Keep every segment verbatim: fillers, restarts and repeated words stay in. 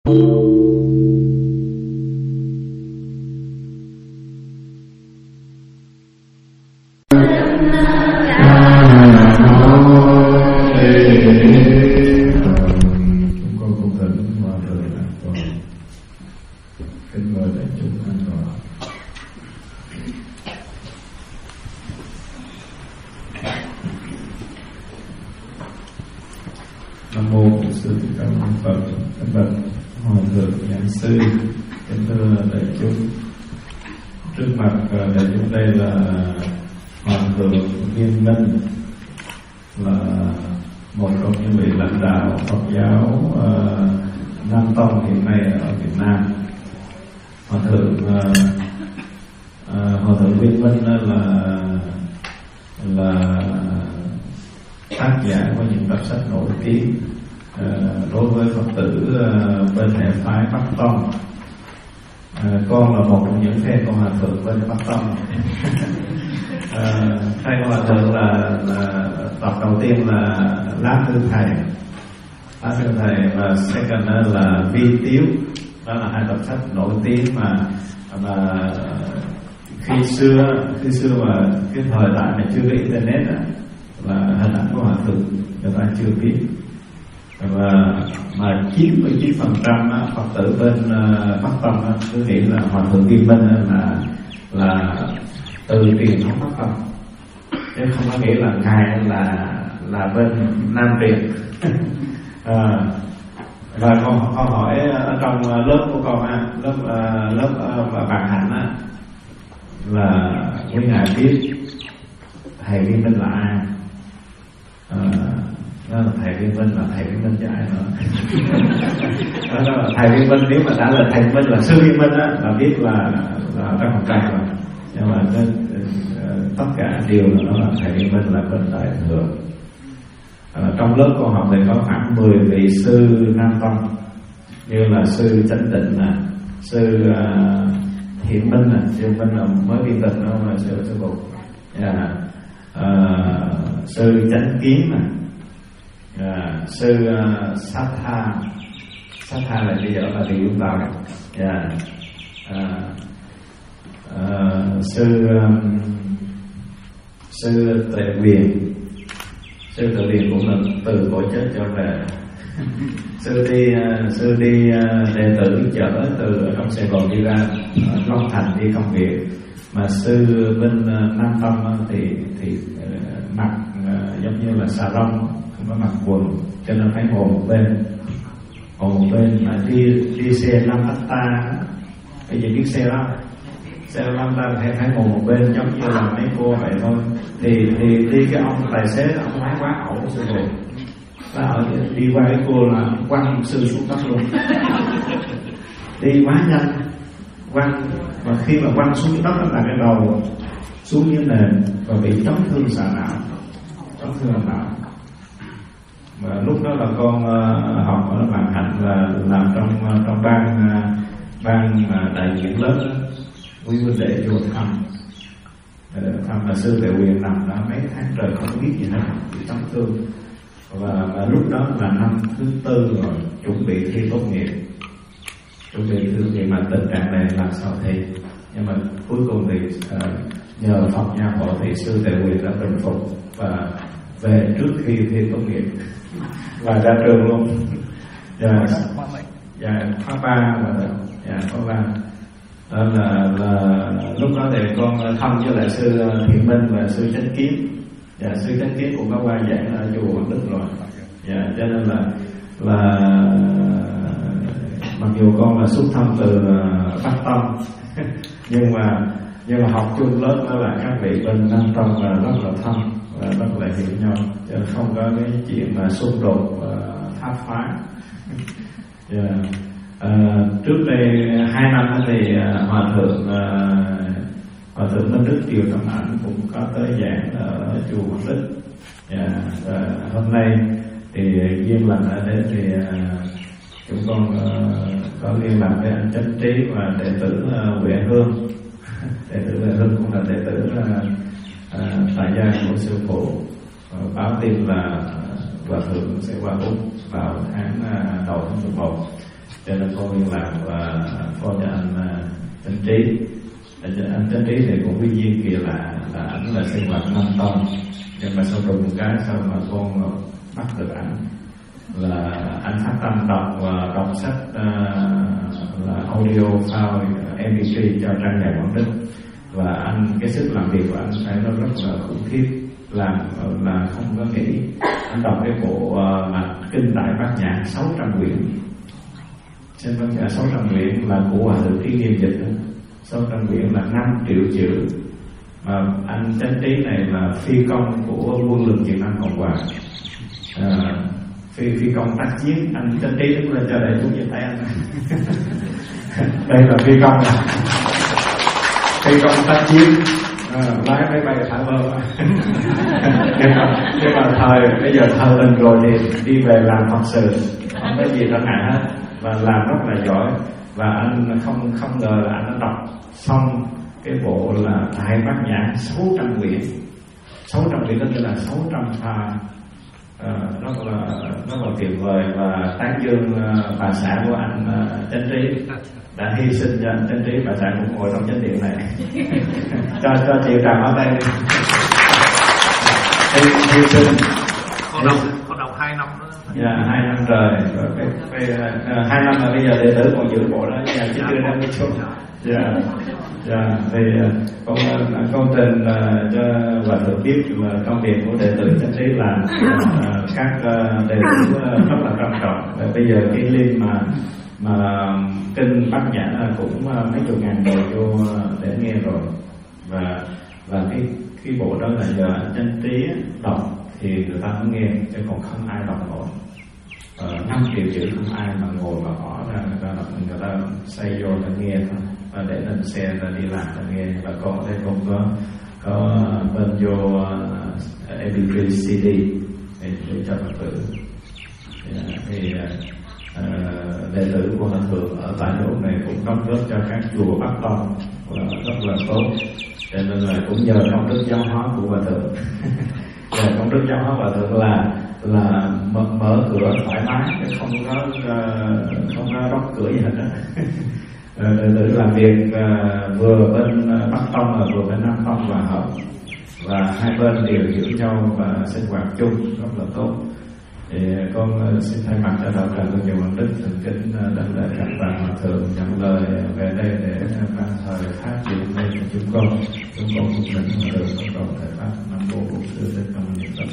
Khi xưa, khi xưa mà cái thời đại mà chưa có internet á, là hình ảnh của hòa thượng người ta chưa biết, và mà chín mươi chín phần trăm Phật tử bên uh, Bắc Tông cứ nghĩ là hòa thượng Viên Minh là là từ truyền thống Bắc Tông, chứ không có nghĩ là ngài là là bên Nam Truyền. à, và con con hỏi ở trong lớp của con á, lớp uh, lớp uh, bạn hạnh á, là quý ngài biết thầy Viên Minh là ai? À, đó là thầy Viên Minh là thầy Viên Minh chứ ai nữa. Đó là thầy Viên Minh, nếu mà đã là thầy Minh là sư Viên Minh á, là biết là là trong một cây rồi. Nhưng mà nên, tất cả đều là nó là thầy Viên Minh là bên Đại Thừa. À, trong lớp con học thì có khoảng mười vị sư Nam Tông, như là sư Chánh Tịnh nè, sư uh, Thiện Minh nè, sư Minh là mới viên tịch đó mà sư sư phụ, yeah. uh, sư Chánh Kiến nè, uh, sư uh, Sát Tha, Sát Tha là bây giờ là Địa Vũng Tàu, yeah. uh, uh, sư um, sư Tuệ Quyền, sư Tuệ Quyền cũng là từ cõi chết trở về. Sư đi uh, sư đi uh, đệ tử chở từ trong Sài Gòn đi ra uh, Long Thành đi công việc, mà sư bên uh, Nam Tông uh, thì thì uh, mặc uh, giống như là xà rông, không có mặc quần, cho nên phải ngồi một bên, ngồi một bên mà đi đi xe năm ta, bây giờ biết xe đó, xe năm ta phải phải ngồi một bên giống như là mấy cô vậy thôi. Thì thì đi cái ông tài xế ông lái quá ẩu sư phụ. Ở đi qua cái cô là quăng sư xuống đất luôn, đi quá nhanh quăng, và khi mà quăng xuống đất là cái đầu xuống như nền và bị chấn thương sọ não, chấn thương não. Và lúc đó là con uh, học ở Bạn Hạnh là làm trong uh, trong ban uh, ban uh, đại diện lớp, quý huynh đệ vô thăm, uh, thăm là sư Tuệ Quyền nằm đó mấy tháng trời không biết gì hết, bị chấn thương. Và, và lúc đó là năm thứ tư rồi, chuẩn bị thi tốt nghiệp, chuẩn bị thi tốt nghiệp mà tình trạng này làm sao thi. Nhưng mà cuối cùng thì uh, nhờ Phật gia hộ thì sư Tuệ Quyền đã bình phục và về trước khi thi tốt nghiệp và ra trường luôn. Dạ, dạ khóa ba và dạ khóa ba. Đó là, là lúc đó thì con thân với lại sư Thiện Minh và sư Chánh Kiến. Dạ, sư Chánh Kiến cũng có qua giảng ở chùa Hoàng Đức rồi. Dạ, cho nên là là mặc dù con là xuất thân từ Bắc Tông nhưng mà nhưng mà học chung lớp đó là các vị bên Nam Tông là rất là thân và rất là hiểu nhau, cho nên không có cái chuyện mà xung đột tháp phá. Yeah. À, trước đây hai năm thì hòa thượng hòa thượng Minh Đức Triều Tâm Ảnh cũng có tới giảng ở chùa Hoàng Đức. Yeah. Và hôm nay thì duyên lành ở đến thì chúng con có liên lạc với anh Chánh Trí và đệ tử Huệ Hương. Đệ tử Huệ Hương cũng là đệ tử tại gia của sư phụ, báo tin là hòa thượng sẽ qua Úc vào tháng đầu tháng mười một. cho nên con liên lạc và phone cho anh Chánh Trí. Anh Chánh Trí thì cũng quy duyên kỳ lạ là anh là sinh hoạt năm tông, nhưng mà sau đụng một cái sau mà con bắt được ảnh là anh phát tâm đọc và đọc sách uh, là audio file em pê ba cho trang nhà Quảng Đức, và anh cái sức làm việc của anh phải nó rất là khủng khiếp, làm là không có nghĩ. Anh đọc cái bộ uh, mà kinh Đại Bát Nhã sáu trăm quyển, trên Bát Nhã sáu trăm quyển là của Hòa Thượng Trí Nghiêm dịch đó. sáu trăm quyển là năm triệu chữ, mà anh Chánh Trí này là phi công của quân lực Việt Nam Cộng Hòa, à, phi phi công tác chiến. Anh Chánh Trí đứng lên cho đại chúng nhìn thấy anh đây là phi công này. Phi công tác chiến, à, lái máy bay thả bơ nhưng mà nhưng mà thời bây giờ thời bình rồi thì đi về làm Phật sự, không có gì trở ngại hết, và làm rất là giỏi. Và anh không không ngờ là anh đã đọc xong cái bộ là Đại Bát Nhã sáu trăm quyển. sáu trăm quyển tức là sáu trăm pha, uh, rất là rất là tuyệt vời. Và tán dương uh, bà xã của anh uh, Chánh Trí đã hy sinh cho anh Chánh Trí. Bà xã cũng ngồi trong chánh điện này cho cho chị Trần ở đây hy, hy sinh. Con đọc con đọc hai năm nữa. Dạ, hai năm trời rồi. Cái, cái, uh, hai năm là bây giờ đệ tử còn giữ bộ đó, nhà chứ chưa đang đi xuống. Dạ, dạ. Thì uh, con uh, con trình uh, cho Hòa Thượng biết là công việc của đệ tử Chánh Trí là uh, các uh, đệ tử uh, rất là trân trọng. Và bây giờ cái link mà mà kinh Bát Nhã cũng uh, mấy chục ngàn người vô uh, để nghe rồi, và và cái cái bộ đó là giờ Chánh Trí đọc thì người ta mới nghe, chứ còn không ai đọc nổi. Năm triệu chữ không ai mà ngồi và bỏ ra, người ta đọc, người ta xây vô ta nghe thôi, và để lên xe ta đi làm ta nghe. Và con đây cũng có có bên vô uh, em pê ba xê đê để, để cho Phật tử. Thì uh, đệ tử của Hòa Thượng ở tại chỗ này cũng đóng góp cho các chùa Bắc Tông rất là tốt, cho nên là cũng nhờ công đức giáo hóa của Hòa Thượng. Nhờ công đức giáo hóa Hòa Thượng là là mở, mở cửa thoải mái, không có không có đóng cửa gì hết đó. Đệ tử làm việc uh, vừa bên Bắc Tông là vừa bên Nam Tông và hợp, và hai bên đều hiểu nhau và sinh hoạt chung rất là tốt. Thì con xin thay mặt cho đạo tràng của nhiều Quảng Đức thành kính đảnh lễ các bạn Hòa Thượng nhận lời về đây để ban thời phát triển đây của chúng con. Chúng con cũng thỉnh Hòa Thượng công cộng thời phát. Nam mô Bổn Sư Thích Ca Mâu Ni Phật.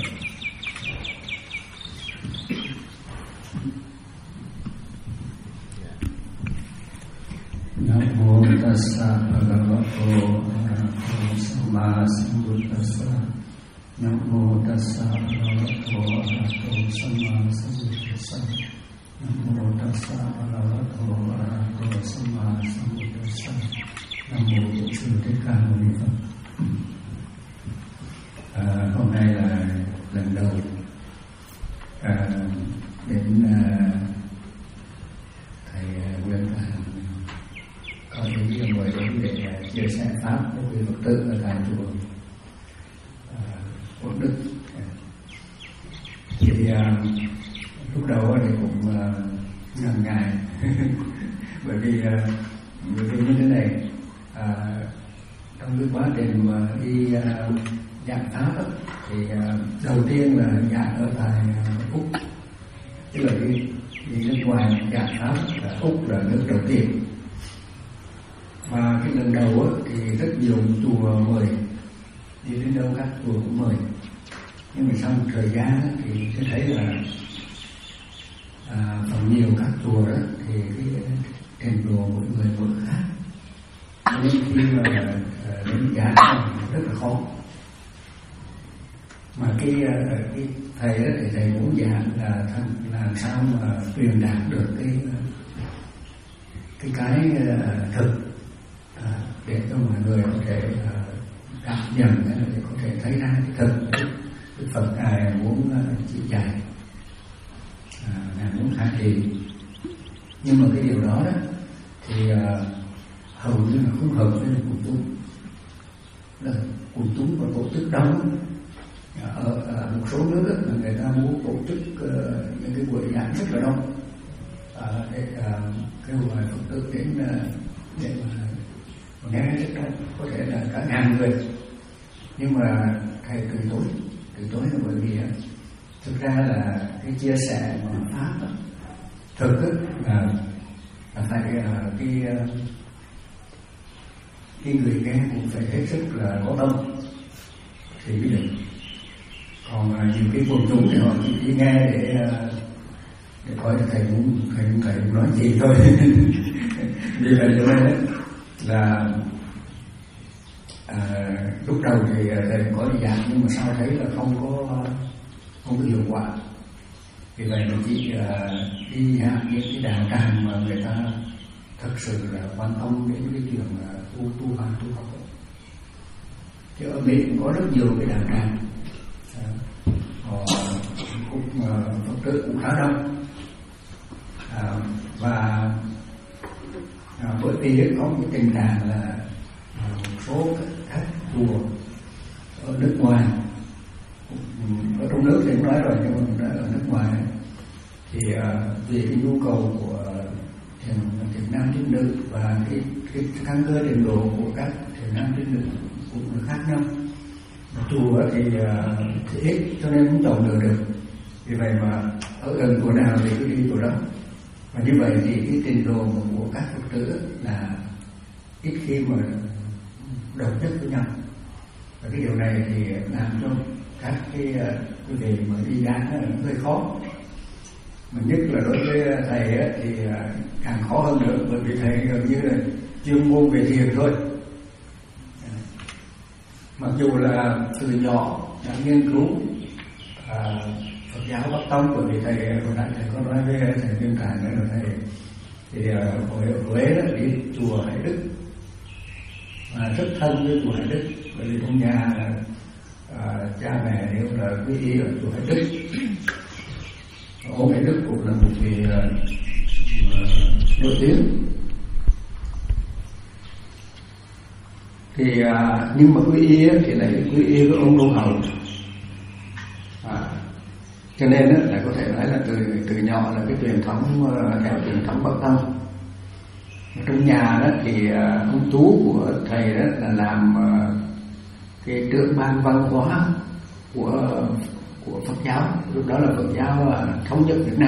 Nam mô Tassa Bhagavato Arahato Samma Sambuddhassa. Nam mô Tassa Bhagavato Arahato Samma Sambuddhassa. Nam mô Tassa Bhagavato Arahato Samma Sambuddhassa. Nam mô Bổn Sư Thích Ca Mâu Ni Phật. À, hôm nay là lần đầu à, đến à, thầy Nguyễn Thành có ý nghĩa mời đến để chia sẻ pháp với quý Phật tử ở tại chùa Quảng Đức. Thì uh, lúc đầu thì cũng uh, ngần ngại bởi vì uh, bởi vì như thế này, uh, trong cái quá trình mà đi uh, giảng pháp đó, thì uh, đầu tiên là giảng ở tại uh, Úc, tức là đi, đi nước ngoài giảng pháp là Úc là nước đầu tiên. Và cái lần đầu á, thì rất nhiều chùa mời, đi đến đâu các chùa cũng mời. Nhưng mà sau một thời gian á, thì tôi thấy là à, phần nhiều các chùa đó thì cái trình độ mỗi người mỗi khác, nên khi mà đánh giá rất là khó. Mà cái, cái thầy đó thì thầy muốn giảng là làm sao mà truyền đạt được cái cái cái thực, à, để cho mọi người có thể uh, cảm nhận, để có thể thấy ra cái thực Đức Phật ngài muốn uh, chỉ dạy, à, ngài muốn khai thị. Nhưng mà cái điều đó đó thì uh, hầu như là không hợp với quần chúng. Là quần chúng có tổ chức đông ở, ở một số nước đó, người ta muốn tổ chức uh, những cái buổi giảng rất là đông, uh, để uh, kêu gọi Phật tử đến để mà nghe rất đông, có thể là cả ngàn người. Nhưng mà thầy từ tối, từ tối là bởi vì thực ra là cái chia sẻ mà pháp đó, thực đó, là, là phải cái cái người nghe cũng phải hết sức là có tâm thì mới được. Còn nhiều cái quần chúng thì họ chỉ đi nghe để để coi thầy muốn thầy muốn thầy muốn nói gì thôi. Vì vậy cho nên là à, lúc đầu thì thầy có đi giảng, nhưng mà sau thấy là không có không có hiệu quả. Vì vậy mình chỉ uh, đi hạ những cái đạo tràng mà người ta thật sự là quan tâm đến cái chuyện uh, tu tu hành tu học. Chứ ở Mỹ cũng có rất nhiều cái đạo tràng, uh, họ cũng uh, Phật tử cũng khá đông, uh, và uh, bởi vì có một cái tình trạng là uh, một số các chùa ở nước ngoài, ở trong nước thì cũng nói rồi, nhưng mà mình nói ở nước ngoài thì uh, vì cái nhu cầu của thiền nam tín nữ và cái cái căn cơ trình độ của các thiền nam tín nữ cũng là khác nhau. Chùa thì, uh, thì ít cho nên cũng chọn lựa được. Vì vậy mà ở gần chùa nào thì cứ đi chùa đó. Và như vậy thì cái trình độ của các Phật tử là ít khi mà đồng nhất với nhau. Và cái điều này thì làm cho các cái quý vị mà đi giảng là hơi khó, mà nhất là đối với thầy thì càng khó hơn nữa, bởi vì thầy gần như là chuyên môn về thiền thôi. Mặc dù là từ nhỏ đã nghiên cứu à, Phật giáo Bắc Tông, bởi vì thầy hồi nãy thầy có nói với thầy Viên Cảnh nữa là thầy thì hồi ở Huế đó, đi chùa Hải Đức và rất thân với chùa Hải Đức, bởi vì trong nhà là À, cha mẹ đều là quý y ở chùa Hải Đức. Ông Hải Đức cũng là một vị uh, nổi tiếng. Thì uh, nhưng mà quý y thì lại quý y với ông Đô Hầu, à, cho nên đó, là có thể nói là từ từ nhỏ là cái truyền thống uh, theo truyền thống Bắc Tông. Trong nhà đó thì uh, ông chú của thầy đó là làm uh, cái trưởng ban văn hóa của của Phật giáo, lúc đó là Phật giáo thống nhất Việt Nam,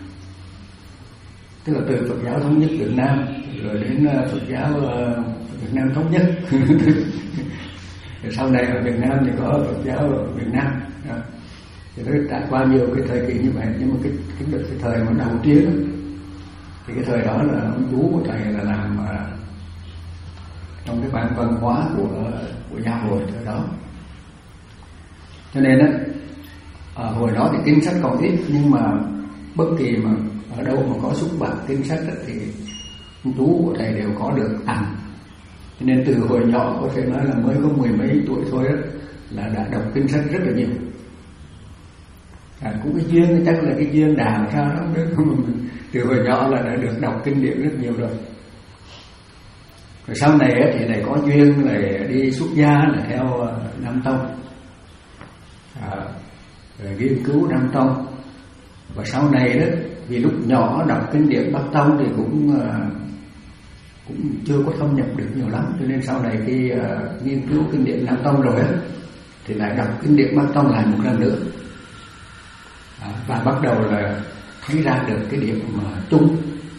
tức là từ Phật giáo thống nhất Việt Nam rồi đến Phật giáo Việt Nam thống nhất. Rồi sau này ở Việt Nam thì có Phật giáo Việt Nam, thì nó trải qua nhiều cái thời kỳ như vậy. Nhưng mà cái cái, cái thời mà đầu tiên thì cái thời đó là ông chú của thầy là làm trong cái ban văn hóa của của giáo hội thời đó. Cho nên á, ở hồi đó thì kinh sách còn ít, nhưng mà bất kỳ mà ở đâu mà có xuất bản kinh sách đó, thì ông chú của thầy đều có được tặng. Cho nên từ hồi nhỏ có thể nói là mới có mười mấy tuổi thôi đó, là đã đọc kinh sách rất là nhiều. À, cũng cái duyên, chắc là cái duyên đào sao đó, từ hồi nhỏ là đã được đọc kinh điển rất nhiều rồi. Rồi sau này thì lại có duyên lại đi xuất gia là theo Nam Tông, à, rồi nghiên cứu Nam Tông. Và sau này đó, vì lúc nhỏ đọc kinh điển Bắc Tông thì cũng cũng chưa có thâm nhập được nhiều lắm, cho nên sau này khi uh, nghiên cứu kinh điển Nam Tông rồi á, thì lại đọc kinh điển Bắc Tông lại một lần nữa, à, và bắt đầu là thấy ra được cái điểm mà chung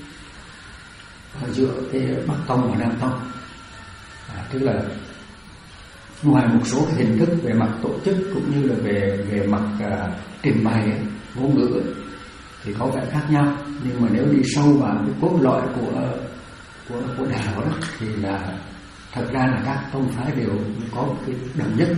giữa cái Bắc Tông và Nam Tông, à, tức là ngoài một số cái hình thức về mặt tổ chức cũng như là về về mặt uh, trình bày ngôn ngữ thì có vẻ khác nhau, nhưng mà nếu đi sâu vào cái cốt lõi của của của đạo đó thì là thật ra là các tông phái đều có một cái đồng nhất.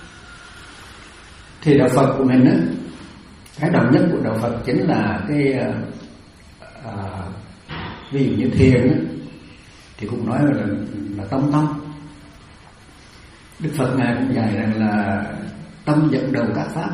Thì đạo Phật của mình á, cái đồng nhất của đạo Phật chính là cái à, ví dụ như thiền á, thì cũng nói là là tâm tâm. Đức Phật ngài cũng dạy rằng là tâm dẫn đầu các pháp,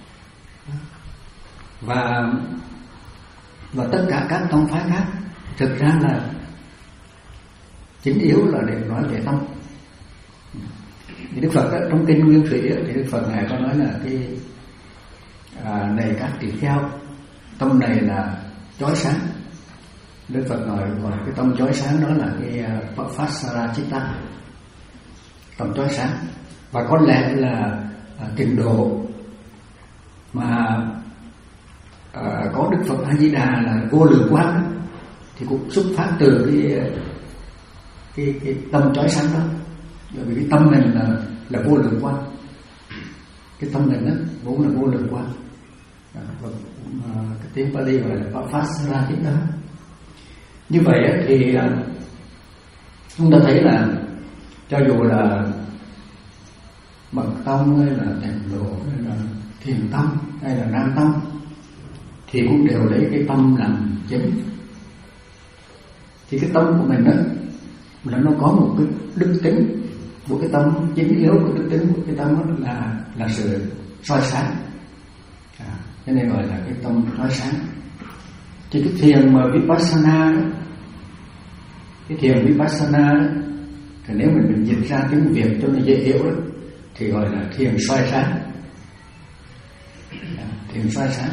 và và tất cả các tông phái khác thực ra là chính yếu là để nói về tâm. Thì Đức Phật đó, trong kinh Nguyên Thủy đó, thì Đức Phật ngài có nói là cái à, này các tỳ kheo, tâm này là chói sáng, Đức Phật nói gọi cái tâm chói sáng đó là cái Papasarachitta, tâm chói sáng. Và có lẽ là à, trình độ mà à, có Đức Phật A Di Đà là vô lượng quang thì cũng xuất phát từ cái cái cái tâm chói sáng đó. Bởi vì cái tâm mình là là vô lượng quang, cái tâm mình đó vốn là vô lượng quang. À, cái tiếng Pali gọi là Papasarachitta. Như vậy thì chúng ta thấy là cho dù là mật tông hay là tịnh độ hay là thiền tông hay là nam tông thì cũng đều lấy cái tâm làm chính. Thì cái tâm của mình đó là nó có một cái đức tính, một cái tâm chính yếu của đức tính của cái tâm đó là là sự soi sáng, à, cho nên gọi là cái tâm soi sáng. Thì cái thiền mà Vipassana đó, cái thiền Vipassana đó, thì nếu mình, mình dịch ra tiếng Việt cho nó dễ hiểu đó, thì gọi là thiền soi sáng. Thiền soi sáng.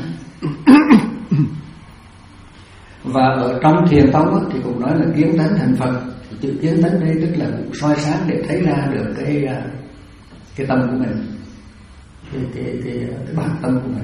Và ở trong thiền tông đó, thì cũng nói là kiến tánh thành Phật. Thì chữ kiến tánh đây tức là cũng soi sáng để thấy ra được cái cái tâm của mình, cái cái cái, cái bản tâm của mình.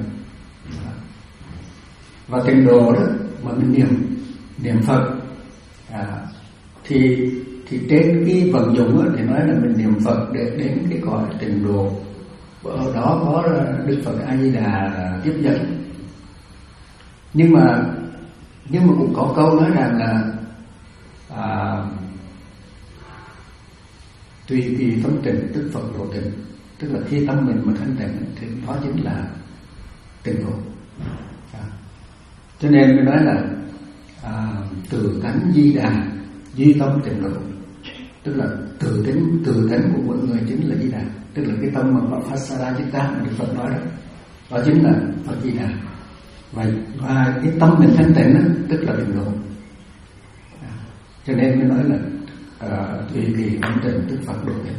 Và trình độ đó mà mình niệm niệm Phật à, thì thì trên cái vận dụng đó, thì nói là mình niệm Phật để đến cái gọi trình độ. Ở đó có Đức Phật A Di Đà tiếp dẫn. Nhưng mà nhưng mà cũng có câu nói rằng là à, tùy kỳ tâm tịnh tức Phật độ tịnh, tức là khi tâm mình mà thanh tịnh thì đó chính là tịnh độ. À, cho nên mới nói là à, từ tánh Di Đà duy tâm tịnh độ, tức là từ tính từ tính của mỗi người chính là Di Đà, tức là cái tâm mà Papasarachitta mà Đức Phật nói đó, đó chính là Phật Di Đà. Và, và cái tâm mình thanh tịnh đó, tức là tịnh độ. À, cho nên mới nói là à, tùy kỳ tâm tịnh tức Phật độ tịnh.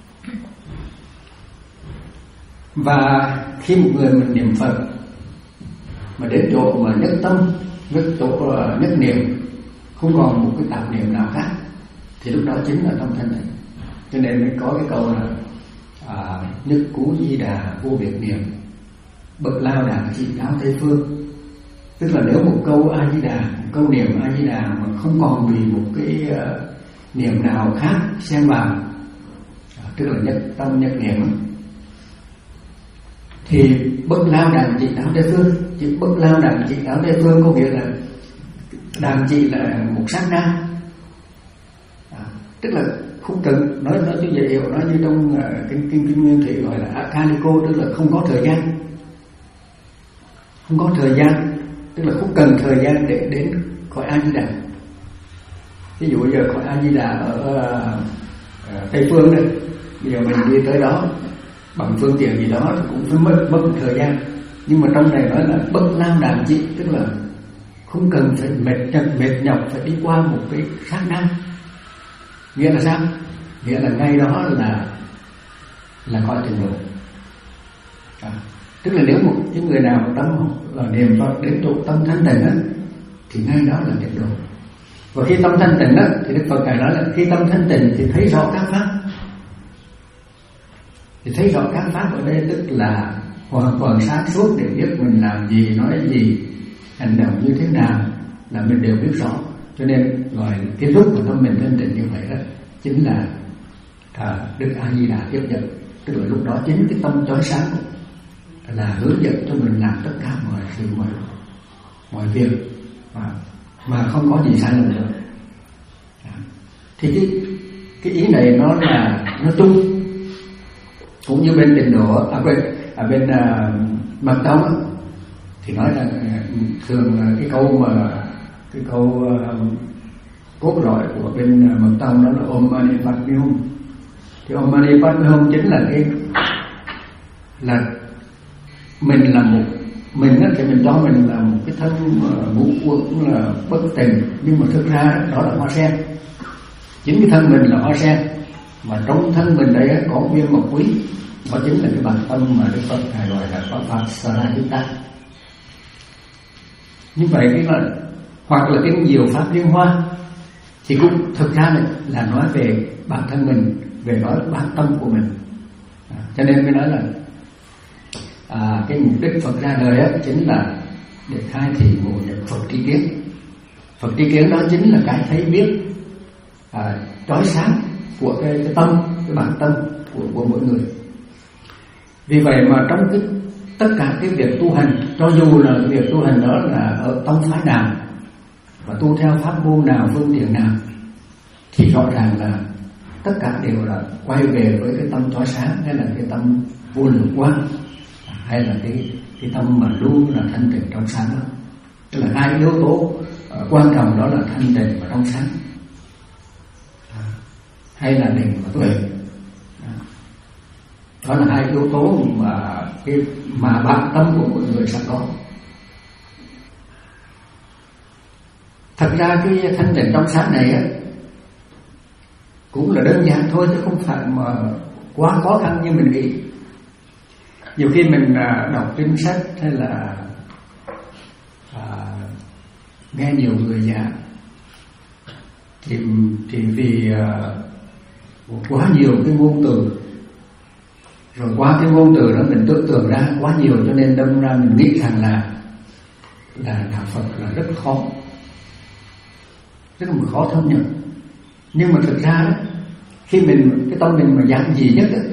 Và khi một người mình niệm Phật mà đến chỗ mà nhất tâm, nhất chỗ uh, nhất niệm, không còn một cái tạp niệm nào khác, thì lúc đó chính là tâm thanh tịnh. Cho nên mới có cái câu là à, nhất cú Di Đà vô biệt niệm, bậc lao đà trị đáo Tây phương. Tức là nếu một câu A Di Đà, một câu niệm A Di Đà mà không còn vì một cái uh, niệm nào khác xen vào, à, tức là nhất tâm nhất niệm, thì bậc lao đàn trị đáo Tây phương. Chứ bậc lao đàn trị đáo Tây phương có nghĩa là đàn trị là một sát na, à, tức là không cần nói nói như vậy hiểu, nói như trong uh, kinh kinh kinh nguyên thủy gọi là akaliko, tức là không có thời gian, không có thời gian, tức là không cần thời gian để đến cõi A Di Đà. Ví dụ giờ cõi A Di Đà ở uh, Tây phương này, bây giờ mình đi tới đó bằng phương tiện gì đó thì cũng phải mất mất một thời gian. Nhưng mà trong này nói là bất lao đàn trị, tức là không cần phải mệt nhọc, mệt nhọc phải đi qua một cái sát na. Nghĩa là sao? Nghĩa là ngay đó là là cõi tịnh độ. À, tức là nếu một cái người nào tâm là niệm Phật đến chỗ tâm thanh tịnh đó, thì ngay đó là tịnh độ. Và khi tâm thanh tịnh đó, thì Đức Phật ngài nói là khi tâm thanh tịnh thì thấy rõ các pháp. Thì thấy rõ các pháp ở đây tức là hoàn toàn sáng suốt để biết mình làm gì, nói gì, hành động như thế nào là mình đều biết rõ. Cho nên gọi cái lúc mà tâm mình thanh tịnh như vậy đó chính là à, Đức A Di Đà tiếp dẫn. Tức là lúc đó chính cái tâm chói sáng là hướng dẫn cho mình làm tất cả mọi sự, mọi mọi việc mà, mà không có gì sai lầm nữa. À, thì cái cái ý này nó là nó chung, cũng như bên tịnh độ à bên à bên uh, mật tông thì nói là thường cái câu mà cái câu uh, cốt lõi của bên uh, mật tông đó là Om Mani Padme Hum. Thì Om Mani Padme Hum chính là cái là mình là một mình á, thì mình cho mình là một cái thân ngũ uẩn là bất tình, nhưng mà thực ra đó là hoa sen. Chính cái thân mình là hoa sen, mà trong thân mình đây có viên ngọc quý, đó chính là cái bản tâm mà Đức Phật ngài gọi là Papasarachitta. Như vậy cái là hoặc là cái nhiều pháp liên hoa, thì cũng thực ra là, là nói về bản thân mình, về nói bản tâm của mình. À, cho nên mới nói là à, cái mục đích Phật ra đời ấy, chính là để khai thị ngộ nhận Phật tri kiến. Phật tri kiến đó chính là cái thấy biết à, chói sáng của cái, cái tâm, cái bản tâm của, của mỗi người. Vì vậy mà trong cái tất cả cái việc tu hành, cho dù là việc tu hành đó là ở tông phái nào và tu theo pháp môn nào, phương tiện nào, thì rõ ràng là tất cả đều là quay về với cái tâm chói sáng, hay là cái tâm vô lượng quang, hay là cái cái tâm mà luôn là thanh tịnh trong sáng đó. Tức là hai yếu tố uh, quan trọng đó là thanh tịnh và trong sáng, à, hay là định và tuệ. À, đó là hai yếu tố mà cái mà bản tâm của mỗi người sẵn có. Thật ra cái thanh tịnh trong sáng này á, cũng là đơn giản thôi, chứ không phải mà quá khó khăn như mình nghĩ. Nhiều khi mình đọc trên sách hay là à, nghe nhiều người giảng thì, thì vì à, quá nhiều cái ngôn từ, rồi qua cái ngôn từ đó mình tưởng tượng ra quá nhiều, cho nên đâm ra mình nghĩ rằng là là đạo Phật là rất khó, rất là khó thâm nhập. Nhưng mà thực ra đó, khi mình cái tâm mình mà giản dị nhất đó,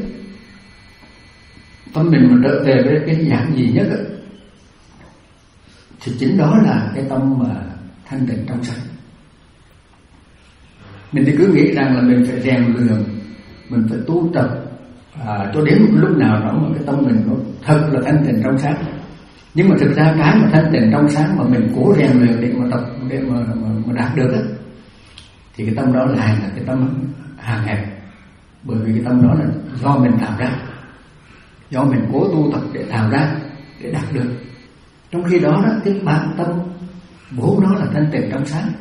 tâm mình mà trở về với cái giản dị nhất đó, thì chính đó là cái tâm mà thanh tịnh trong sáng. Mình thì cứ nghĩ rằng là mình phải rèn luyện, mình phải tu tập à, cho đến một lúc nào đó mà cái tâm mình nó thật là thanh tịnh trong sáng. Nhưng mà thực ra cái mà thanh tịnh trong sáng mà mình cố rèn luyện để mà tập, để mà, mà, mà đạt được đó, thì cái tâm đó lại là cái tâm hạn hẹp. Bởi vì cái tâm đó là do mình tạo ra, do mình cố tu tập để tạo ra, để đạt được. Trong khi đó, đó cái bản tâm vốn đó là thanh tịnh trong sáng.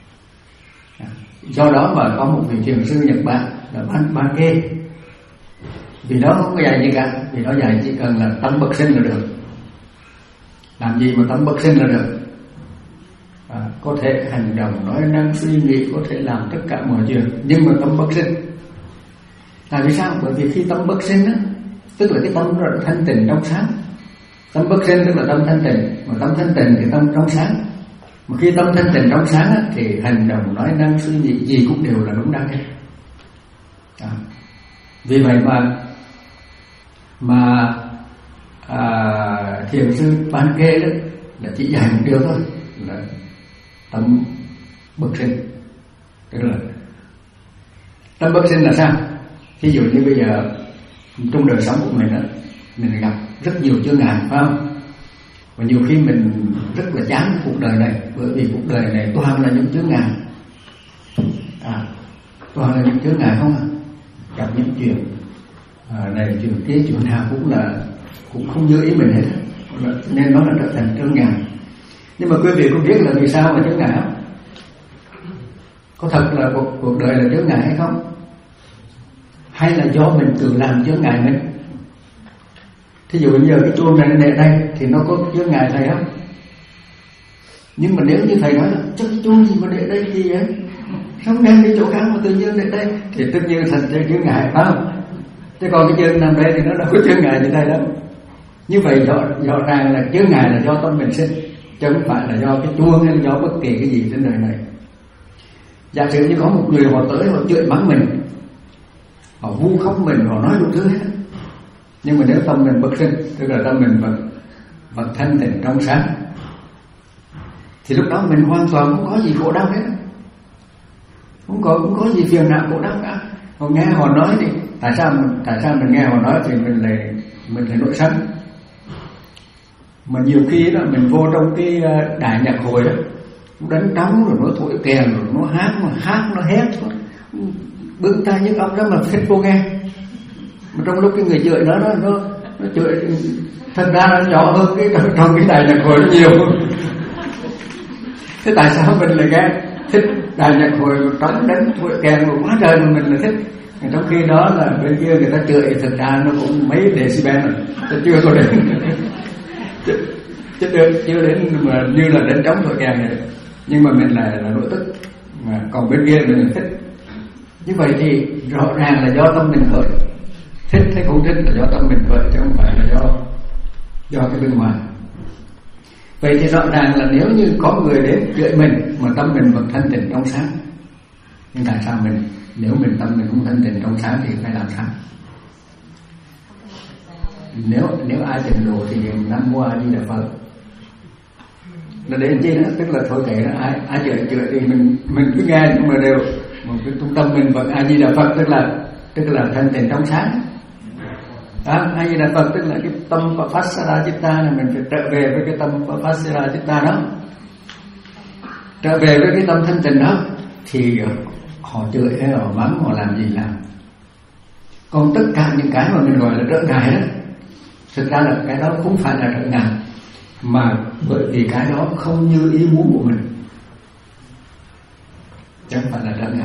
Do đó mà có một vị thiền sư Nhật Bản là Ban Ban Kê, vì đó không có dạy gì cả, vì đó dạy chỉ cần là tâm bất sinh là được. Làm gì mà tâm bất sinh là được. À, có thể hành động, nói năng, suy nghĩ, có thể làm tất cả mọi chuyện, nhưng mà tâm bất sinh. Tại vì sao? Bởi vì khi tâm bất sinh á, tức là cái tâm nó là thanh tịnh trong sáng. Tâm bất sinh tức là tâm thanh tịnh, mà tâm thanh tịnh thì tâm trong sáng. Mà khi tâm thanh tịnh trong sáng á, thì hành động, nói năng, suy nghĩ gì cũng đều là đúng đắn hết. À, vì vậy mà mà à, thiền sư Ban Kê đó là chỉ dạy một điều thôi, là tâm bất sinh. Tức là tâm bất sinh là sao? Ví dụ như bây giờ trong đời sống của mình đó, mình gặp rất nhiều chướng ngại, phải không? Và nhiều khi mình rất là chán cuộc đời này, bởi vì cuộc đời này toàn là những chướng ngại, à, toàn là những chướng ngại không à? Gặp những chuyện à, này chuyện kia, chuyện nào cũng là cũng không như ý mình hết, nên nó là trở thành chướng ngại. Nhưng mà quý vị có biết là vì sao mà chướng ngại không? Có thật là cuộc, cuộc đời là chướng ngại hay không? Hay là do mình tự làm chướng ngại mình? Thí dụ bây giờ cái chuông này để đây thì nó có chướng ngại thầy không? Nhưng mà nếu như thầy nói là chắc cái chuông gì mà để đây gì vậy? Không đem đi chỗ khác mà tự nhiên để đây, thì tất nhiên thành ra chướng ngại, phải không? Chứ còn cái chân nằm đây thì nó đâu có chướng ngại như đây đâu. Như vậy rõ, rõ ràng là chướng ngại là do tâm mình sinh, chứ không phải là do cái chuông hay là do bất kỳ cái gì trên đời này. Giả sử như có một người họ tới họ chửi mắng mình, họ vu khống mình, họ nói đủ thứ hết, nhưng mà nếu tâm mình bất sinh, tức là tâm mình vẫn vẫn thanh tịnh trong sáng, thì lúc đó mình hoàn toàn không có gì khổ đau hết, không có không có gì phiền não khổ đau cả. Họ nghe họ nói thì tại sao tại sao mình nghe họ nói thì mình lại mình lại nổi sân. Mà nhiều khi đó mình vô trong cái đại nhạc hội đó, nó đánh trống rồi nó thổi kèn rồi nó hát, nó hát nó hét, bưng tay nhức óc đó mà thích vô nghe. Mà trong lúc cái người chửi nó nó nó, nó chửi thật ra nó nhỏ hơn cái trong cái đại nhạc hội nó nhiều. Thế tại sao mình lại nghe thích đại nhạc hội trống đánh thổi kèn rồi quá trời mà mình là thích? Trong khi đó là bên kia người ta chửi thật ra nó cũng mấy decibel rồi, nó chưa có đến chứ, chứ được chưa đến mà như là đánh trống thổi kèn này. nhưng mà mình là là nội tức, mà còn bên kia mình là thích. Như vậy thì rõ ràng là do tâm mình khởi, thích hay không thích là do tâm mình khởi chứ không phải là do do cái bên ngoài. Vậy thì rõ ràng là nếu như có người đến chửi mình mà tâm mình vẫn thanh tịnh trong sáng, nhưng tại sao mình nếu mình tâm mình không thanh tịnh trong sáng thì phải làm sao? Nếu nếu ai tịnh độ thì niệm Nam Mô A Di Đà Phật là đến chi đó, tức là thôi kệ nó, ai ai chửi chửi thì mình mình cứ nghe, nhưng mà đều một cái trung tâm mình vẫn A Di Đà Phật, tức là tức là thanh tịnh trong sáng. Đó, A Di Đà Phật tức là cái tâm Papasara Chitta này, mình phải trở về với cái tâm Papasara Chitta đó, trở về với cái tâm thanh tịnh đó, thì họ chửi hay họ mắng họ làm gì làm. Còn tất cả những cái mà mình gọi là trở ngại đó, thực ra là cái đó không phải là trở ngại, mà bởi vì cái đó không như ý muốn của mình, chẳng phải là trở ngại.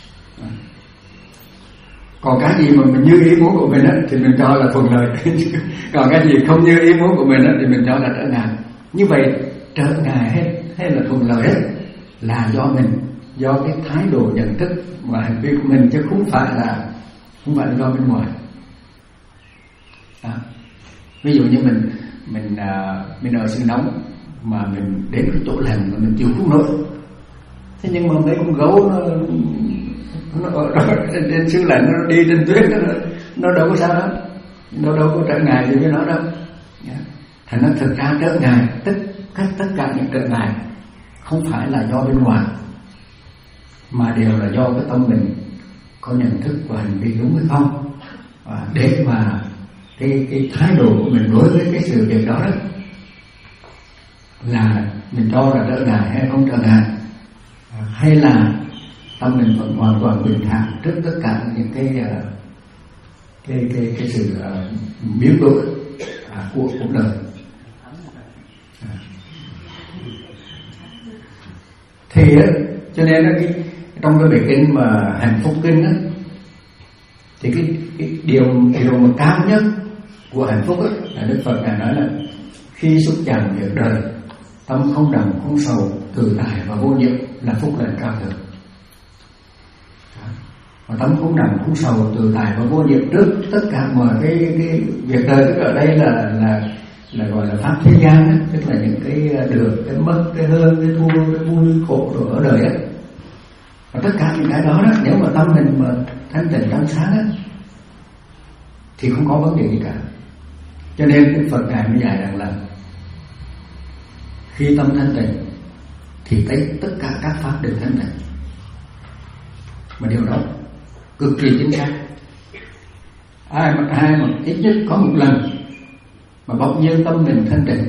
Còn cái gì mà mình như ý muốn của mình á, thì mình cho là thuận lợi. Còn cái gì không như ý muốn của mình á, thì mình cho là trở ngại. Như vậy trở ngại hay, hay là thuận lợi ấy, là do mình, do cái thái độ nhận thức và hành vi của mình, chứ không phải là không phải là do bên ngoài. À, ví dụ như mình mình à, mình ở xứ nóng mà mình đến cái chỗ lạnh mà mình chịu không nổi, thế nhưng mà mấy con gấu nó nó ở đó trên xứ lạnh, nó đi trên tuyết, nó nó đâu có sao đó, nó đâu có trở ngại gì với nó đâu. Thành nó thực ra trở ngại, tất tất tất cả những trở ngại không phải là do bên ngoài, mà đều là do cái tâm mình có nhận thức và hành vi đúng hay không, và để mà cái cái thái độ của mình đối với cái sự việc đó đó là mình cho là trở ngại hay không trở ngại, hay là tâm mình vẫn hoàn toàn bình thản trước tất cả những cái cái cái cái sự uh, biến đổi uh, của cuộc đời. À. Thì á, cho nên cái trong cái bài kinh mà Hạnh Phúc Kinh á, thì cái, cái điều điều mà cao nhất của hạnh phúc á, là Đức Phật ngài nói là khi xuất trần việc đời, tâm không đầm không sầu, tự tại và vô nhiễm là phúc lành cao thượng. Và tâm không đầm không sầu, tự tại và vô nhiễm trước tất cả mọi cái cái việc đời. Tức ở đây là là là gọi là pháp thế gian á, tức là những cái được, cái mất, cái hơn, cái thua, cái vui, khổ rồi ở đời á. Và tất cả những cái đó đó, nếu mà tâm mình mà thanh tịnh trong sáng á, thì không có vấn đề gì cả. Cho nên Đức Phật ngài mới dạy rằng là khi tâm thanh tịnh thì thấy tất cả các pháp đều thanh tịnh. Mà điều đó cực kỳ chính xác. Ai mà ai mà ít nhất có một lần mà bỗng nhiên tâm mình thanh tịnh,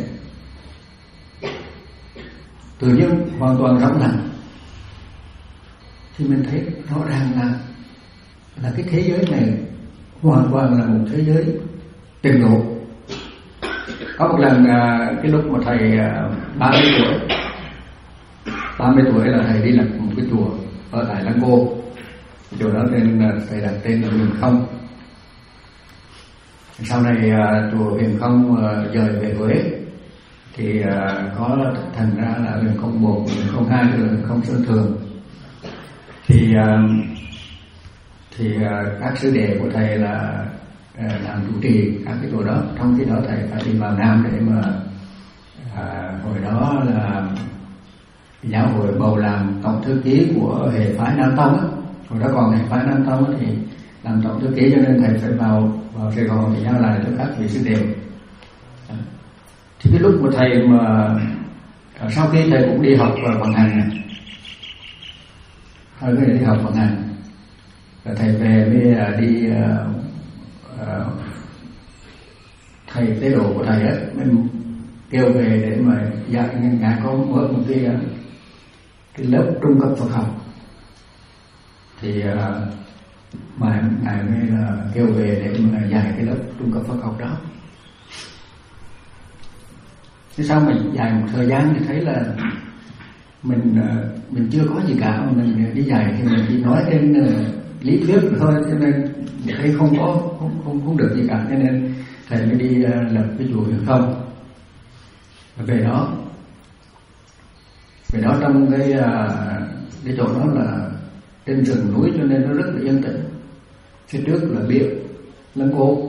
tự nhiên hoàn toàn rỗng lặng, thì mình thấy rõ ràng là là cái thế giới này hoàn toàn là một thế giới tịnh độ. Có một lần cái lúc mà thầy ba mươi tuổi, ba mươi tuổi là thầy đi lập một cái chùa ở tại Lăng Cô. Chùa đó tên là thầy đặt tên là Huyền Không. Sau này chùa Huyền Không dời về Huế thì có thành ra là Huyền Không một, Huyền Không hai, Huyền Không Sơn Thường. Thì thì các sư đệ của thầy là làm chủ trì các cái chùa đó. Trong khi đó thầy phải đi vào Nam để mà à, hồi đó là giáo hội bầu làm tổng thư ký của hệ phái Nam Tông á. Hồi đó còn hệ phái Nam Tông thì làm tổng thư ký, cho nên thầy phải vào vào Sài Gòn thì giao lại cho các vị sư đệ. Thì cái lúc mà thầy mà sau khi thầy cũng đi học vận hành này, thầy mới đi học vận hành, rồi thầy về mới đi uh, uh, thầy tế độ của thầy ấy mình kêu về để mà dạy. Ngài có mở một cái cái lớp trung cấp Phật học, thì uh, mà ngài mới uh, kêu về để mà dạy cái lớp trung cấp Phật học đó. Thế sau mình dạy một thời gian thì thấy là mình uh, mình chưa có gì cả, mình đi dạy thì mình chỉ nói trên uh, lý thuyết thôi, cho nên thấy không có không không không được gì cả, cho nên thầy mới đi uh, lập cái chùa Huyền Không. Về đó Vì đó trong cái cái chỗ đó là trên rừng núi cho nên nó rất là yên tĩnh. Phía trước là biển Lăng Cô.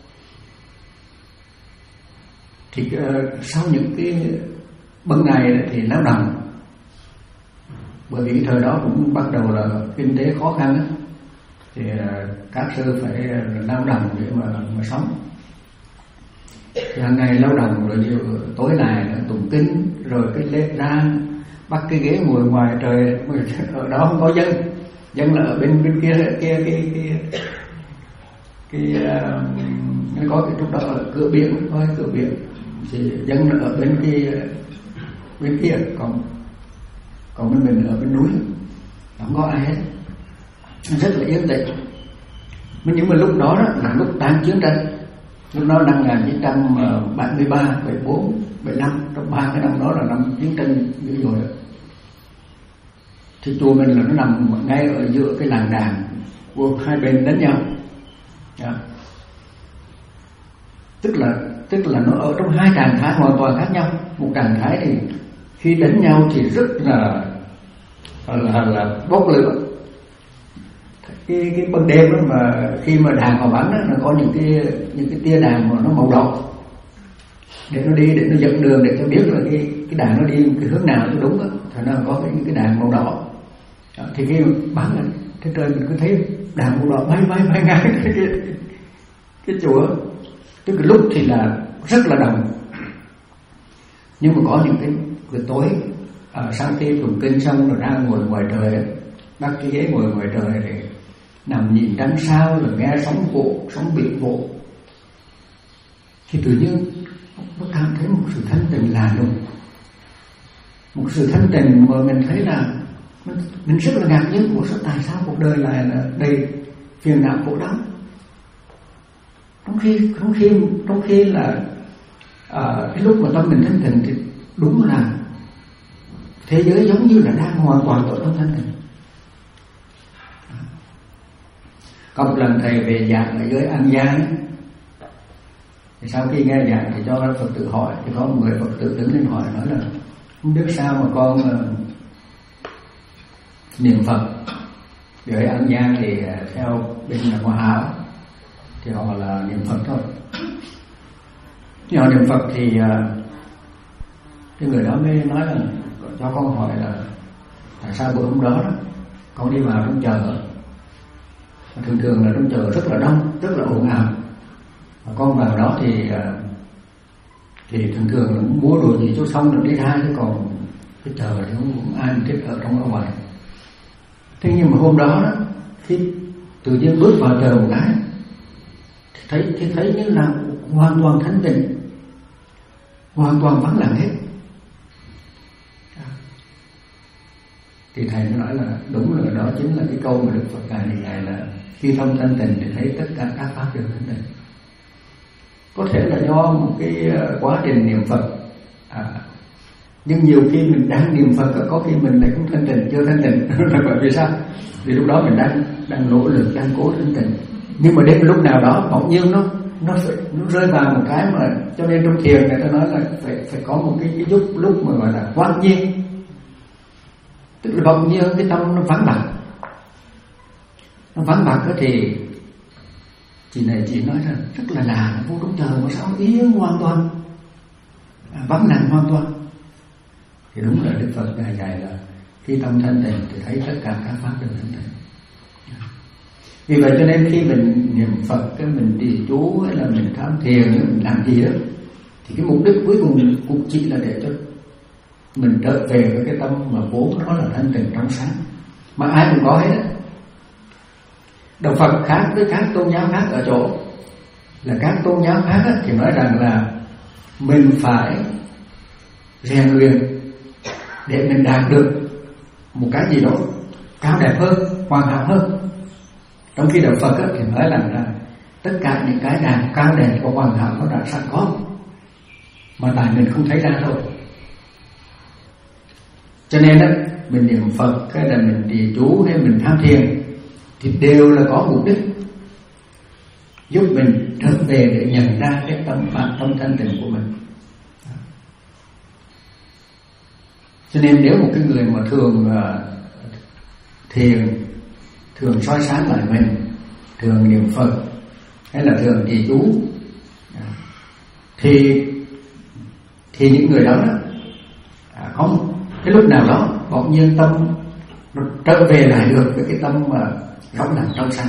Thì uh, sau những cái bậc này thì náo động, bởi vì thời đó cũng bắt đầu là kinh tế khó khăn ấy. Thì uh, các sư phải lao động để mà, mà sống. Thì hàng ngày lao động rồi chiều tối này tụng kinh rồi cái lết ra bắt cái ghế ngồi ngoài trời, ở đó không có dân, dân là ở bên bên kia kia kia kia cái nó có cái chút đó ở cửa biển thôi, cửa biển thì dân là ở bên kia bên kia, còn còn bên mình ở bên núi không có ai hết, rất là yên tĩnh. Nhưng mà lúc đó, đó là lúc tan chiến tranh, lúc đó năm một nghìn chín trăm bảy mươi ba, bảy mươi bốn, bảy mươi lăm, trong ba cái năm đó là năm chiến tranh dữ dội. Thì chùa mình là nó nằm ngay ở giữa cái làng đàn của hai bên đánh nhau. Yeah. Tức là tức là nó ở trong hai trạng thái hoàn toàn khác nhau. Một trạng thái thì khi đánh nhau thì rất là là, là bốc lửa. Cái cái ban đêm đó mà khi mà đàn vào bắn đó, nó có những cái những cái tia đàn mà nó màu đỏ để nó đi, để nó dẫn đường, để cho biết là cái cái đàn nó đi cái hướng nào cho đúng đó. Thì nó có cái cái đàn màu đỏ. Đó, thì khi bắn lên cái trời mình cứ thấy đàn màu đỏ bay bay bay ngang cái, cái, cái, cái chùa. Tức là lúc thì là rất là đông, nhưng mà có những cái buổi tối à, sau khi tụng kinh xong rồi ra ngồi ngoài trời, bắt cái ghế ngồi ngoài trời để nằm nhìn trăng sao rồi nghe sóng vỗ, sóng biển vỗ, thì tự nhiên nó cảm thấy một sự thanh tịnh lạ lùng, một sự thanh tịnh mà mình thấy là mình, mình rất là ngạc nhiên, của sao tại sao cuộc đời lại là đầy phiền não khổ đau. Trong khi trong khi trong khi là à, cái lúc mà tâm mình thanh tịnh thì đúng là thế giới giống như là đang hoàn toàn ở trong thanh tịnh. Có một lần thầy về giảng ở dưới An Giang, thì sau khi nghe giảng thì cho Phật tử hỏi, thì có một người Phật tử đứng lên hỏi, nói là không biết sao mà con uh, niệm Phật. Dưới An Giang thì uh, theo bên là Hòa Hảo thì họ là niệm Phật thôi. Nhưng họ niệm Phật thì uh, cái người đó mới nói là cho con hỏi là tại sao bữa hôm đó, đó con đi vào trong chợ, thường thường là trong chợ rất là đông, rất là ồn ào, và con vào đó thì thì thường thường là mua đồ gì cho xong rồi đi ra, chứ còn cái chợ thì không ai thích ở trong ở ngoài. Thế nhưng mà hôm đó, đó khi tự nhiên bước vào chợ một cái thì thấy thì thấy như là hoàn toàn thanh tịnh, hoàn toàn vắng lặng hết. Thì thầy mới nói là đúng là đó chính là cái câu mà Đức Phật Ngài thì Ngài là khi thông thanh tịnh thì thấy tất cả các pháp đều thanh tịnh. Có thể là do một cái quá trình niệm Phật, à, nhưng nhiều khi mình đang niệm Phật có khi mình lại cũng thanh tịnh, chưa thanh tịnh. Bởi vì sao? Vì lúc đó mình đang đang nỗ lực, đang cố thanh tịnh. Nhưng mà đến lúc nào đó bỗng nhiên nó nó phải nó rơi vào một cái mà cho nên trong thiền người ta nói là phải phải có một cái, cái lúc lúc mà gọi là quán nhiên. Tức là bỗng nhiên cái tâm nó vắng bặt, nó vắng bặt thì chị này chị nói là rất là lạ, vô trong trời mà sao yên hoàn toàn, à, vắng lặng hoàn toàn. Thì đúng là Đức Phật Ngài dạy là khi tâm thanh tịnh thì thấy tất cả các pháp đều thanh tịnh. Vì vậy cho nên khi mình niệm Phật, cái mình trì chú hay là mình tham thiền, mình làm gì đó, thì cái mục đích cuối cùng cũng chỉ là để cho mình trở về với cái tâm mà vốn nó là thanh tịnh trong sáng, mà ai cũng có hết. Đạo Phật khác với các tôn giáo khác ở chỗ là các tôn giáo khác á, thì nói rằng là mình phải rèn luyện để mình đạt được một cái gì đó cao đẹp hơn, hoàn hảo hơn. Trong khi Đạo Phật á, thì nói rằng là tất cả những cái đạt cao đẹp và hoàn hảo nó đã sẵn có, mà tại mình không thấy ra thôi. Cho nên đó, mình niệm Phật hay là mình trì chú hay mình tham thiền thì đều là có mục đích giúp mình trở về để nhận ra cái tâm pháp tâm thanh tịnh của mình. Cho nên nếu một cái người mà thường uh, thiền, thường soi sáng lại mình, thường niệm Phật hay là thường trì chú, thì thì những người đó, đó à, có cái lúc nào đó bỗng nhiên tâm nó trở về lại được với cái tâm mà rộng lặng trong sáng.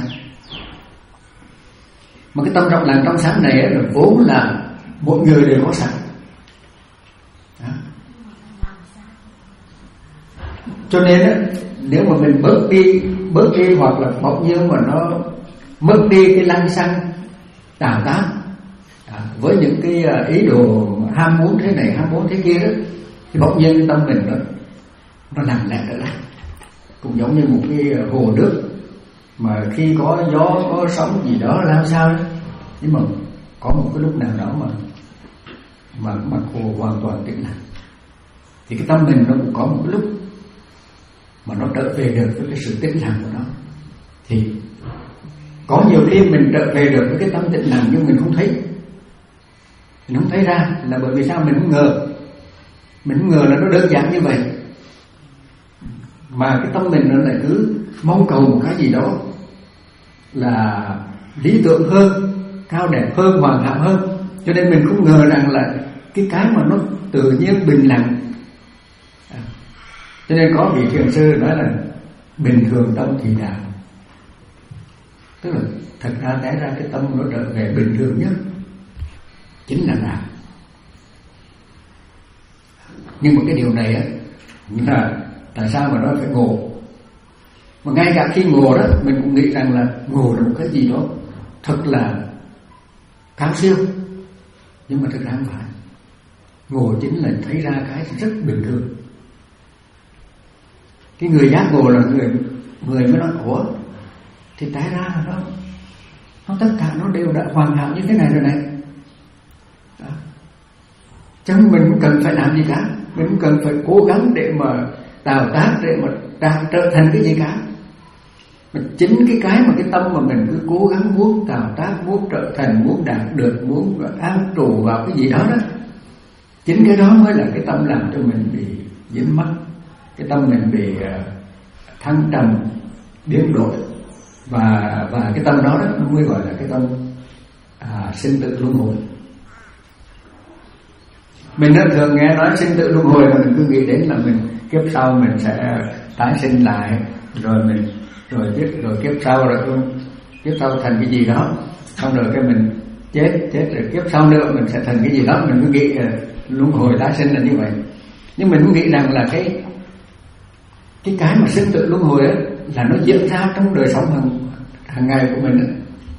Mà cái tâm rộng lặng trong sáng này là vốn là mỗi người đều có sẵn. Đó. Cho nên đó, nếu mà mình bớt đi bớt đi hoặc là bỗng nhiên mà nó mất đi cái lăng xăng tà tác à, với những cái ý đồ ham muốn thế này ham muốn thế kia đó, thì bỗng nhiên tâm mình nó nó lặng lẽ trở lại, cũng giống như một cái hồ nước mà khi có gió có sóng gì đó làm sao đó, nhưng mà có một cái lúc nào đó mà mà mặt hồ hoàn toàn tĩnh lặng, thì cái tâm mình nó cũng có một cái lúc mà nó trở về được với cái sự tĩnh lặng của nó. Thì có nhiều khi mình trở về được với cái tâm tĩnh lặng nhưng mình không thấy, mình không thấy ra là bởi vì sao? Mình không ngờ, mình không ngờ là nó đơn giản như vậy, mà cái tâm mình nó lại cứ mong cầu một cái gì đó là lý tưởng hơn, cao đẹp hơn, hoàn hảo hơn, cho nên mình không ngờ rằng là cái cái mà nó tự nhiên bình lặng. À, cho nên có vị thiền sư nói là bình thường tâm thì đạo, tức là thật ra té ra cái tâm nó trở về bình thường nhất chính là đạo. Nhưng mà cái điều này á là tại sao mà nó phải ngộ? Mà ngay cả khi ngộ đó, mình cũng nghĩ rằng là ngộ là một cái gì đó thật là cao siêu, nhưng mà thực ra không phải. Ngộ chính là thấy ra cái rất bình thường. Cái người giác ngộ là người người mới nói ủa, thì tại ra là nó nó tất cả nó đều đã hoàn hảo như thế này rồi này. Đó. Chứ mình không cần phải làm gì cả, mình không cần phải cố gắng để mà tạo tác, để mà tạo trở thành cái gì cả. Mà chính cái cái mà cái tâm mà mình cứ cố gắng muốn tạo tác, muốn trở thành, muốn đạt được, muốn an trụ vào cái gì đó đó, chính cái đó mới là cái tâm làm cho mình bị dính mắc, cái tâm mình bị thăng trầm, biến đổi, và và cái tâm đó, đó nó mới gọi là cái tâm à, sinh tử luân hồi. Mình đã thường nghe nói sinh tử luân hồi là mình cứ nghĩ đến là mình kiếp sau mình sẽ tái sinh lại, rồi mình rồi tiếp rồi kiếp sau rồi kiếp sau thành cái gì đó, xong rồi cái mình chết chết rồi kiếp sau nữa mình sẽ thành cái gì đó, mình cứ nghĩ luân hồi tái sinh là như vậy. Nhưng mình cũng nghĩ rằng là cái cái cái mà sinh tử luân hồi ấy, là nó diễn ra trong đời sống hàng hàng ngày của mình ấy.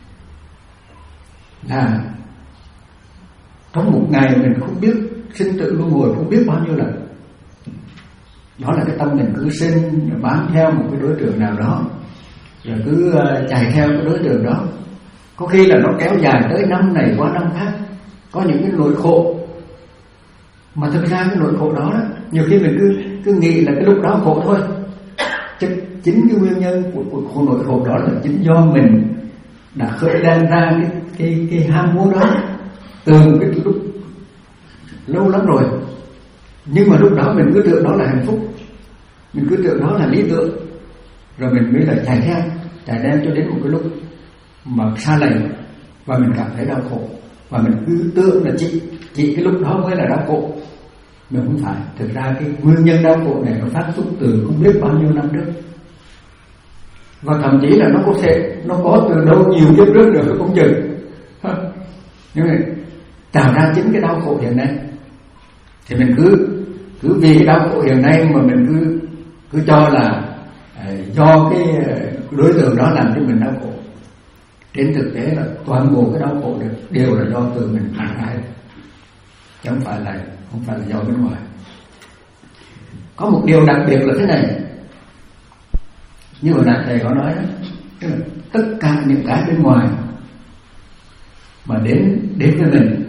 Là trong một ngày mình không biết sinh tử luân hồi không biết bao nhiêu lần. Đó là cái tâm mình cứ sinh bám theo một cái đối tượng nào đó, rồi cứ chạy theo cái đối tượng đó. Có khi là nó kéo dài tới năm này qua năm khác. Có những cái nỗi khổ mà thực ra cái nỗi khổ đó, đó nhiều khi mình cứ cứ nghĩ là cái lúc đó khổ thôi, chứ chính cái nguyên nhân của, của, của nỗi khổ đó là chính do mình đã khởi lên ra cái cái cái ham muốn đó từ cái lúc lâu lắm rồi. Nhưng mà lúc đó mình cứ tưởng đó là hạnh phúc, mình cứ tưởng đó là lý tưởng, rồi mình mới lại chạy theo chạy theo cho đến một cái lúc mà xa lầy và mình cảm thấy đau khổ, và mình cứ tưởng là chỉ chỉ cái lúc đó mới là đau khổ. Nhưng không phải, thực ra cái nguyên nhân đau khổ này nó phát xuất từ không biết bao nhiêu năm trước, và thậm chí là nó có thể nó có từ đâu nhiều kiếp trước nữa cũng chừng. Nhưng mà tạo ra chính cái đau khổ hiện nay, thì mình cứ cứ vì cái đau khổ hiện nay mà mình cứ cứ cho là uh, do cái uh, đối tượng đó làm cho mình đau khổ. Trên thực tế là toàn bộ cái đau khổ đều là do từ mình tạo ra, chứ không phải là không phải là do bên ngoài. Có một điều đặc biệt là thế này, như hồi nãy thầy có nói đó, tức là tất cả những cái bên ngoài mà đến đến với mình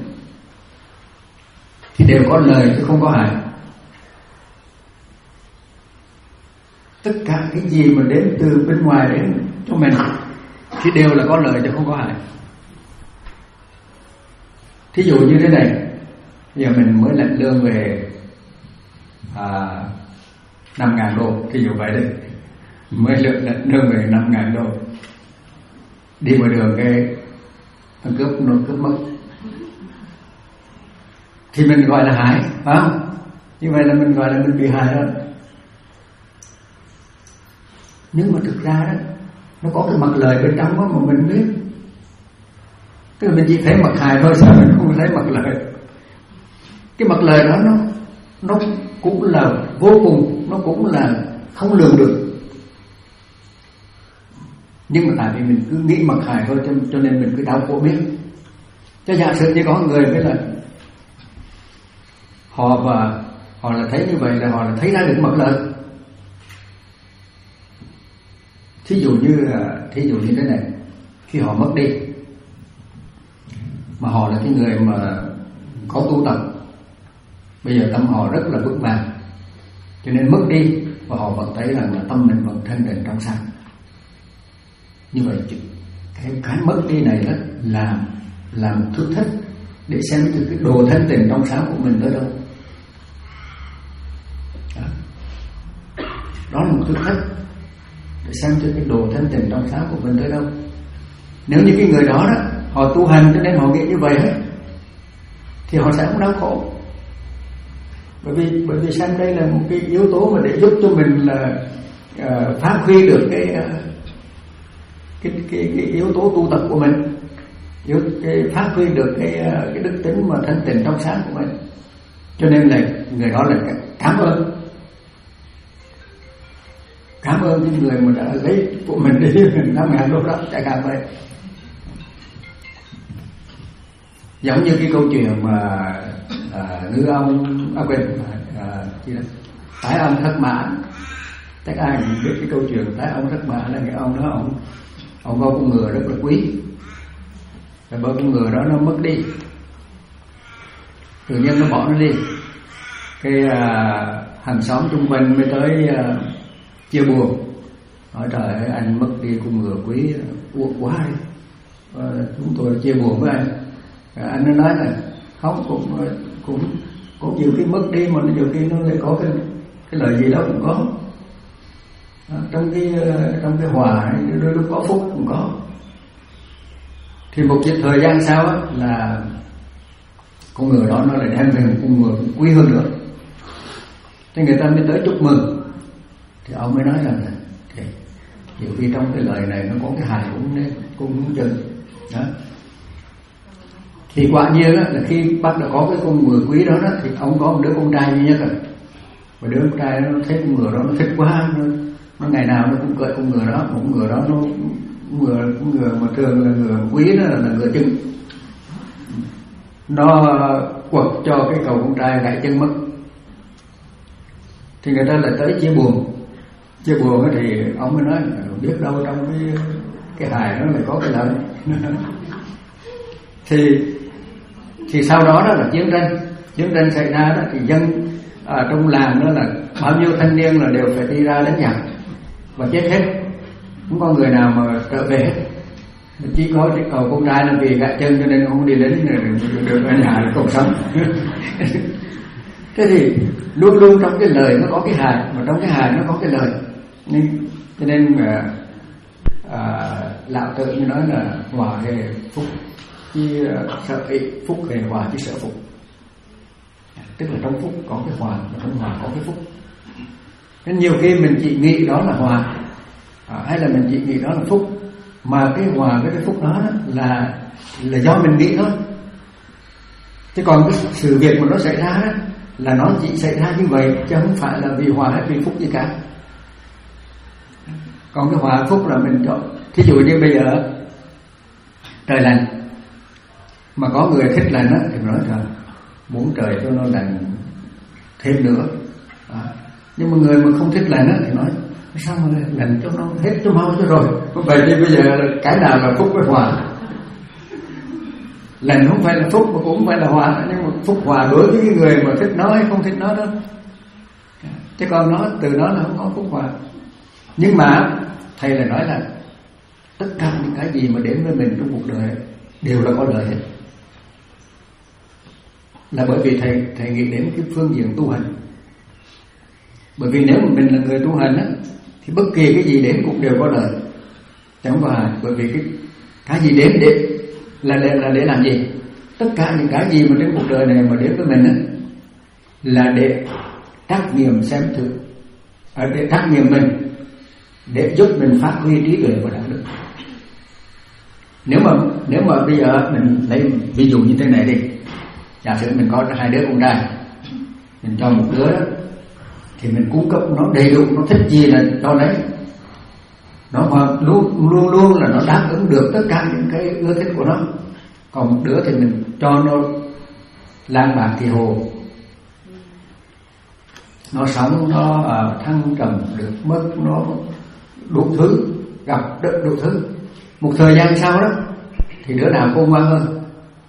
thì đều có lợi chứ không có hại. Tất cả cái gì mà đến từ bên ngoài đến cho mình thì đều là có lợi chứ không có hại. Thí dụ như thế này, giờ mình mới lãnh lương về à, năm ngàn đô, thì dụ vậy đấy, mới lượng đơn về năm ngàn đô, đi ngoài đường cái nó cướp nó cướp mất, thì mình gọi là hại, phải không? Như vậy là mình gọi là mình bị hại đó. Nhưng mà thực ra đó, nó có cái mặt lời bên trong đó mà mình biết. Tức là mình chỉ thấy mặt hại thôi, sao mình không thấy mặt lời? Cái mặt lời đó nó nó cũng là vô cùng, nó cũng là không lường được. Nhưng mà tại vì mình cứ nghĩ mặt hại thôi, cho, cho nên mình cứ đau khổ biết. Cho giả sử như có người với là họ và họ là thấy như vậy là họ là thấy ra được mặt lợi. Thí dụ như thí dụ như thế này, khi họ mất đi, mà họ là cái người mà có tu tập, bây giờ tâm họ rất là vững vàng, cho nên mất đi và họ vẫn thấy rằng là tâm mình vẫn thanh tịnh trong sáng. Như vậy cái, cái mất đi này đó là là một thử thách để xem được cái đồ thanh tịnh trong sáng của mình tới đâu. Đó, đó là một thử thách để xem cho cái đồ thanh tịnh trong sáng của mình tới đâu. Nếu như cái người đó đó họ tu hành cho nên họ nghĩ như vậy hết, thì họ sẽ không đau khổ. Bởi vì bởi vì xem đây là một cái yếu tố mà để giúp cho mình là uh, phát huy được cái, uh, cái cái cái yếu tố tu tập của mình, yếu cái phát huy được cái uh, cái đức tính mà thanh tịnh trong sáng của mình. Cho nên là người đó là cảm ơn. Cảm ơn những người mà đã lấy của mình đi năm ngàn đô đó, chẳng hạn vậy. Giống như cái câu chuyện mà à, ngư ông à, quên à, chi đó, tái ông thất mã. Chắc ai cũng biết cái câu chuyện tái ông thất mã là cái ông đó ông ông có con ngựa rất là quý, rồi bởi con ngựa đó nó mất đi, tự nhiên nó bỏ nó đi, cái à, hàng xóm chung quanh mới tới à, chia buồn, nói trời ơi anh mất đi con ngựa quý uổng quá đi, à, chúng tôi chia buồn với anh. À, anh nó nói là không, cũng cũng cũng nhiều khi mất đi mà nhiều khi nó lại có cái cái lời gì đó cũng có. À, trong cái trong cái hòa đôi lúc có phúc cũng có. Thì một cái thời gian sau á, là con ngựa đó nó lại đem về một con ngựa quý hơn nữa, thì người ta mới tới chúc mừng. Thì ông mới nói rằng là thì nhiều khi trong cái lời này nó có cái hài cũng nên cũng cũng chừng đó. Thì quả nhiên đó, là khi bắt đầu có cái con ngựa quý đó, đó thì ông có một đứa con trai duy nhất rồi, và đứa con trai nó thấy con ngựa đó nó thích quá, nó, nó ngày nào nó cũng cởi con ngựa đó. Một con ngựa đó nó ngựa con ngựa mà thường là ngựa quý đó là, là ngựa chừng, nó quật cho cái cậu con trai gãy chân mất. Thì người ta lại tới chia buồn. Chia buồn thì ông mới nói biết đâu trong cái cái hài nó lại có cái lợi. thì thì sau đó đó là chiến tranh chiến tranh xảy ra đó, thì dân ở trong làng đó là bao nhiêu thanh niên là đều phải đi ra đánh giặc và chết hết, không có người nào mà trở về hết. Chỉ có cái cậu con trai là vì gãy chân cho nên không đi lính, được ở nhà để còn sống. Thế thì luôn luôn trong cái lời nó có cái hài, mà trong cái hài nó có cái lời. Nên cho nên mà à, lão tự như nói là hòa hề phúc chi sợ ý, phúc hề hòa chi sợ phúc. Tức là trong phúc có cái hòa, và trong hòa có cái phúc. Nên nhiều khi mình chỉ nghĩ đó là hòa, à, hay là mình chỉ nghĩ đó là phúc, mà cái hòa với cái phúc đó, đó là là do mình nghĩ thôi. Chứ còn cái sự việc mà nó xảy ra đó là nó chỉ xảy ra như vậy, chứ không phải là vì hòa hay vì phúc gì cả. Còn cái hòa phúc là mình chọn. Thí dụ như bây giờ trời lạnh, mà có người thích lạnh á, thì nói rằng muốn trời cho nó lạnh thêm nữa. À, nhưng mà người mà không thích lạnh á thì nói sao mà lạnh cho nó hết cho mau cho rồi. Vậy thì bây giờ là cái nào là phúc với hòa? Lạnh không phải là phúc mà cũng không phải là hòa, nhưng mà phúc hòa đối với cái người mà thích nó hay không thích nó đó. Chứ còn nó từ đó là không có phúc hòa. Nhưng mà thầy lại nói là tất cả những cái gì mà đến với mình trong cuộc đời đều là có lợi hết. Là bởi vì thầy thầy nghĩ đến cái phương diện tu hành. Bởi vì nếu mà mình là người tu hành á, thì bất kỳ cái gì đến cũng đều có lợi, chẳng có hại. Bởi vì cái cái gì đến để là để là để làm gì? Tất cả những cái gì mà đến cuộc đời này mà đến với mình á, là để trắc nghiệm xem thử, à, để trắc nghiệm mình, để giúp mình phát huy trí tuệ và đạo đức. Nếu mà nếu mà bây giờ mình lấy ví dụ như thế này đi, giả sử mình có hai đứa con trai, mình cho một đứa đó thì mình cung cấp nó đầy đủ, nó thích gì là cho đấy, nó mà luôn luôn luôn là nó đáp ứng được tất cả những cái ưa thích của nó. Còn một đứa thì mình cho nó lang bạc thì hồ, nó sống nó uh, thăng trầm được mất, nó đủ thứ, gặp được đủ thứ. Một thời gian sau đó thì đứa nào khôn ngoan hơn?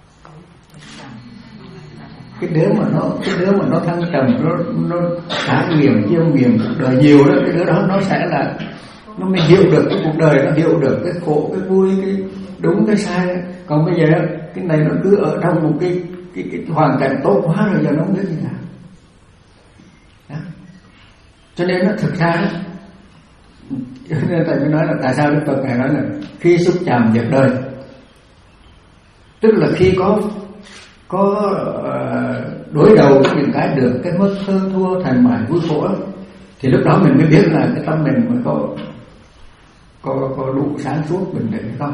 Cái đứa mà nó cái đứa mà nó thăng trầm, nó nó trải nghiệm chiêm nghiệm cuộc đời nhiều đó, cái đứa đó nó sẽ là nó mới hiểu được cái cuộc đời, nó hiểu được cái khổ, cái vui, cái đúng, cái sai. Còn bây giờ cái này nó cứ ở trong một cái cái, cái hoàn cảnh tốt quá rồi, giờ nó không biết gì nào. Đó. Cho nên nó thực ra đó, nên tại mới nói là tại sao Đức Phật ngài nói là khi xúc chạm việc đời, tức là khi có có uh, đối đầu với những cái được, cái mất, hơn thua, thành bại, vui khổ, thì lúc đó mình mới biết là cái tâm mình mới có có có đủ sáng suốt, bình tĩnh hay không.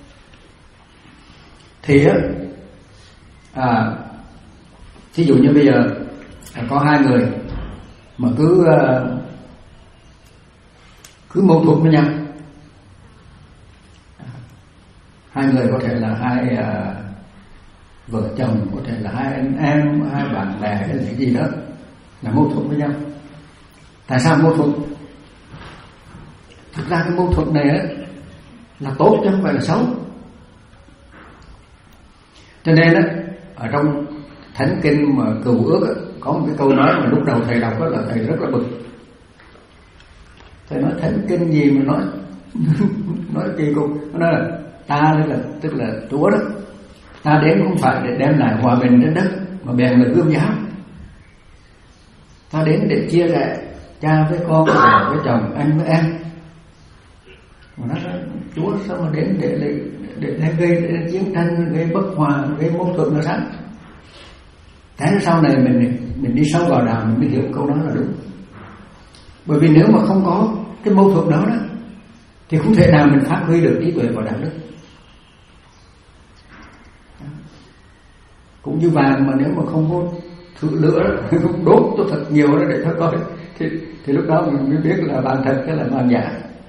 Thì á, à, ví dụ như bây giờ có hai người mà cứ uh, cứ mâu thuẫn với nhau. Hai người có thể là hai uh, vợ chồng, có thể là hai anh em, hai bạn bè hay là gì đó, là mâu thuẫn với nhau. Tại sao mâu thuẫn? Thực ra cái mâu thuẫn này á là tốt chứ không phải là xấu. Cho nên á, ở trong Thánh Kinh mà Cựu Ước á, có một cái câu nói mà lúc đầu thầy đọc đó là thầy rất là bực. Thầy nói Thánh Kinh gì mà nói nói kỳ cục. Nó nói là ta là tức là Chúa đó, ta đến không phải để đem lại hòa bình trên đất, mà bèn là gươm giáo. Ta đến để chia rẽ cha với con, vợ với chồng, anh với em. Mà nó nói Chúa sao mà đến để để, để, để gây để chiến tranh, gây bất hòa, gây mâu thuẫn là sao? Thế sau này mình mình đi sâu vào đạo mình mới hiểu câu đó là đúng. Bởi vì nếu mà không có cái mâu thuẫn đó đó, thì không thể nào mình phát huy được trí tuệ và đạo đức. Cũng như vàng mà nếu mà không có thử lửa, không đốt cho thật nhiều đó để cho coi, thì, thì lúc đó mình mới biết là vàng thật hay là vàng giả.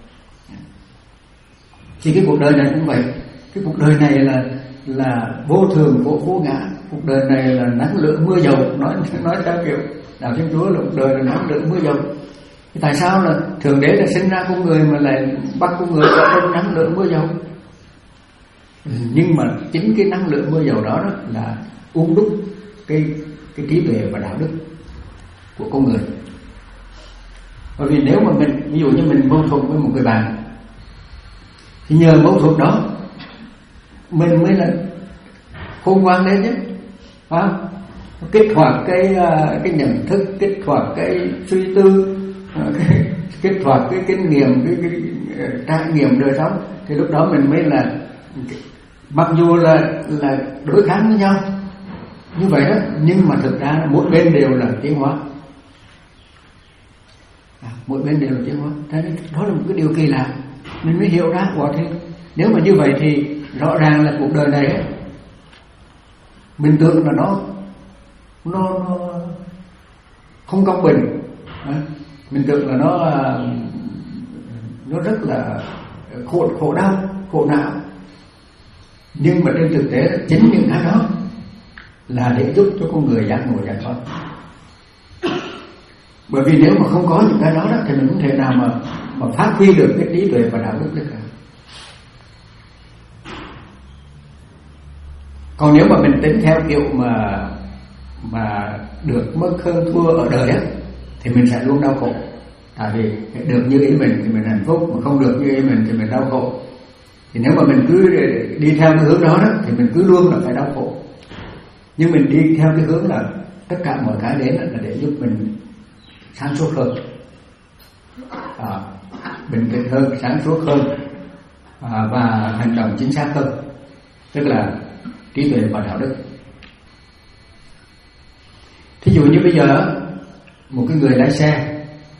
Thì cái cuộc đời này cũng vậy. Cái cuộc đời này là là vô thường, vô vô ngã. Cuộc đời này là nắng lượng mưa dầu. Nói nói theo kiểu đạo Thiên Chúa là cuộc đời là nắng lượng mưa dầu. Thì tại sao là Thượng Đế là sinh ra con người mà lại bắt con người ở trong nắng lượng mưa dầu? Nhưng mà chính cái năng lượng mưa dầu đó, đó là uốn đúc cái cái trí tuệ và đạo đức của con người. Bởi vì nếu mà mình ví dụ như mình mâu thuẫn với một người bạn, thì nhờ mâu thuẫn đó mình mới là khôn ngoan lên chứ, phải không? Kích hoạt cái cái nhận thức, kích hoạt cái suy tư, cái, kích hoạt cái kinh nghiệm, cái, cái, cái trải nghiệm đời sống, thì lúc đó mình mới là, mặc dù là là đối kháng với nhau như vậy đó, nhưng mà thực ra mỗi bên đều là tiến hóa. À, mỗi bên đều là tiến hóa. Thế nên đó là một cái điều kỳ lạ. Mình mới hiểu ra quả thì nếu mà như vậy thì rõ ràng là cuộc đời này ấy, mình tưởng là nó nó, nó không công bình, mình tưởng là nó nó rất là khổ khổ đau, khổ não. Nhưng mà trên thực tế chính những cái đó là để giúp cho con người giác ngộ giải thoát. Bởi vì nếu mà không có những cái đó, đó thì mình không thể nào mà mà phát huy được cái trí tuệ và đạo đức được cả. Còn nếu mà mình tính theo kiểu mà mà được mất hơn thua ở đời á, thì mình sẽ luôn đau khổ. Tại vì được như ý mình thì mình hạnh phúc, mà không được như ý mình thì mình đau khổ. Thì nếu mà mình cứ đi theo cái hướng đó, đó thì mình cứ luôn là phải đau khổ. Nhưng mình đi theo cái hướng là tất cả mọi cái đến là để giúp mình sáng suốt hơn, à, bình tĩnh hơn, sáng suốt hơn, à, và hành động chính xác hơn, tức là trí tuệ và đạo đức. Thí dụ như bây giờ một cái người lái xe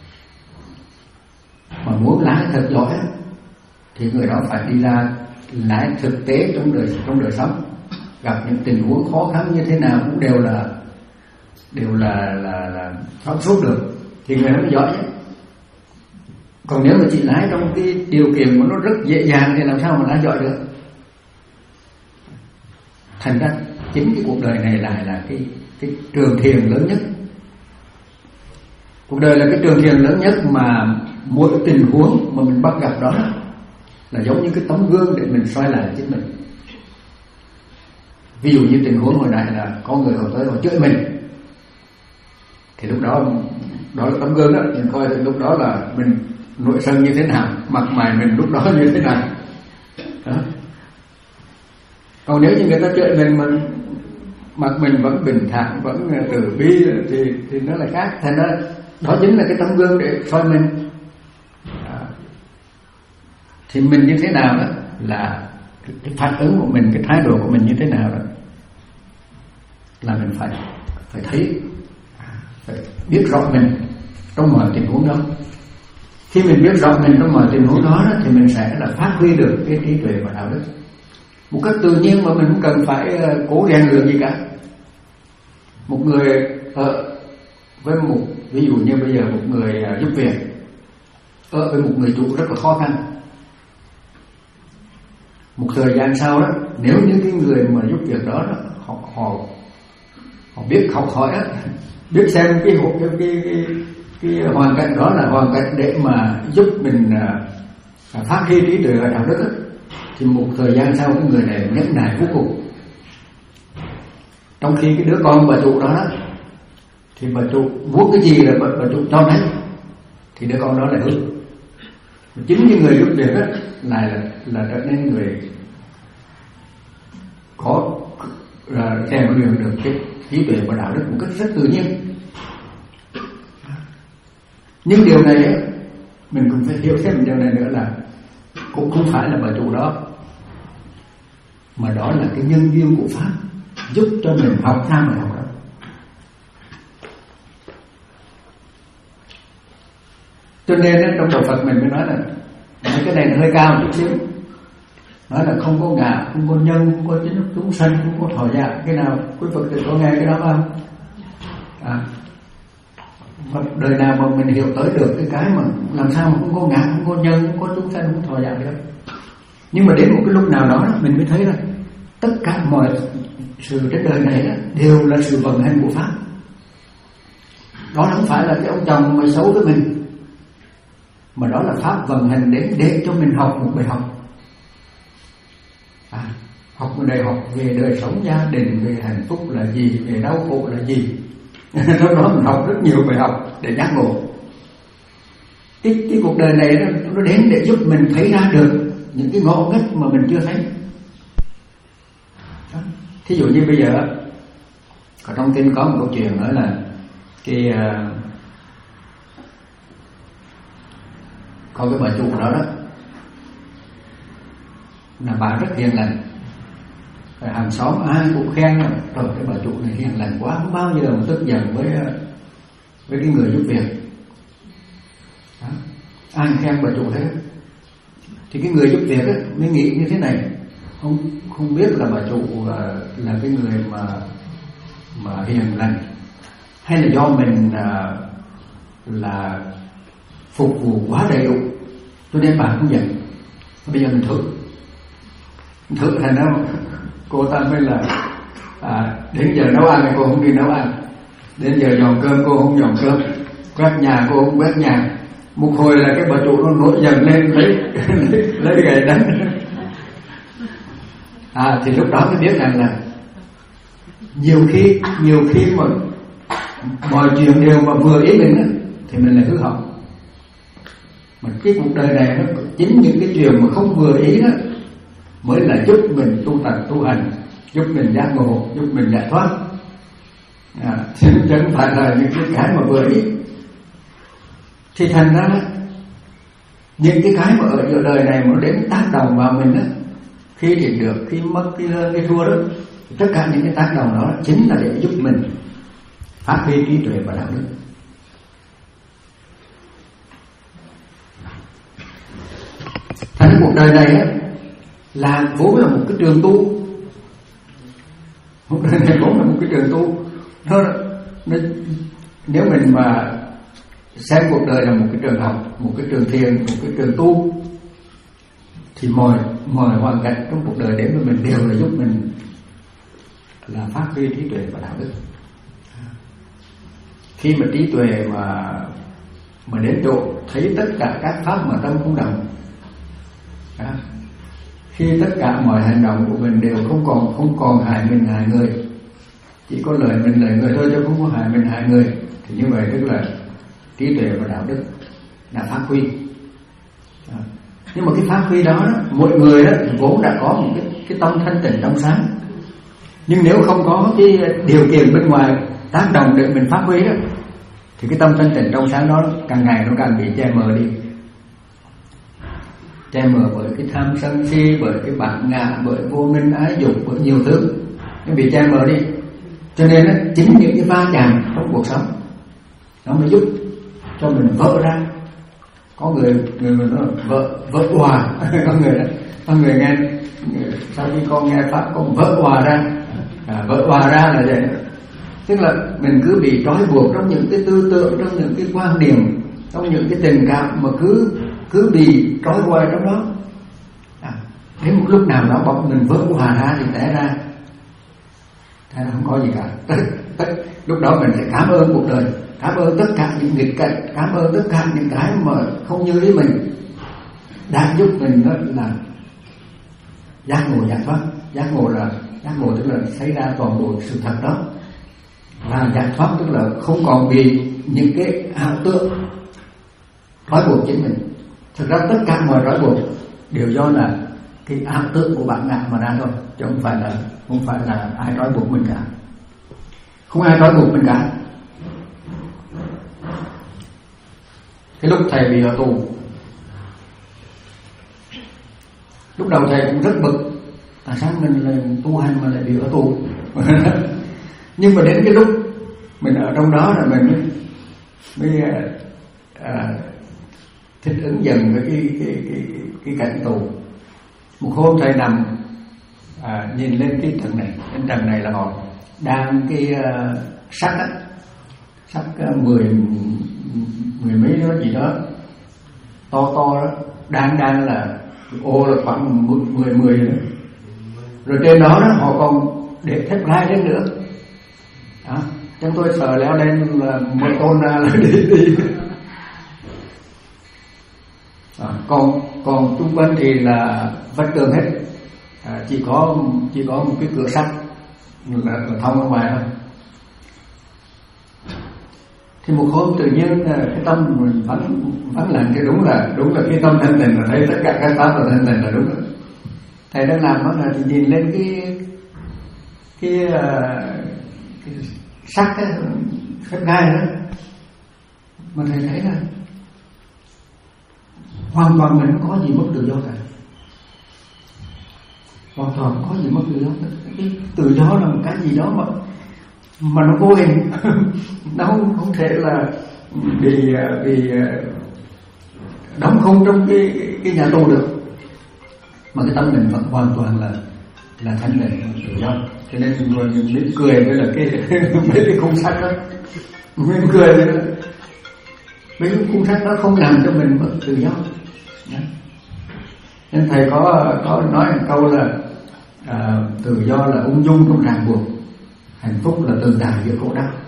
mà muốn lái thật giỏi thì người đó phải đi ra lái thực tế trong đời trong đời sống, gặp những tình huống khó khăn như thế nào cũng đều là đều là là là thông suốt được thì người đó mới giỏi. Còn nếu mà chỉ lái trong cái điều kiện mà nó rất dễ dàng thì làm sao mà lái giỏi được? Thành ra chính cái cuộc đời này lại là cái cái trường thiền lớn nhất. Cuộc đời là cái trường thiền lớn nhất mà mỗi tình huống mà mình bắt gặp đó là giống như cái tấm gương để mình soi lại chính mình. Ví dụ như tình huống hồi nãy là có người họ tới họ chửi mình, thì lúc đó đó là tấm gương đó, mình coi lúc đó là mình nội sân như thế nào, mặt mày mình lúc đó như thế nào đó. Còn nếu như người ta chửi mình mình mặt mình vẫn bình thản, vẫn từ bi thì thì nó là khác. Thành ra đó chính là cái tấm gương để soi mình. À, thì mình như thế nào đó là cái, cái phản ứng của mình, cái thái độ của mình như thế nào đó là mình phải phải thấy, phải biết rõ mình trong mọi tình huống đó. Khi mình biết rõ mình trong mọi tình huống đó, đó thì mình sẽ là phát huy được cái trí tuệ và đạo đức một cách tự nhiên mà mình không cần phải cố rèn luyện gì cả. Một người ở với một ví dụ như bây giờ một người giúp việc ở với một người chủ rất là khó khăn, một thời gian sau đó, nếu như cái người mà giúp việc đó, đó họ họ họ biết học hỏi đó, biết xem cái cái cái cái, cái hoàn cảnh đó là hoàn cảnh để mà giúp mình uh, phát huy trí tuệ và đạo đức đó, thì một thời gian sau cái người này nhẫn nại vô cùng. Trong khi cái đứa con bà chủ đó, đó thì bà chủ muốn cái gì là bà, bà chủ cho nấy, thì đứa con đó lại hư. Chính những người giúp việc đó lại là, là trở nên người có là rèn luyện được cái trí tuệ và đạo đức một cách rất tự nhiên. Nhưng điều này ấy, mình cũng phải hiểu thêm điều này nữa là cũng không phải là bà chủ đó, mà đó là cái nhân duyên của Pháp giúp cho mình học ra bài học đó. Cho nên trong đạo Phật mình mới nói là cái này nó hơi cao một chút xíu, nói là không có ngã, không có nhân, không có chính chúng sanh, không có thọ giả. Cái nào quý Phật tử có nghe cái đó không? À, đời nào mà mình hiểu tới được cái cái mà làm sao mà không có ngã, không có nhân, không có chúng sanh, không thọ giả được. Nhưng mà đến một cái lúc nào đó mình mới thấy là tất cả mọi sự trên đời này đều là sự vận hành của Pháp. Đó không phải là cái ông chồng mà xấu với mình, mà đó là Pháp vận hành đến để cho mình học một bài học. À, học một bài học về đời sống gia đình, về hạnh phúc là gì, về đau khổ là gì. Trong đó mình học rất nhiều bài học để giác ngộ. Cái, cái cuộc đời này đó, nó đến để giúp mình thấy ra được những cái ngõ ngách mà mình chưa thấy. Đó. Thí dụ như bây giờ ở trong kinh có một câu chuyện nói là cái uh, có cái bà chủ đó đó là bà rất hiền lành, hàng xóm ai cũng khen rồi cái bà chủ này hiền lành quá, không bao giờ mà tức giận với với cái người giúp việc. Đó. Ai khen bà chủ thế thì cái người giúp việc ấy, mới nghĩ như thế này, không không biết là bà chủ là, là cái người mà mà hiền lành hay là do mình là, là phục vụ quá đầy đủ cho nên bà không giận. Bây giờ mình thử thử thành ra cô ta mới là à, đến giờ nấu ăn thì cô không đi nấu ăn, đến giờ dọn cơm cô không dọn cơm, quét nhà cô không quét nhà. Một hồi là cái bà chủ nó nổi dần lên lấy lấy, lấy gậy đánh. À thì lúc đó mới biết rằng là nhiều khi nhiều khi mà mọi chuyện đều mà vừa ý mình đó, thì mình lại hư hỏng. Mà cái cuộc đời này nó chính những cái chuyện mà không vừa ý đó mới là giúp mình tu tập tu hành, giúp mình giác ngộ, giúp mình giải thoát. À, chứ chẳng phải là những cái cái mà vừa ý. Thì thành ra những cái cái mà ở giữa đời này mà nó đến tác động vào mình á, khi thì được, khi mất, khi hơn, khi thua đó, tất cả những cái tác động đó chính là để giúp mình phát huy trí tuệ và đạo đức. Thành cuộc đời này á là vốn là một cái trường tu, cuộc đời này vốn là một cái trường tu. Nó, nó nếu mình mà xem cuộc đời là một cái trường học, một cái trường thiền, một cái trường tu, thì mọi mọi hoàn cảnh trong cuộc đời đến với mình đều là giúp mình là phát huy trí tuệ và đạo đức. Khi mà trí tuệ mà mà đến độ thấy tất cả các pháp mà tâm không động, à, khi tất cả mọi hành động của mình đều không còn không còn hại mình hại người, chỉ có lợi mình lợi người thôi chứ không có hại mình hại người, thì như vậy tức là trí tuệ và đạo đức đã phát huy. À, nhưng mà cái phát huy đó, đó mỗi người đó vốn đã có một cái, cái tâm thanh tịnh trong sáng, nhưng nếu không có cái điều kiện bên ngoài tác động để mình phát huy đó, thì cái tâm thanh tịnh trong sáng đó càng ngày nó càng bị che mờ đi, che mờ bởi cái tham sân si, bởi cái bản ngã, bởi vô minh ái dục, bởi nhiều thứ nó bị che mờ đi. Cho nên đó, chính những cái va chạm trong cuộc sống nó mới giúp cho mình vỡ ra. Có người người mình nói vỡ vỡ hòa có người có người nghe sau khi con nghe pháp con vỡ hòa ra, à, vỡ hòa ra là vậy. Tức là mình cứ bị trói buộc trong những cái tư tưởng, trong những cái quan điểm, trong những cái tình cảm mà cứ cứ bị trói hoài trong đó. À, đến một lúc nào đó bỗng mình vỡ hòa ra thì té ra, thế là không có gì cả. Tất, tất, lúc đó mình phải cảm ơn cuộc đời, cảm ơn tất cả những nghịch cảnh, cảm ơn tất cả những cái mà không như ý mình đã giúp mình đó là giác ngộ giải thoát. Giác ngộ là giác ngộ tức là thấy ra toàn bộ sự thật đó, và giải thoát tức là không còn bị những cái ảo tưởng trói buộc chính mình. Thực ra tất cả mọi trói buộc đều do là cái ảo tưởng của bản ngã mà ra thôi, chứ không phải là không phải là ai trói buộc mình cả. Không ai trói buộc mình cả. Cái lúc thầy bị ở tù, lúc đầu thầy cũng rất bực, tại sao mình là tu hành mà lại bị ở tù. Nhưng mà đến cái lúc mình ở trong đó là mình mới, mới à, thích ứng dần với cái, cái, cái, cái cảnh tù. Một hôm thầy nằm à, nhìn lên cái trần này, cái trần này là họ đang cái uh, sắt á, sắt uh, mười mười mấy đó gì đó to to đó, đang đang là ô là khoảng mười mười nữa. Rồi trên đó đó họ còn để thép gai lên nữa. Đó, chúng tôi sợ leo lên là một tôn ra là đi đi. À, còn còn xung quanh thì là vách tường hết, à, chỉ có chỉ có một cái cửa sắt là, là thông ra ngoài thôi. Thì một hôm tự nhiên cái tâm mình vắng vắng lặng, cái đúng là đúng là cái tâm thanh tịnh là thấy tất cả các pháp là thanh tịnh là đúng rồi. Thầy đang làm đó là thì nhìn lên cái cái, cái sắt cái cái gai đó, mà thầy thấy là hoàn toàn mình không có gì mất tự do cả, hoàn toàn không có gì mất tự do. Cái tự do là một cái gì đó mà mà nó vô hình, nó không, không thể là bị bị đóng khung trong cái cái nhà tù được, mà cái tâm mình vẫn hoàn toàn là là thanh tịnh tự do. Cho nên người mình mới cười với là cái mấy cái khung sắt đó, mình cười với là mấy cái khung sắt đó không làm cho mình mất tự do. Đấy. Nên thầy có có nói một câu là à, tự do là ung dung trong ràng buộc, hạnh phúc là tự tại giữa khổ đau.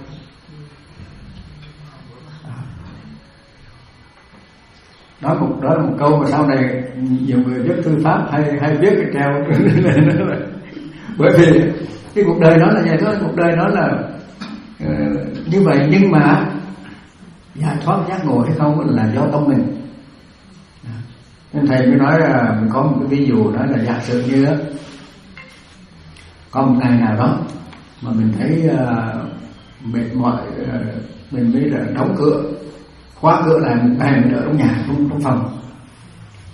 Đó một đó là một câu mà sau này nhiều người viết thư pháp hay hay viết cái treo bởi vì cái cuộc đời nó là vậy thôi, cuộc đời nó là uh, như vậy. Nhưng mà giải thoát giác ngộ hay không là do tâm mình. Nên thầy mới nói là mình có một cái ví dụ, đó là giả sử như đó, có một ngày nào đó mà mình thấy uh, mệt mỏi, uh, mình mới là đóng cửa, khóa cửa lại một ngày mình ở trong nhà, trong, trong phòng,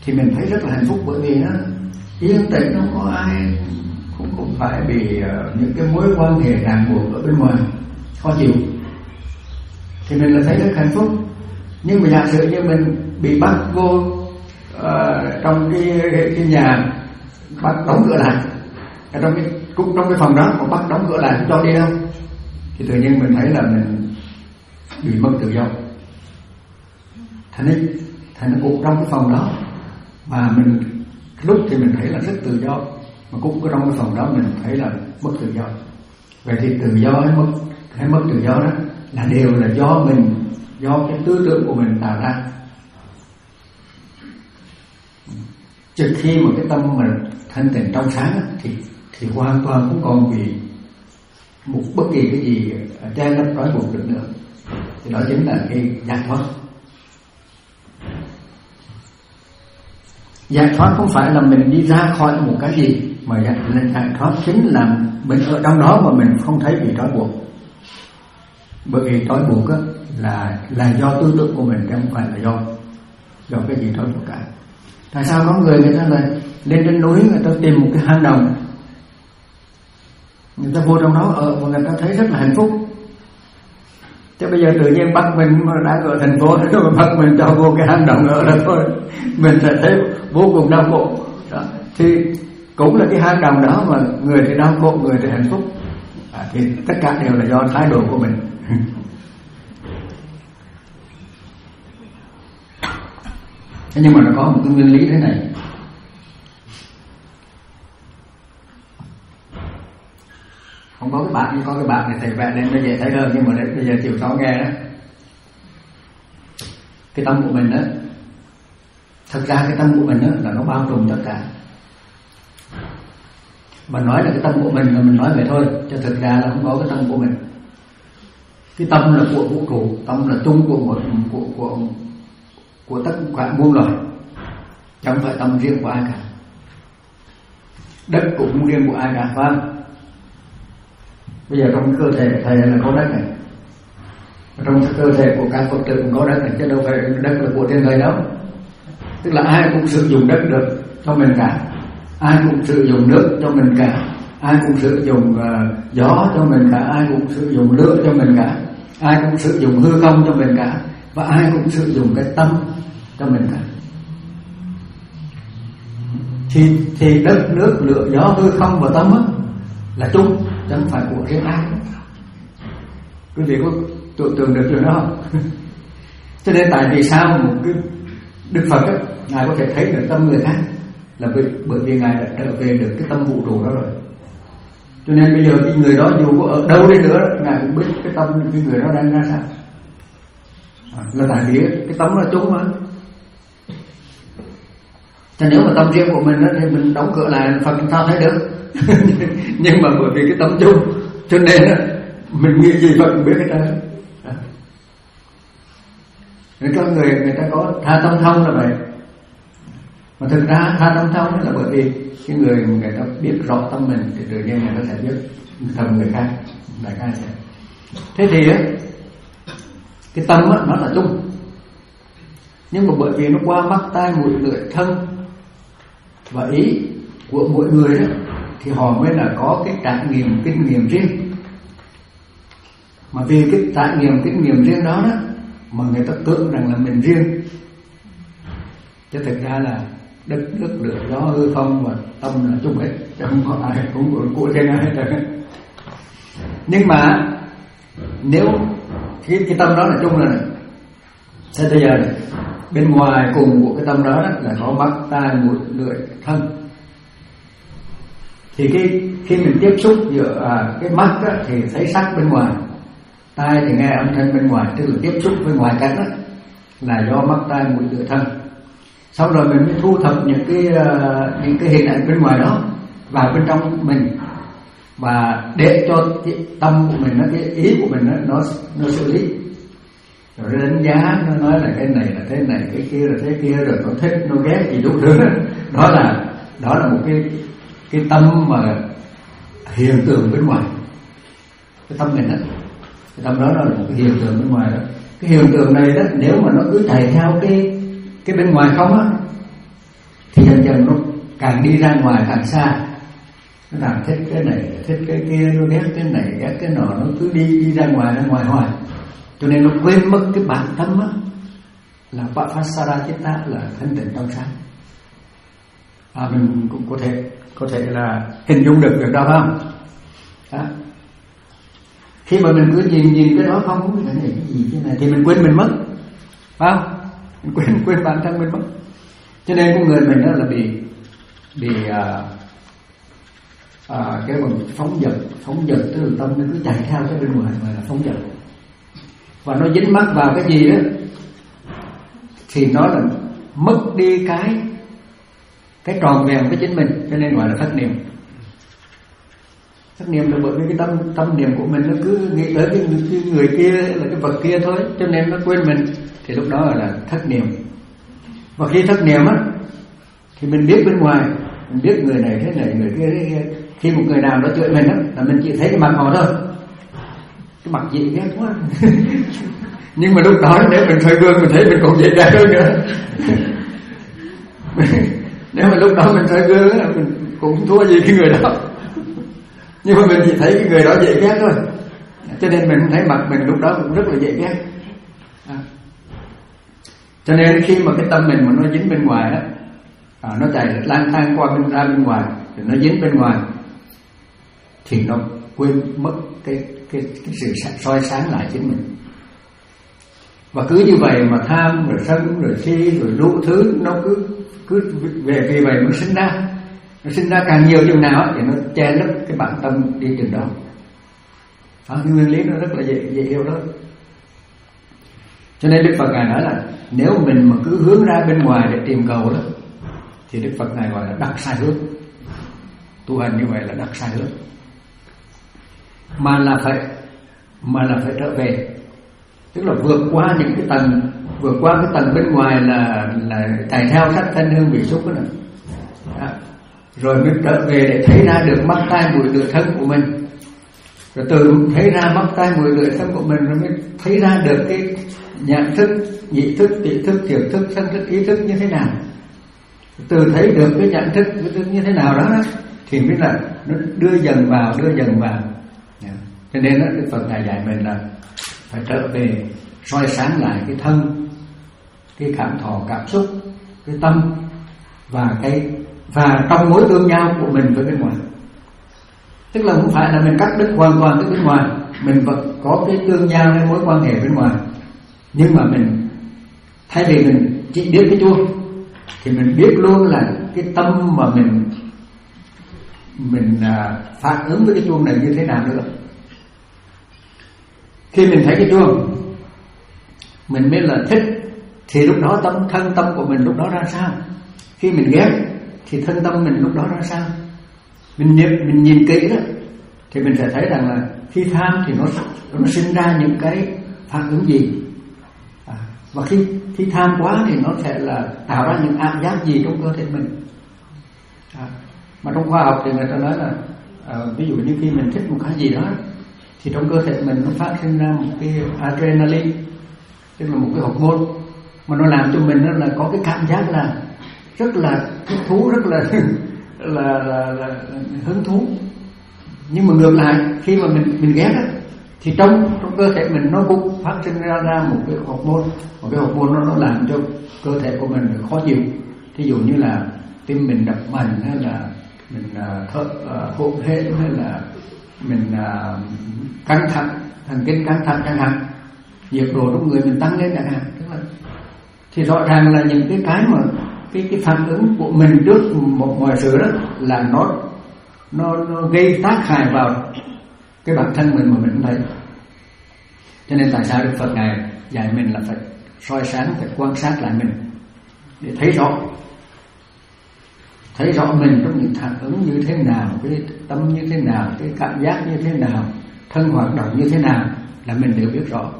thì mình thấy rất là hạnh phúc, bởi vì nó yên tĩnh, không có ai, cũng không phải bị uh, những cái mối quan hệ ràng buộc ở bên ngoài khó chịu, thì mình là thấy rất hạnh phúc. Nhưng mà giả sử như mình bị bắt vô uh, trong cái, cái, cái nhà, bắt đóng cửa lại ở trong cái cũng trong cái phòng đó, mà bắt đóng cửa lại không cho đi đâu, thì tự nhiên mình thấy là mình bị mất tự do. Thành nên thành nó cũng trong cái phòng đó mà mình lúc thì mình thấy là rất tự do, mà cũng ở trong cái phòng đó mình thấy là mất tự do. Vậy thì tự do hay mất hay mất tự do đó là đều là do mình, do cái tư tưởng của mình tạo ra. Trừ khi một cái tâm mà thanh tịnh trong sáng thì thì hoàn toàn không còn bị một bất kỳ cái gì che lấp trói buộc được nữa. Thì đó chính là cái giải thoát. Giải thoát không phải là mình đi ra khỏi một cái gì, mà giải, giải thoát chính là mình ở trong đó mà mình không thấy bị trói buộc. Bởi vì trói buộc á, là là do tư tưởng của mình, chứ không phải là do do cái gì trói buộc cả. Tại sao có người người ta là lên trên núi, người ta tìm một cái hang động, người ta vô trong đó ở và người ta thấy rất là hạnh phúc. Chứ bây giờ tự nhiên bắt mình mà đang ở thành phố, mà bắt mình cho vô cái hang động ở đó thôi, mình sẽ thấy vô cùng đau khổ. Đó. Thì cũng là cái hang động đó mà người thì đau khổ, người thì hạnh phúc. À, thì tất cả đều là do thái độ của mình. Thế nhưng mà nó có một cái nguyên lý thế này. Không có cái bạn, có cái bạn thì thầy vẽ lên nó dễ thấy hơn, nhưng mà đến bây giờ chịu khó nghe đó. Cái tâm của mình đó, thật ra cái tâm của mình đó là nó bao trùm tất cả. Mà nói là cái tâm của mình là mình nói vậy thôi, cho thực ra là không có cái tâm của mình. Cái tâm là của vũ trụ, tâm là chung của một của của của tất cả muôn loài, chẳng phải tâm riêng của ai cả. Đất cũng không riêng của ai cả, phải không? Bây giờ trong cơ thể thầy là có đất này, trong cơ thể của các Phật tử cũng có đất này, chứ đâu phải đất là của thiên thời đâu. Tức là ai cũng sử dụng đất được cho mình cả, ai cũng sử dụng nước cho mình cả, ai cũng sử dụng uh, gió cho mình cả, ai cũng sử dụng lửa cho mình cả, ai cũng sử dụng hư không cho mình cả, và ai cũng sử dụng cái tâm cho mình cả. Thì, thì đất, nước, lửa, gió, hư không và tâm á, là chung, chứ không phải của riêng ai. Quý vị có tưởng tượng được điều đó không? Cho nên tại vì sao một cái Đức Phật á, Ngài có thể thấy được tâm người khác, là bởi, bởi vì Ngài đã trở về được cái tâm vũ trụ đó rồi. Cho nên bây giờ cái người đó dù có ở đâu đi nữa, Ngài cũng biết cái tâm cái người đó đang ra sao. Là tại vì cái tâm là chung mà. Cho nếu mà tâm riêng của mình đó, thì mình đóng cửa lại Phật sao thấy được. Nhưng mà bởi vì cái tâm chung, cho nên đó, mình nghĩ gì Phật cũng biết hết trơn. Người có người người ta có tha tâm thông là vậy. Mà thực ra tha tâm thông là bởi vì cái người người ta biết rõ tâm mình thì tự nhiên người ta sẽ biết thầm người khác, đại ca sẽ. Thế thì á, cái tâm á, nó là chung, nhưng mà bởi vì nó qua mắt tai mũi lưỡi thân và ý của mỗi người đó, thì họ mới là có cái trải nghiệm kinh nghiệm riêng. Mà vì cái trải nghiệm kinh nghiệm riêng đó đó mà người ta tưởng rằng là mình riêng, chứ thực ra là đất, nước, lửa, gió, hư không và tâm là chung hết, chứ không có ai cũng của của riêng ai hết. Nhưng mà nếu cái, cái tâm đó là chung là thế bây giờ này, bên ngoài cùng của cái tâm đó, đó là có mắt, tai, mũi, lưỡi, thân. Thì cái khi mình tiếp xúc giữa à, cái mắt á, thì thấy sắc bên ngoài, tai thì nghe âm thanh bên ngoài, tức là tiếp xúc với ngoài cảnh đó, là do mắt, tai, mũi, lưỡi, thân. Sau rồi mình mới thu thập những cái uh, những cái hình ảnh bên ngoài đó vào bên trong mình, và để cho cái tâm của mình, nó cái ý của mình nó nó xử lý, rồi nó đánh giá, nó nói là cái này là thế này, cái kia là thế kia, rồi nó thích nó ghét gì đủ thứ. Đó là đó là một cái cái tâm mà hiện tượng bên ngoài, cái tâm mình đó, cái tâm đó, đó là một cái hiện tượng bên ngoài đó. Cái hiện tượng này đó, nếu mà nó cứ chạy theo cái cái bên ngoài không á, thì dần dần nó càng đi ra ngoài càng xa. Nó làm thích cái này, thích cái kia, nó ghét cái này, ghét cái nọ, nó cứ đi đi ra ngoài, ra ngoài hoài. Cho nên nó quên mất cái bản tâm á, là Papasara Chitta, là thanh tịnh trong sáng. À, mình cũng có thể có thể là hình dung được việc đó không? Đó. Khi mà mình cứ nhìn nhìn cái đó không, không cái này cái gì thế này, thì mình quên mình mất, phải không? Mình quên quên bản thân mình mất. Cho nên con người mình đó là bị bị à, à, cái bằng phóng dật, phóng dật tức là tâm nó cứ chạy theo cái bên ngoài mà là phóng dật, và nó dính mắc vào cái gì đó thì nó là mất đi cái cái tròn vẹn với chính mình, cho nên gọi là thất niệm. Thất niệm là bởi vì cái tâm tâm niệm của mình nó cứ nghĩ tới cái, cái người kia là cái vật kia thôi, cho nên nó quên mình, thì lúc đó là thất niệm. Và khi thất niệm á thì mình biết bên ngoài, mình biết người này thế này, người kia thế kia. Khi một người nào đó chửi mình á là mình chỉ thấy cái mặt họ thôi, cái mặt gì ghét quá. Nhưng mà lúc đó nếu mình soi gương mình thấy mình còn dễ ghét hơn nữa. Nếu mà lúc đó mình soi gương á mình cũng thua gì cái người đó, nhưng mà mình chỉ thấy cái người đó dễ ghét thôi, cho nên mình thấy mặt mình lúc đó cũng rất là dễ ghét. À. Cho nên khi mà cái tâm mình mà nó dính bên ngoài á, à, nó chạy lang thang qua bên ra bên ngoài, rồi nó dính bên ngoài, thì nó quên mất cái cái cái sự soi sáng lại chính mình. Và cứ như vậy mà tham rồi sân rồi si rồi đủ thứ nó cứ cứ về vì vậy nó sinh ra, nó sinh ra càng nhiều chừng nào thì nó che lấp cái bản tâm đi chừng đó. Đó, cái nguyên lý nó rất là dễ dễ hiểu đó. Cho nên Đức Phật ngài nói là nếu mình mà cứ hướng ra bên ngoài để tìm cầu đó, thì Đức Phật ngài gọi là đắc sai hướng. Tu hành như vậy là đắc sai hướng, mà là phải mà là phải trở về, tức là vượt qua những cái tầng, vượt qua cái tầng bên ngoài là là chạy theo sắc thanh hương vị xúc đó, đó. Rồi mới trở về để thấy ra được mắt tai mũi lưỡi thân của mình, rồi từ thấy ra mắt tai mũi lưỡi thân của mình rồi mới thấy ra được cái nhãn thức, nhị thức, tỷ thức, thiệt thức, thân thức, ý thức như thế nào. Từ thấy được cái nhãn thức, ý thức như thế nào đó thì mới là nó đưa dần vào, đưa dần vào. Cho nên đó, Đức Phật ngài dạy mình là phải trở về soi sáng lại cái thân, cái cảm thọ, cảm xúc, cái tâm và cái và trong mối tương giao của mình với bên ngoài. Tức là không phải là mình cắt đứt hoàn toàn cái bên ngoài, mình vẫn có cái tương giao hay mối quan hệ bên ngoài, nhưng mà mình thay vì mình chỉ biết cái chuông thì mình biết luôn là cái tâm mà mình mình à, phản ứng với cái chuông này như thế nào nữa. Khi mình thấy cái chuông mình mới là thích, thì lúc đó tâm thân tâm của mình lúc đó ra sao? Khi mình ghét thì thân tâm mình lúc đó ra sao? Mình nhìn, mình nhìn kỹ đó thì mình sẽ thấy rằng là khi tham thì nó nó sinh ra những cái phản ứng gì, à, và khi khi tham quá thì nó sẽ là tạo ra những ảo giác gì trong cơ thể mình. À, mà trong khoa học thì người ta nói là à, ví dụ như khi mình thích một cái gì đó thì trong cơ thể mình nó phát sinh ra một cái adrenaline, tức là một cái hormone mà nó làm cho mình đó là có cái cảm giác là rất là thích thú, rất là là, là, là hứng thú. Nhưng mà ngược lại khi mà mình mình ghét đó, thì trong trong cơ thể mình nó cũng phát sinh ra ra một cái hormone, một cái hormone nó nó làm cho cơ thể của mình khó chịu. Thí dụ như là tim mình đập mạnh, hay là mình uh, thở uh, hổn hển, hay là mình uh, căng thẳng, thần kinh căng thẳng chẳng hạn, nhiệt độ trong người mình tăng lên chẳng hạn. Thì rõ ràng là những cái cái mà cái cái phản ứng của mình trước một mọi sự đó là nó nó nó gây tác hại vào cái bản thân mình mà mình không thấy. Cho nên tại sao Đức Phật ngài dạy mình là phải soi sáng, phải quan sát lại mình để thấy rõ, thấy rõ mình trong những phản ứng như thế nào, cái tâm như thế nào, cái cảm giác như thế nào, thân hoạt động như thế nào là mình đều biết rõ.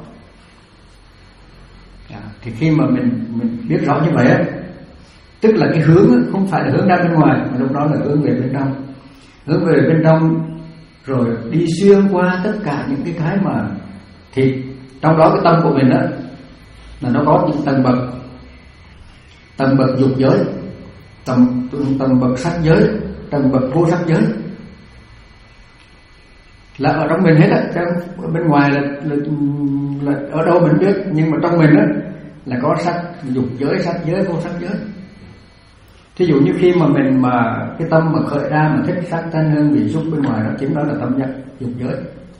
À, thì khi mà mình mình biết rõ như vậy á, tức là cái hướng không phải là hướng ra bên ngoài, mà lúc đó là hướng về bên trong, hướng về bên trong rồi đi xuyên qua tất cả những cái cái mà thì trong đó cái tâm của mình đó là nó có những tầng bậc, tầng bậc dục giới, tầm tầm bậc sắc giới, tầm bậc vô sắc giới là ở trong mình hết á, ở bên ngoài là, là, là ở đâu mình biết, nhưng mà trong mình á là có sắc dục giới, sắc giới, vô sắc giới. Thí dụ như khi mà mình mà cái tâm mà khởi ra mà thích sắc thanh hương vị xúc bên ngoài đó, chính đó là tâm giác dục giới.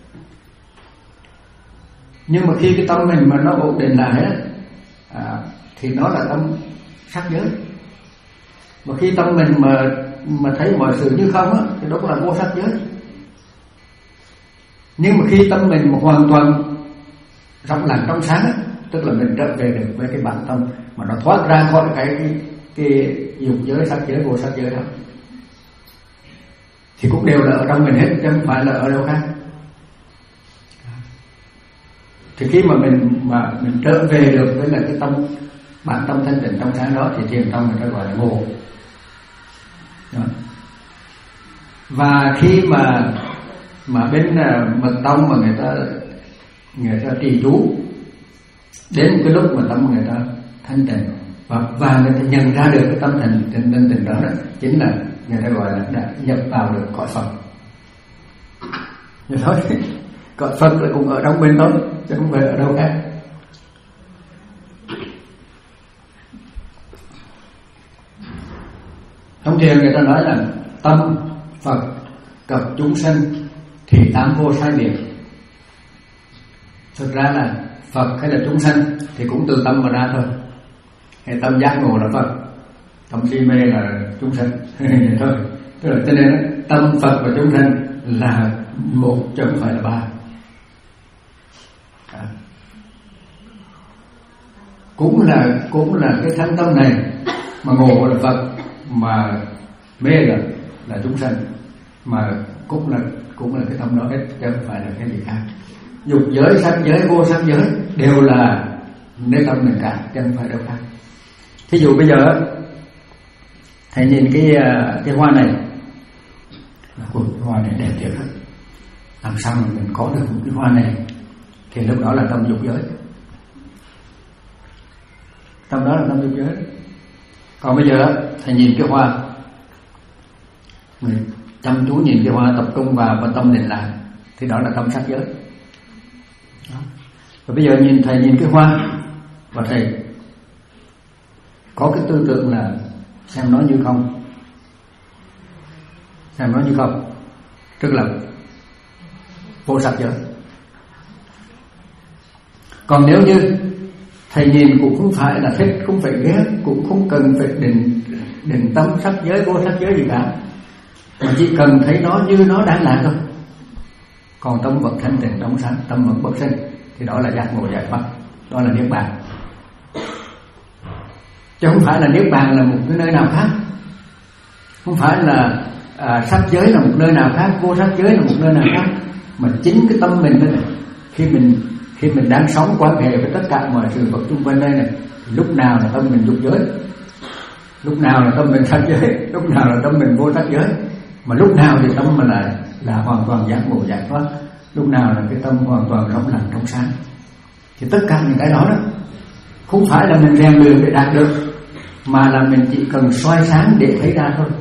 Nhưng mà khi cái tâm mình mà nó ổn định lại á, à, thì nó là tâm sắc giới. Mà khi tâm mình mà mà thấy mọi sự như không á, thì đó cũng là vô sắc giới. Nhưng mà khi tâm mình mà hoàn toàn rộng lặng trong sáng á, tức là mình trở về được với cái bản tâm mà nó thoát ra khỏi cái cái, cái dục giới, sắc giới, vô sắc giới đó, thì cũng đều là ở trong mình hết, chứ không phải là ở đâu khác. Thì khi mà mình mà mình trở về được với là cái tâm bản tâm thanh tịnh trong sáng đó, thì thiền tông người ta gọi là ngộ. Đó. Và khi mà mà bên mật tông mà người ta người ta trì chú, đến một cái lúc mà tâm người ta thanh tịnh và và người ta nhận ra được cái tâm thanh tịnh thanh tịnh đó, đó chính là người ta gọi là đã nhập vào được cõi Phật. Như thôi, cõi Phật là cũng ở trong bên đó, chứ không phải ở đâu khác. Trong thiền người ta nói là tâm Phật cập chúng sanh thì tám vô sai biệt. Thực ra là Phật hay là chúng sanh thì cũng từ tâm mà ra thôi. Hay tâm giác ngộ là Phật, tâm si mê là chúng sanh thôi. Tức là cho nên tâm Phật và chúng sanh là một chứ không phải là ba. À. Cũng là cũng là cái thanh tâm này mà ngộ là Phật, mà mê là là chúng sanh, mà cũng là cũng là cái tâm đó hết, chứ không phải là cái gì khác. Dục giới, sắc giới, vô sắc giới đều là nơi tâm mình cả, chứ không phải đâu khác. Thí dụ bây giờ thầy nhìn cái cái hoa này, cái hoa này đẹp thiệt lắm, làm sao mà mình có được một cái hoa này, thì lúc đó là tâm dục giới, tâm đó là tâm dục giới. Còn bây giờ thầy nhìn cái hoa, mình chăm chú nhìn cái hoa, tập trung vào và tâm định lại, thì đó là tâm sắc giới. Đó. Và bây giờ nhìn thầy nhìn cái hoa và thầy có cái tư tưởng là xem nó như không, xem nó như không, tức là vô sắc giới. Còn nếu như thầy nhìn cũng không phải là thích, cũng phải ghét, cũng không cần phải định định tâm sắc giới, vô sắc giới gì cả, mà chỉ cần thấy nó như nó đang là thôi. Còn tâm vật thanh tịnh trong sáng, tâm vật bất sinh, thì đó là giác ngộ giải thoát, đó là niết bàn. Chứ không phải là niết bàn là một cái nơi nào khác, không phải là à, sắc giới là một nơi nào khác, vô sắc giới là một nơi nào khác, mà chính cái tâm mình đây này, khi mình khi mình đang sống quan hệ với tất cả mọi sự vật xung quanh đây này, thì lúc nào là tâm mình dục giới, lúc nào là tâm mình sắc giới, lúc nào là tâm mình vô sắc giới, mà lúc nào thì tâm mình lại là hoàn toàn giác ngộ giải thoát, lúc nào là cái tâm hoàn toàn rộng lặng trong sáng. Thì tất cả những cái đó đó không phải là mình rèn luyện để đạt được, mà là mình chỉ cần soi sáng để thấy ra thôi.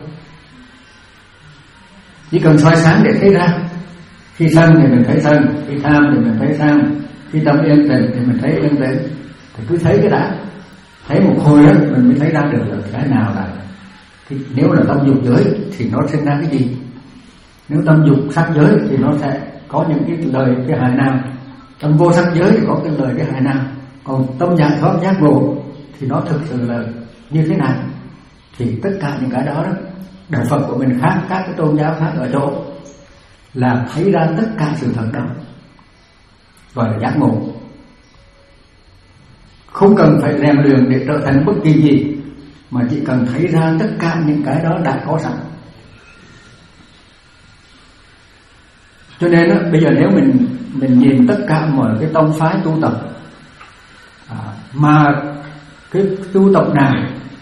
Chỉ cần soi sáng để thấy ra. Khi sân thì mình thấy sân, khi tham thì mình thấy tham, khi tâm yên tĩnh thì mình thấy yên tĩnh. Thì cứ thấy cái đã, thấy một hồi đó mình mới thấy ra được là cái nào là thì nếu là tâm dục giới thì nó sinh ra cái gì, nếu tâm dục sắc giới thì nó sẽ có những cái lời cái hài nào, tâm vô sắc giới thì có cái lời cái hài nào, còn tâm giải thoát giác ngộ thì nó thực sự là như thế nào. Thì tất cả những cái đó đó, đạo Phật của mình khác các cái tôn giáo khác ở chỗ là thấy ra tất cả sự thật đó, gọi là giác ngộ. Không cần phải rèn luyện để trở thành bất kỳ gì, mà chỉ cần thấy ra tất cả những cái đó đã có sẵn. Cho nên đó, bây giờ nếu mình mình nhìn tất cả mọi cái tông phái tu tập, à, mà cái tu tập nào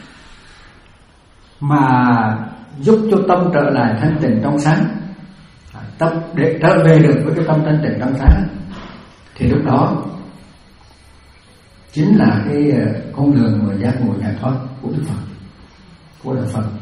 mà giúp cho tâm trở lại thanh tịnh trong sáng, à, tâm để trở về được với cái tâm thanh tịnh trong sáng, thì lúc đó chính là cái con đường mà giác ngộ giải thoát của Đức Phật. của đạo Phật.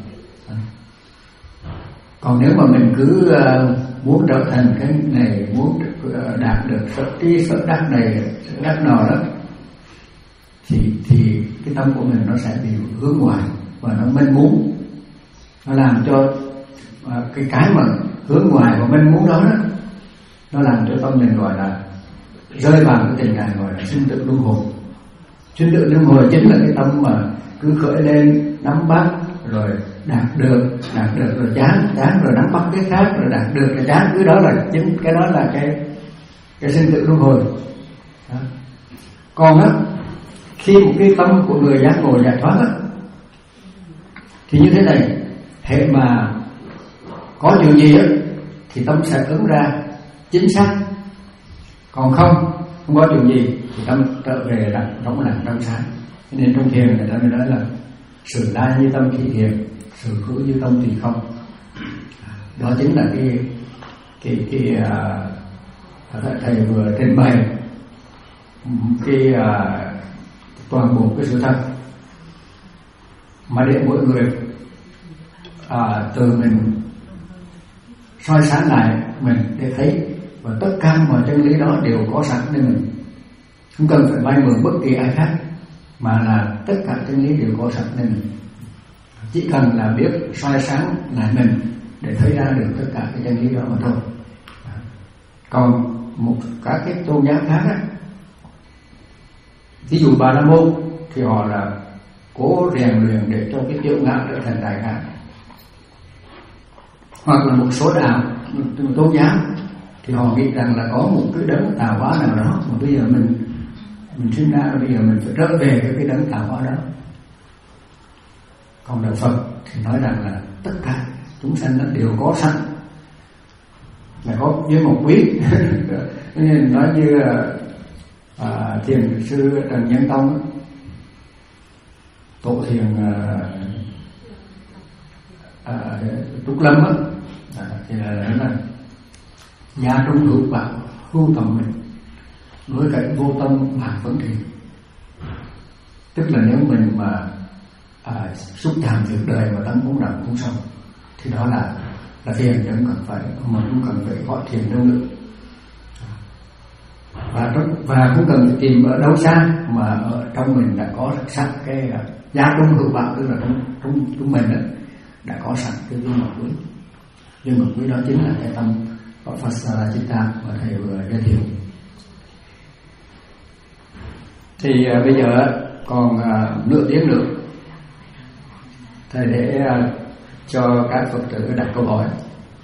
Còn nếu mà mình cứ uh, muốn trở thành cái này, muốn đạt được sở trí sở đắc này sở đắc nọ đó, thì thì cái tâm của mình nó sẽ bị hướng ngoài và nó mênh muốn, nó làm cho uh, cái cái mà hướng ngoài và mênh muốn đó, đó nó làm cho tâm mình gọi là rơi vào cái tình trạng gọi là sinh tử luân hồi. Sinh tử luân hồi chính là cái tâm mà cứ khởi lên nắm bắt rồi đạt được, đạt được rồi chán, chán rồi nắm bắt cái khác, rồi đạt được rồi chán, cứ đó là chính cái đó là cái cái sinh tử luân hồi. Đó. Còn á, khi một cái tâm của người giác ngộ giải thoát á, thì như thế này, hệ mà có điều gì á thì tâm sẽ ứng ra chính xác, còn không không có điều gì thì tâm trở về đặt trong lặng trong sáng. Nên trong thiền người ta mới nói là sự la như tâm thì thiền, sự khứ như tâm thì không. Đó chính là cái cái cái uh, thầy vừa trình bày cái uh, toàn bộ cái sự thật mà để mỗi người uh, từ mình soi sáng lại mình để thấy, và tất cả mọi chân lý đó đều có sẵn nên mình không cần phải vay mượn bất kỳ ai khác, mà là tất cả chân lý đều có sẵn nên mình chỉ cần là biết soi sáng lại mình để thấy ra được tất cả cái chân lý đó mà thôi. Còn một các cái tôn giáo khác á, ví dụ Bà La Môn thì họ là cố rèn luyện để cho cái tiểu ngã trở thành đại ngã, hoặc là một số đạo một tôn giáo thì họ nghĩ rằng là có một cái đấng tạo hóa nào đó mà bây giờ mình mình sinh ra, bây giờ mình phải trở về với cái đấng tạo hóa đó. Còn đạo Phật thì nói rằng là tất cả chúng sanh nó đều có sẵn, là có với một quý. Nên nói như à, thiền sư Trần Nhân Tông, tổ thiền à, à, Trúc Lâm á, à, thì là nói là gia trung hữu bảo hưu tầm mình, đối cảnh vô tâm bạc vấn thiền. Tức là nếu mình mà à, xúc chạm việc đời mà tâm cũng nặng cũng xong thì đó là là thiền, chứ không cần phải mà cũng cần phải gọi thiền đâu nữa. Và và cũng cần phải tìm ở đâu xa, mà ở trong mình đã có sẵn cái gia trung hữu bảo, tức là trong trong chúng mình đó, đã có sẵn cái viên ngọc quý. Viên ngọc quý đó chính là cái tâm Vipassana mà thầy vừa giới thiệu. Thì uh, bây giờ còn uh, nửa tiếng nữa, thầy để uh, cho các Phật tử đặt câu hỏi.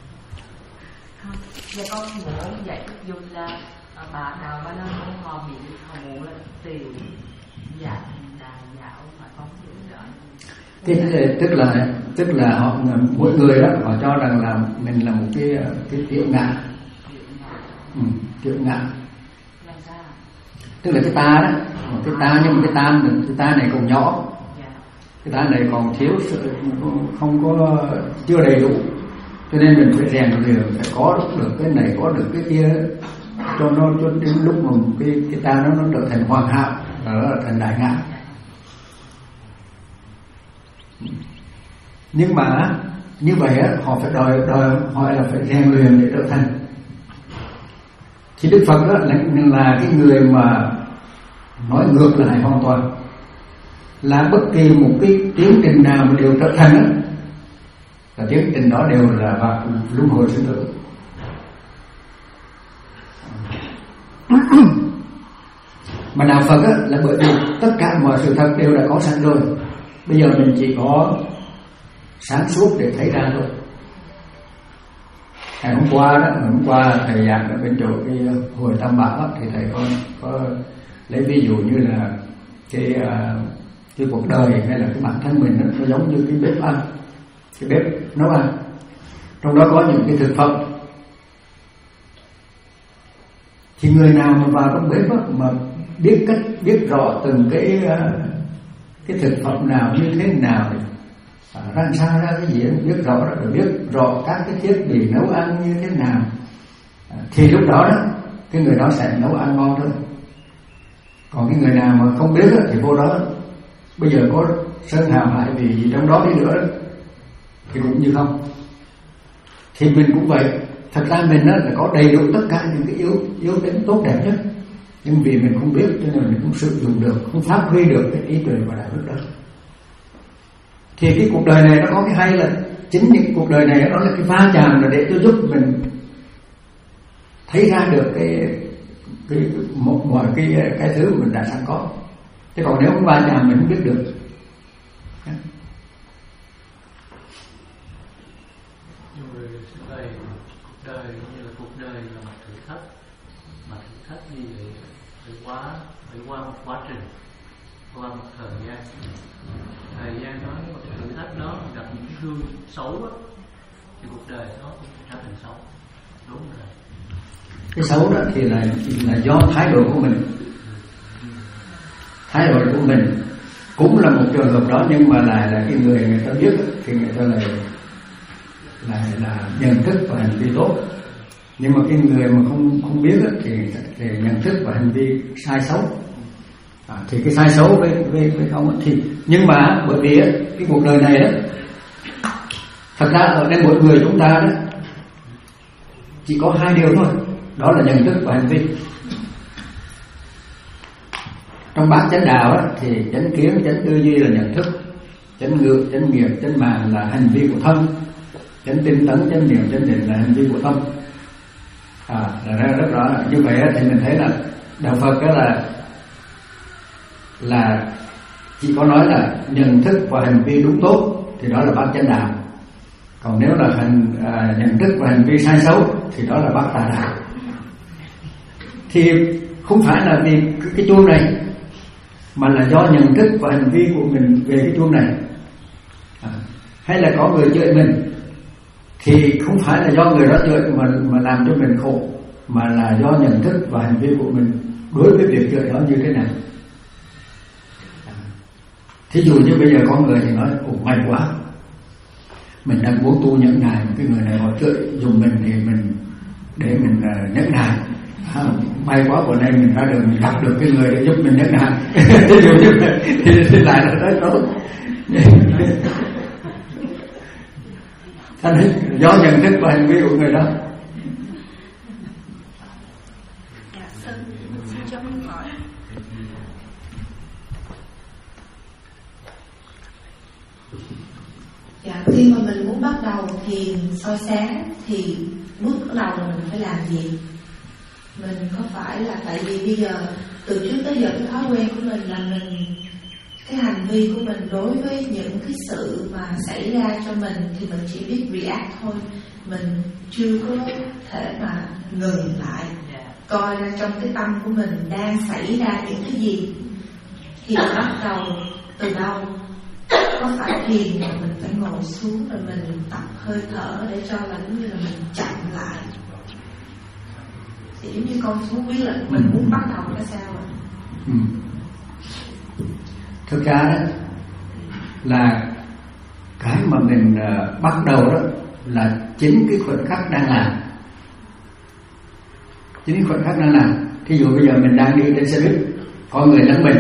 Dạ con muốn giải thích dùng là bà nào mà nó muốn họ bị họ muốn là tiền dạng đàn dạo mà không hiểu rõ. Cái tức là tức là họ mỗi người đó họ cho rằng là mình là một cái cái tiểu ngã, ừ, tiểu ngã. Tức là cái ta đó, một cái ta, nhưng mà cái ta cái ta này còn nhỏ, cái ta này còn thiếu sự, không có chưa đầy đủ, cho nên mình phải rèn luyện, phải có được cái này, có được cái kia, cho nó cho đến lúc mà cái cái ta nó nó trở thành hoàn hảo, đó là thành đại ngã. Nhưng mà như vậy á, họ phải đòi đòi hỏi là phải rèn luyện để trở thành. Thì Đức Phật đó là, là cái người mà nói ngược lại hoàn toàn, là bất kỳ một cái tiến trình nào mà đều trở thành đó, là tiến trình đó đều là vào luân hồi sinh tử. Mà đạo Phật á, là bởi vì tất cả mọi sự thật đều đã có sẵn rồi, bây giờ mình chỉ có sáng suốt để thấy ra thôi. Ngày hôm qua đó, ngày hôm qua thầy giảng ở bên chỗ cái hồi Tam Bảo đó, thì thầy có, có lấy ví dụ như là cái cái cuộc đời hay là cái bản thân mình đó, nó giống như cái bếp ăn, cái bếp nấu ăn, trong đó có những cái thực phẩm. Thì người nào mà vào trong bếp đó, mà biết cách biết rõ từng cái cái thực phẩm nào như thế nào, ra sao ra cái gì biết rõ đó, rồi biết rõ các cái thiết bị nấu ăn như thế nào, thì lúc đó đó cái người đó sẽ nấu ăn ngon thôi. Còn cái người nào mà không biết đó, thì vô đó bây giờ có sơn hào hải vị gì trong đó đi nữa thì cũng như không. Thì mình cũng vậy, thật ra mình đó là có đầy đủ tất cả những cái yếu yếu tính tốt đẹp nhất, nhưng vì mình không biết cho nên mình không sử dụng được, không phát huy được cái ý tuệ và đạo đức đó. Thì cái cuộc đời này nó có cái hay là chính những cuộc đời này đó là cái va chạm là để cho giúp mình thấy ra được cái cái một mọi cái cái thứ mình đã sẵn có. Chứ còn nếu không va chạm mình không biết được. Nhiều người xưa đây cuộc đời như là cuộc đời là một thử thách, mà thử thách như vậy phải qua phải qua một quá trình, qua một thời gian. Thời gian đó một thử thách đó gặp những cái hương xấu đó, thì cuộc đời nó cũng trở thành xấu. Đúng rồi. Cái xấu đó thì là là do thái độ của mình. Thái độ của mình cũng là một trường hợp đó, nhưng mà là là cái người người ta biết thì người ta lại là là nhận thức và hành vi tốt. Nhưng mà cái người mà không không biết thì thì nhận thức và hành vi sai xấu. À, thì cái sai xấu với với với không thì nhưng mà bởi vì cái cuộc đời này đó, thật ra ở đây mỗi người chúng ta đó chỉ có hai điều thôi, đó là nhận thức và hành vi. Trong bát chánh đạo đó, thì chánh kiến, chánh tư duy là nhận thức, chánh ngữ, chánh nghiệp, chánh mạng là hành vi của thân, chánh tinh tấn, chánh niệm, chánh định là hành vi của tâm. À, là ra rất rõ. Như vậy thì mình thấy là đạo Phật đó là là chỉ có nói là nhận thức và hành vi đúng tốt thì đó là bát chánh đạo. Còn nếu là hành à, nhận thức và hành vi sai xấu thì đó là bát tà đạo. Thì không phải là vì cái, cái chuông này, mà là do nhận thức và hành vi của mình về cái chuông này. À, hay là có người chửi mình thì không phải là do người đó chửi mà mà làm cho mình khổ, mà là do nhận thức và hành vi của mình đối với việc chửi đó như thế nào. À, thí dụ như bây giờ có người thì nói ồ may quá, mình đang muốn tu nhẫn nại, cái người này họ chửi dùng mình thì mình để mình uh, nhẫn nại. À, may quá bữa nay mình ra đường mình gặp được cái người để giúp mình nhẫn nại. Thí dụ như thì, thì lại là rất tốt. Thành do nhận thức và hành vi của người đó. Dạ, xin, xin cho mình hỏi. Dạ, khi mà mình muốn bắt đầu thiền soi sáng thì bước đầu là mình phải làm gì? Mình có phải là tại vì bây giờ từ trước tới giờ cái thói quen của mình là mình cái hành vi của mình đối với những cái sự mà xảy ra cho mình thì mình chỉ biết react thôi, mình chưa có thể mà ngừng lại coi ra trong cái tâm của mình đang xảy ra những cái gì, thì bắt đầu từ đâu? Có phải thiền mà mình phải ngồi xuống rồi mình tập hơi thở để cho là giống như là mình chậm lại, thì giống như con số quyết là mình muốn bắt đầu cái sao rồi. Ừ. Thực ra đó là cái mà mình uh, bắt đầu đó là chính cái khoảnh khắc đang làm, chính cái khoảnh khắc đang làm. Thí dụ bây giờ mình đang đi trên xe buýt, có người lấn mình,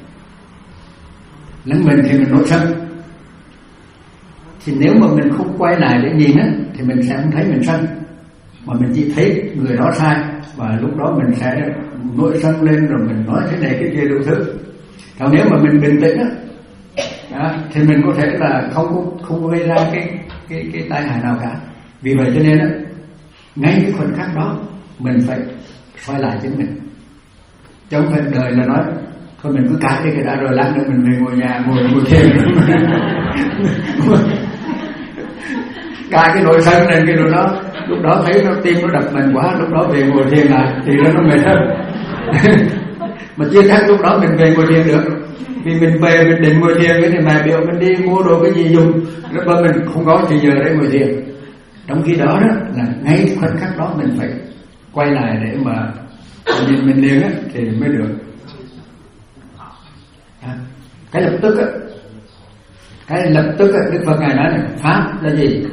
lấn mình thì mình nổi sân. Thì nếu mà mình không quay lại để nhìn á thì mình sẽ không thấy mình sân, mà mình chỉ thấy người đó sai, và lúc đó mình sẽ nổi sân lên rồi mình nói thế này cái kia đủ thứ. Còn nếu mà mình bình tĩnh á, đó, thì mình có thể là không có không gây ra cái cái cái tai hại nào cả. Vì vậy cho nên á, ngay cái khoảnh khắc đó mình phải xoay lại chính mình, chứ không phải đời là nói thôi mình cứ cãi đi cái đã rồi lát nữa mình về ngồi nhà ngồi ngồi thiền. Cãi cái nỗi sân lên cái nỗi đó, lúc đó thấy nó tim nó đập mình quá, lúc đó về ngồi thiền lại thì nó nó mệt hơn. Mà chưa chắc lúc đó mình về ngồi thiền được, vì mình về mình định ngồi thiền cái thì mẹ biểu mình đi mua đồ cái gì dùng, lúc đó mình không có thì giờ để ngồi thiền. Trong khi đó đó là ngay khoảnh khắc đó mình phải quay lại để mà nhìn mình liền á thì mới được. À, cái lập tức á, cái lập tức á, Đức Phật ngài nói này, pháp là gì?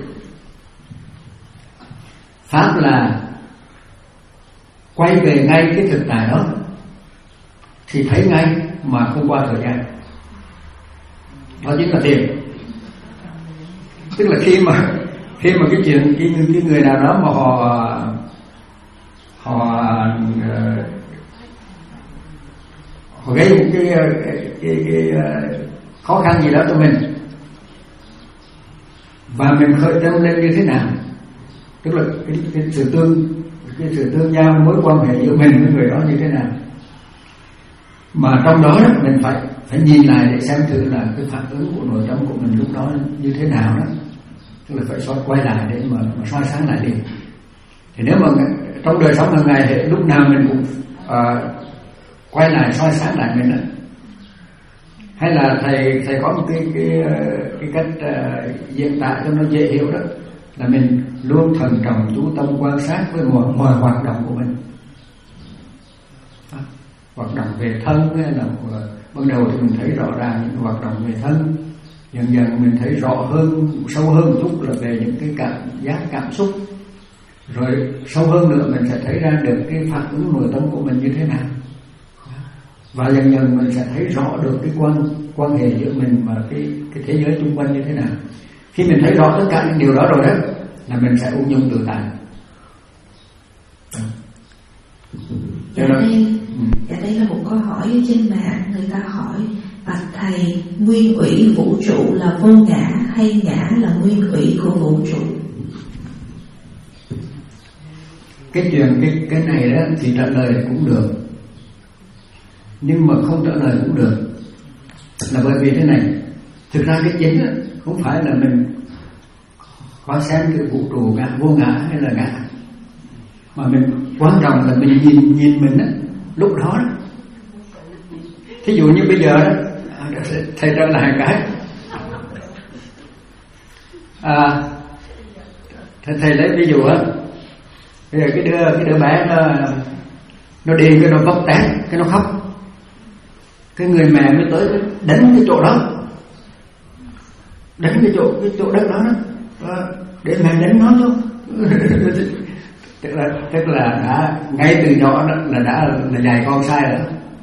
Pháp là quay về ngay cái thực tại đó thì thấy ngay mà không qua thời gian. đó chính là thiền. Tức là khi mà khi mà cái chuyện cái, cái người nào đó mà họ họ họ gây một cái, cái, cái, cái khó khăn gì đó cho mình và mình khởi tâm lên như thế nào, tức là cái, cái sự tương cái sự tương giao mối quan hệ giữa mình với người đó như thế nào, mà trong đó, đó mình phải phải nhìn lại để xem thử là cái phản ứng của nội tâm của mình lúc đó như thế nào đó, tức là phải xoay quay lại để mà, mà soi sáng lại đi. Thì nếu mà trong đời sống hàng ngày thì lúc nào mình cũng uh, quay lại soi sáng lại mình đó. Hay là thầy thầy có một cái cái cái cách uh, diễn tả cho nó dễ hiểu đó, là mình luôn thần trọng chú tâm quan sát với mọi, mọi hoạt động của mình. À, hoạt động về thân hay là uh, ban đầu thì mình thấy rõ ràng những hoạt động về thân, dần dần mình thấy rõ hơn, sâu hơn một chút là về những cái cảm giác cảm xúc, rồi sâu hơn nữa mình sẽ thấy ra được cái phản ứng nội tâm của mình như thế nào, và dần dần mình sẽ thấy rõ được cái quan quan hệ giữa mình và cái cái thế giới xung quanh như thế nào. Khi mình thấy rõ tất cả những điều đó rồi đó là mình sẽ ung dung tự tại. Dạ đây, dạ đây là một câu hỏi ở trên mạng, người ta hỏi: bạch thầy, nguyên ủy vũ trụ là vô ngã hay ngã là nguyên ủy của vũ trụ? Cái chuyện cái cái này đó thì trả lời cũng được, nhưng mà không trả lời cũng được, là bởi vì thế này. Thực ra cái chính đó, không phải là mình có xem cái vũ trụ ngã vô ngã hay là ngã, mà mình quan trọng là mình nhìn nhìn mình đó, lúc đó, đó. Thí dụ như bây giờ đó, thầy trở lại cái à, thầy, thầy lấy ví dụ á, bây giờ cái đứa cái đứa bé nó nó điên cái nó vấp té cái nó khóc, cái người mẹ mới tới đánh cái chỗ đó, đánh cái chỗ cái chỗ đất đó, đó để mẹ đánh nó thôi. tức là tức là đã ngay từ nhỏ đó là đã là dạy con sai rồi,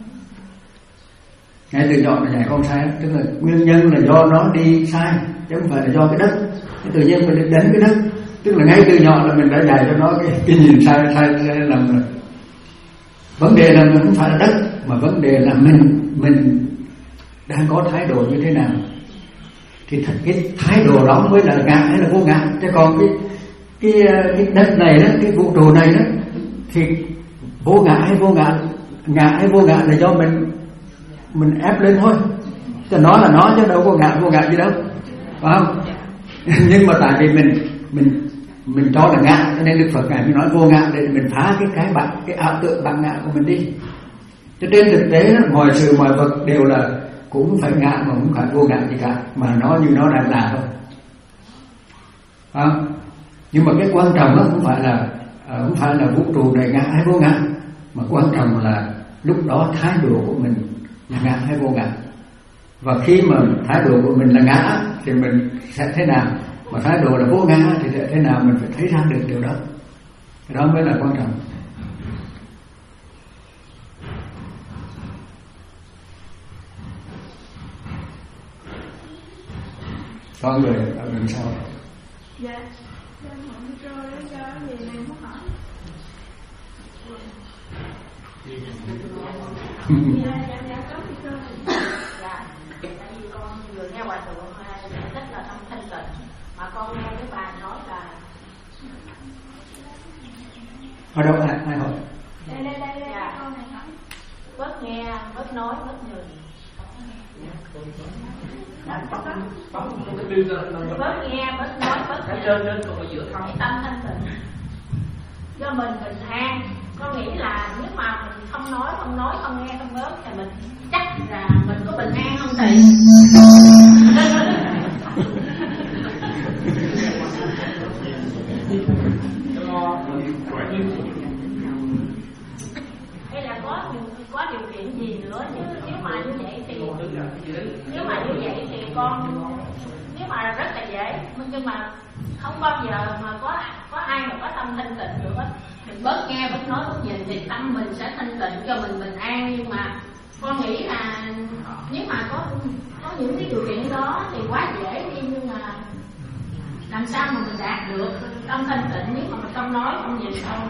ngay từ nhỏ là dạy con sai, tức là nguyên nhân là do nó đi sai chứ không phải là do cái đất. Cái tự nhiên mình đánh cái đất, tức là ngay từ nhỏ là mình đã dạy cho nó cái, cái nhìn sai sai sai lầm rồi. Vấn đề là mình không phải là đất, mà vấn đề là mình mình đang có thái độ như thế nào. Thì cái thái độ đó mới là ngã hay là vô ngã. Chứ còn cái cái cái đất này đó, cái vũ trụ này đó, thì vô ngã hay vô ngã, ngã hay vô ngã là do mình mình ép lên thôi. Chứ nó là nó chứ đâu có ngã vô ngã gì đâu, phải không? Nhưng mà tại vì mình mình mình cho là ngã, cho nên Đức Phật ngài mới nói vô ngã để mình phá cái cái bản cái ảo tượng bản ngã của mình đi. Cho trên thực tế đó, mọi sự mọi vật đều là cũng phải ngã mà không phải vô ngã gì cả, mà nó như nó đang là thôi. À, nhưng mà cái quan trọng đó không phải là không phải là vũ trụ này ngã hay vô ngã, mà quan trọng là lúc đó thái độ của mình là ngã hay vô ngã. Và khi mà thái độ của mình là ngã thì mình sẽ thế nào, mà thái độ là vô ngã thì sẽ thế nào, mình phải thấy ra được điều đó. Cái đó mới là quan trọng. Có người ở bên sau. Dạ, em hỏi cho lấy cho gì này muốn hỏi. Dạ, dạ, dạ, có gì cơ. Dạ, tại vì con vừa nghe hòa thượng rất là tâm thanh tịnh, mà con nghe cái bà nói là ở đâu ai ai hỏi? Đây đây đây đây, dạ. câu này hỏi. Bớt nghe, bớt nói, bớt nhìn. Bớt nghe, bớt nói, bớt nhìn. Cái tâm thanh tịnh do mình bình an. Con nghĩ là nếu mà mình không nói, không nói, không nghe, không bớt thì mình chắc là mình có bình an không thầy? Hay là có có điều kiện gì nữa chứ? Nếu mà như vậy thì nếu mà như vậy thì con nếu mà rất là dễ, nhưng mà không bao giờ mà có có ai mà có tâm thanh tịnh được hết. Mình bớt nghe, bớt nói, bớt nhìn thì tâm mình sẽ thanh tịnh cho mình bình an. Nhưng mà con nghĩ là nếu mà có có những cái điều kiện đó thì quá dễ đi, nhưng mà làm sao mà mình đạt được tâm thanh tịnh nếu mà mình không nói không nhìn không.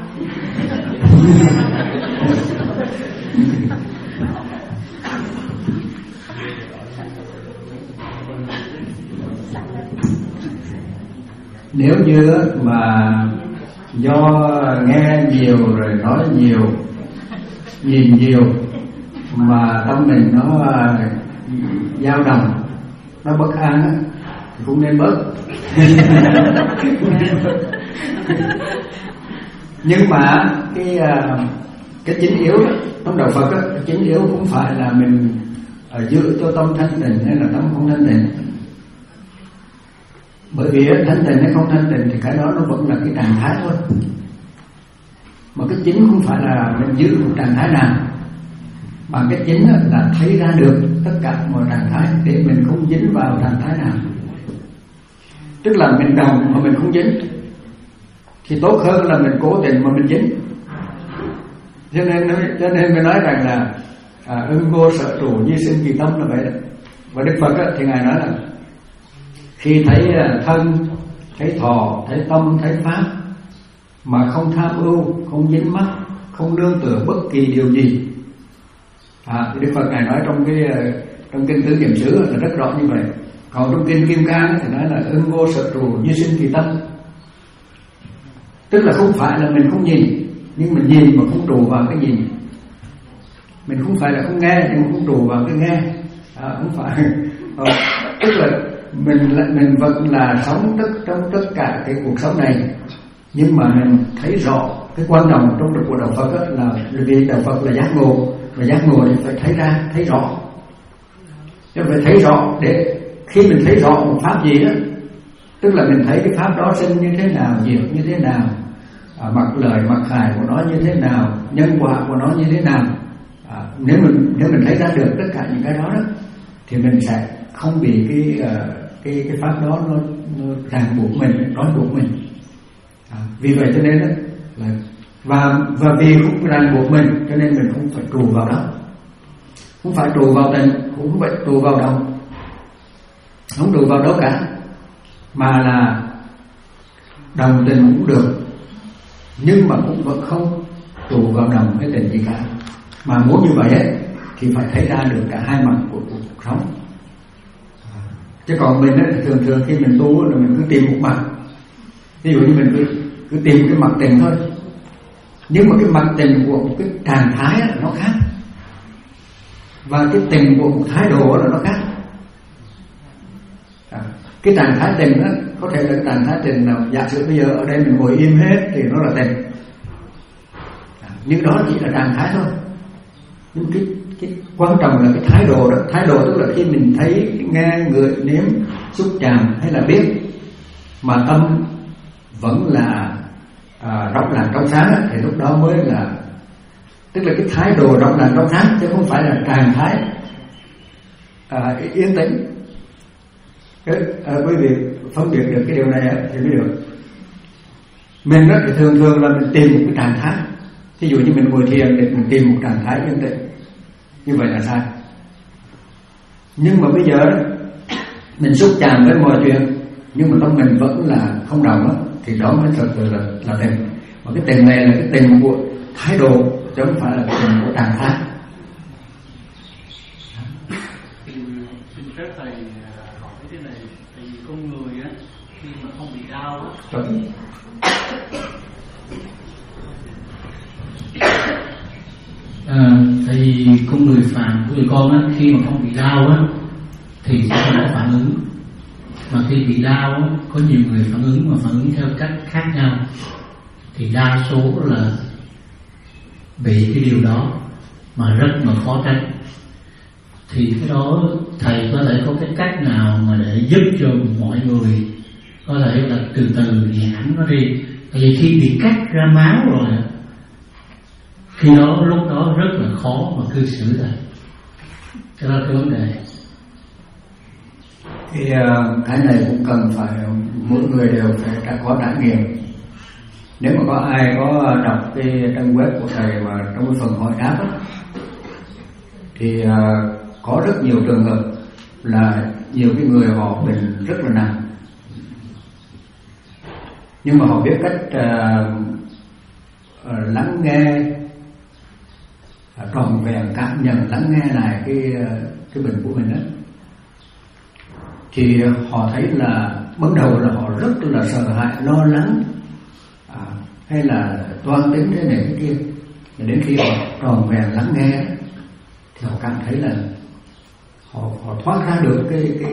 Nếu như mà do nghe nhiều rồi nói nhiều, nhìn nhiều mà tâm mình nó dao động, nó bất an thì cũng nên bớt. Nhưng mà cái cái chính yếu đó, trong đạo Phật đó, cái chính yếu cũng phải là mình giữ cho tâm thanh tịnh hay là tâm không thanh tịnh. Bởi vì thanh tịnh hay không thanh tịnh thì cái đó nó vẫn là cái trạng thái thôi. Mà cái chính không phải là mình giữ một trạng thái nào, mà cái chính là thấy ra được tất cả mọi trạng thái để mình không dính vào trạng thái nào. Tức là mình đồng mà mình không dính thì tốt hơn là mình cố tình mà mình dính. Cho nên cho nên mới nói rằng là à, ưng vô sở trụ như sinh kỳ tâm là vậy đó. Và Đức Phật á, thì ngài nói là khi thấy thân, thấy thọ, thấy tâm, thấy pháp mà không tham ưu, không dính mắc, không nương tựa bất kỳ điều gì. À, thì Đức Phật ngài nói trong cái trong kinh Tứ Niệm xứ là rất rõ như vậy. Còn trong kinh Kim Cang thì nói là ưng vô sở trụ như sinh kỳ tâm. Tức là không phải là mình không nhìn, nhưng mình nhìn mà không trụ vào cái nhìn. Mình không phải là không nghe, nhưng mà không trụ vào cái nghe. À, không phải. À, tức là mình mình vẫn là sống tất trong tất cả cái cuộc sống này, nhưng mà mình thấy rõ cái quan trọng trong của đạo Phật đó là vì đạo Phật là giác ngộ, và giác ngộ thì phải thấy ra, thấy rõ. Chứ phải thấy rõ để khi mình thấy rõ một pháp gì đó, tức là mình thấy cái pháp đó sinh như thế nào, diệt như thế nào, à, mặc lời mặc hại của nó như thế nào, nhân quả của nó như thế nào. À, nếu mình nếu mình thấy ra được tất cả những cái đó đó thì mình sẽ không bị cái uh, cái cái pháp đó nó, nó ràng buộc mình, trói buộc mình. À, vì vậy cho nên đó là và và vì không ràng buộc mình cho nên mình không phải trụ vào đó, không phải trụ vào tình, cũng không phải trụ vào đồng, không trụ vào đâu cả, mà là đồng tình cũng được, nhưng mà cũng vẫn không trụ vào đồng cái tình gì cả. Mà muốn như vậy ấy, thì phải thấy ra được cả hai mặt của cuộc sống. Chứ còn mình ấy, thường thường khi mình tu là mình cứ tìm một mặt. Ví dụ như mình cứ, cứ tìm cái mặt tình thôi, nhưng mà cái mặt tình của một cái trạng thái ấy, nó khác, và cái tình của một thái độ là nó khác. À, cái trạng thái tình đó có thể là trạng thái tình nào. Giả sử bây giờ ở đây mình ngồi im hết thì nó là tình, à, nhưng đó chỉ là trạng thái thôi. Nhưng cái, cái quan trọng là cái thái độ đó. Thái độ tức là khi mình thấy, nghe, ngửi, nếm, xúc chạm hay là biết mà tâm vẫn là à, rộng lặng trong sáng đó, thì lúc đó mới là, tức là cái thái độ rộng lặng trong sáng, chứ không phải là trạng thái à, yên tĩnh. À, quý vị phân biệt được cái điều này thì mới được. Mình đó thì thường thường là mình tìm một cái trạng thái. Ví dụ như mình ngồi thiền để mình tìm một trạng thái yên tĩnh, như vậy là sai. Nhưng mà bây giờ mình xúc chạm với mọi chuyện, nhưng mà tâm mình vẫn là không đồng đó, thì đó mới thật là, là tình. Mà cái tình này là cái tình của thái độ, chứ không phải là cái tình của trạng thái. Xin phép thầy hỏi cái này, tại vì con người á khi mà không bị đau á, À, tại vì con người phàm của người con á, khi mà không bị đau á thì sẽ không có phản ứng, mà khi bị đau á, có nhiều người phản ứng mà phản ứng theo cách khác nhau, thì đa số là bị cái điều đó mà rất mà khó tránh. Thì cái đó thầy có thể có cái cách nào mà để giúp cho mọi người có thể là từ từ giãn nó đi. Tại vì khi bị cắt ra máu rồi, khi đó lúc đó rất là khó mà cư xử thầy. Đó là cái vấn đề. Thì uh, cái này cũng cần phải mỗi người đều phải đã có trải nghiệm. Nếu mà có ai có đọc cái trang web của thầy mà trong cái phần hỏi đáp đó, thì uh, có rất nhiều trường hợp là nhiều cái người họ bệnh rất là nặng, nhưng mà họ biết cách uh, uh, lắng nghe, uh, trọn vẹn cảm nhận, lắng nghe lại cái uh, cái bệnh của mình đó, thì họ thấy là ban đầu là họ rất là sợ hãi, lo lắng, à, hay là toan tính thế này thế kia. Đến khi họ tròn vẹn lắng nghe thì họ cảm thấy là họ họ thoát ra được cái cái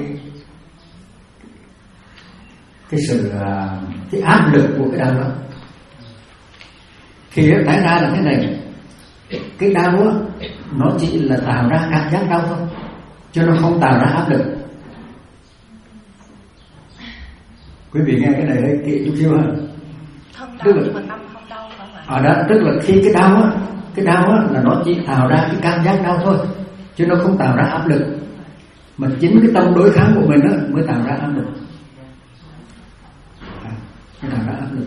cái sự cái áp lực của cái đau đó. Thì cái ra là thế này, cái đau đó, nó chỉ là tạo ra cảm giác đau thôi, chứ nó không tạo ra áp lực. Quý vị nghe cái này hơi kỹ chút xíu ha. Không tức đau là, mà tâm không đau phải không ạ? Ở đó tức là khi cái đau á, cái đau á là nó chỉ tạo ra cái cảm giác đau thôi, chứ nó không tạo ra áp lực. Mà chính cái tâm đối kháng của mình á mới tạo ra áp lực. Mới tạo ra áp lực.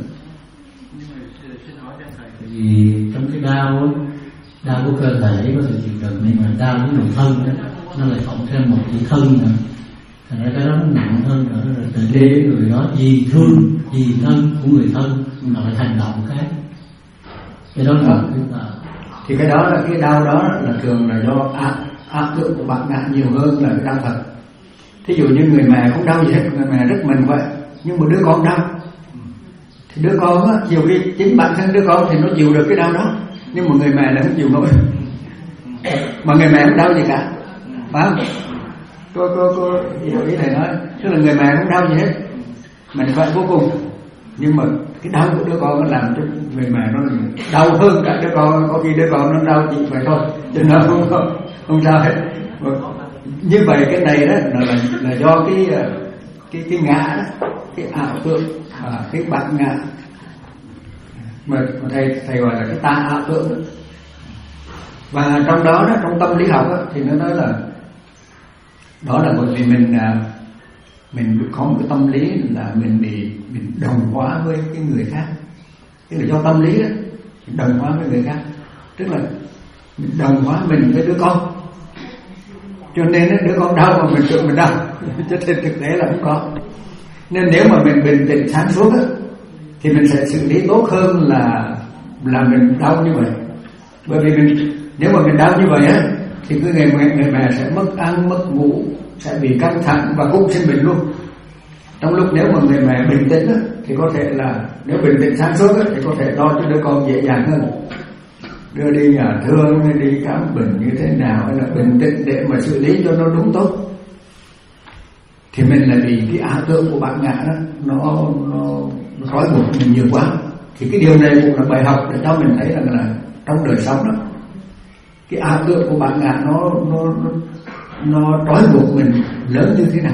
Vì trong cái đau á, đau của cơ thể có thể chịu đựng, nhưng mà đau của nội thân đó, nó lại cộng thêm một chữ thân nữa. Thành ra cái đó nó nặng hơn nữa, rồi tự nhiên người đó vì thương, vì thân của người thân mà lại hành động khác. Cái đó là cái ta. Thì cái đó là cái đau đó là thường là do áp, áp lực của bạn ngã nhiều hơn là cái đau thật. Thí dụ như người mẹ không đau gì hết, người mẹ rất mình vậy, nhưng một đứa con đau thì đứa con á, nhiều khi chính bản thân đứa con thì nó chịu được cái đau đó, nhưng mà người mẹ là không chịu nổi. Mà người mẹ không đau gì cả, phải không? Cô cô cô hiểu ý thầy nói, tức là người mẹ không đau gì hết, mình khỏe vô cùng, nhưng mà cái đau của đứa con nó làm cho người mẹ nó đau hơn cả đứa con. Có khi đứa con nó đau chỉ vậy thôi, cho nên không không không sao hết. Như vậy cái này đó là là, là do cái cái cái ngã đó, cái ảo tưởng, à, cái bản ngã mà thầy thầy gọi là cái tà ảo tưởng đó. Và trong đó đó, trong tâm lý học đó, thì nó nói là đó là bởi vì mình mình có một cái tâm lý là mình bị mình đồng hóa với cái người khác, tức là do tâm lý đó, mình đồng hóa với người khác, tức là mình đồng hóa mình với đứa con, cho nên đó, đứa con đau mà mình tưởng mình đau, cho nên thực tế là không có. Nên nếu mà mình bình tĩnh sáng suốt đó, thì mình sẽ xử lý tốt hơn là là mình đau như vậy. Bởi vì mình nếu mà mình đau như vậy á, thì cái người mẹ người mẹ sẽ mất ăn mất ngủ, sẽ bị căng thẳng và cũng sinh bệnh luôn. Trong lúc nếu mà người mẹ bình tĩnh á, thì có thể là nếu bình tĩnh sáng suốt á, thì có thể lo cho đứa con dễ dàng hơn, đưa đi nhà thương hay đi khám bệnh như thế nào, hay là bình tĩnh để mà xử lý cho nó đúng tốt. Thì mình là vì cái ảo tưởng của bạn ngã đó, nó nó nó trói buộc mình nhiều quá. Thì cái điều này cũng là bài học để cho mình thấy rằng là trong đời sống đó, cái ảo tưởng của bạn ngã nó nó nó nó trói buộc mình lớn như thế nào.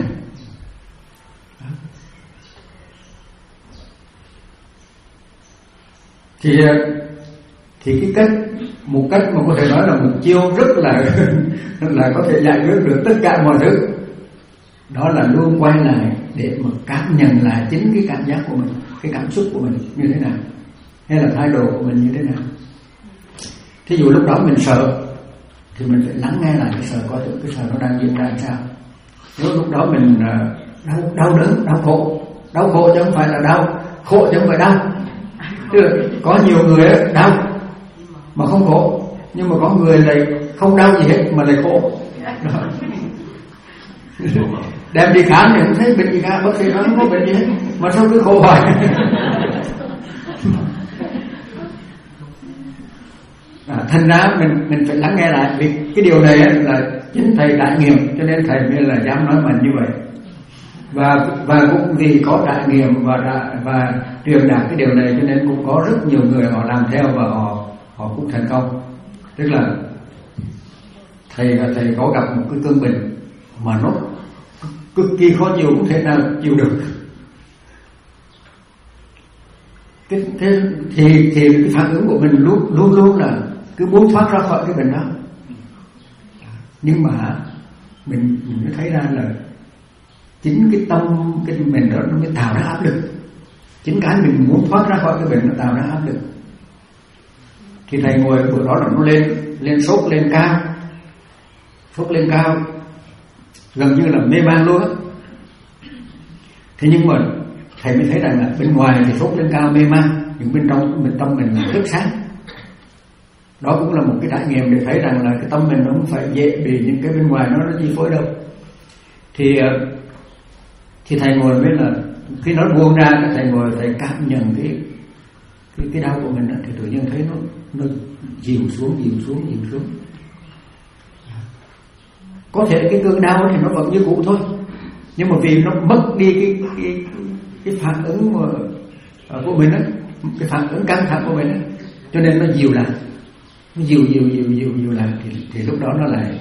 Thì thì cái cách một cách mà có thể nói là một chiêu rất là là có thể giải quyết được tất cả mọi thứ, đó là luôn quay lại để mà cảm nhận lại chính cái cảm giác của mình, cái cảm xúc của mình như thế nào, hay là thái độ của mình như thế nào. Thí dụ lúc đó mình sợ thì mình phải lắng nghe lại cái sợ, coi thử cái sợ nó đang diễn ra làm sao. Nếu lúc đó mình đau đau đớn, đau khổ, đau khổ chứ không phải là đau, khổ chứ không phải đau. Tức là có nhiều người đau mà không khổ, nhưng mà có người lại không đau gì hết mà lại khổ. Đó. Đem đi khám thì không thấy bệnh gì cả, bác sĩ nói không có bệnh gì hết, mà sao cứ khổ hoài. À, thành ra mình mình phải lắng nghe lại, vì cái điều này là chính thầy trải nghiệm, cho nên thầy mới là dám nói mình như vậy. Và và cũng vì có trải nghiệm và và truyền đạt cái điều này, cho nên cũng có rất nhiều người họ làm theo và họ họ cũng thành công. Tức là thầy và thầy có gặp một cái cơn bệnh mà nó cực kỳ khó chịu, không thể nào chịu được. Cái, thế, thì thì cái phản ứng của mình luôn luôn luôn là cứ muốn thoát ra khỏi cái bệnh đó. Nhưng mà mình mình mới thấy ra là chính cái tâm cái mình đó nó mới tạo ra áp lực. Chính cái mình muốn thoát ra khỏi cái bệnh nó tạo ra áp lực. Thì thầy ngồi bữa đó là nó lên lên sốt lên cao, sốt lên cao, gần như là mê man luôn á. Thế nhưng mà thầy mới thấy rằng là bên ngoài thì sốt lên cao mê man, nhưng bên trong bên trong mình rất sáng. Đó cũng là một cái trải nghiệm để thấy rằng là cái tâm mình nó không phải dễ bị những cái bên ngoài nó nó chi phối đâu. Thì thì thầy ngồi với là khi nó buông ra, thầy ngồi thầy cảm nhận cái cái cái đau của mình đó, thì tự nhiên thấy nó nó dịu xuống dịu xuống dịu xuống. Có thể cái cơn đau thì nó vẫn như cũ thôi, nhưng mà vì nó mất đi cái cái cái phản ứng của mình đó, cái phản ứng căng thẳng của mình đó, cho nên nó dịu lại, nó dịu dịu dịu dịu dịu lại thì, thì lúc đó nó lại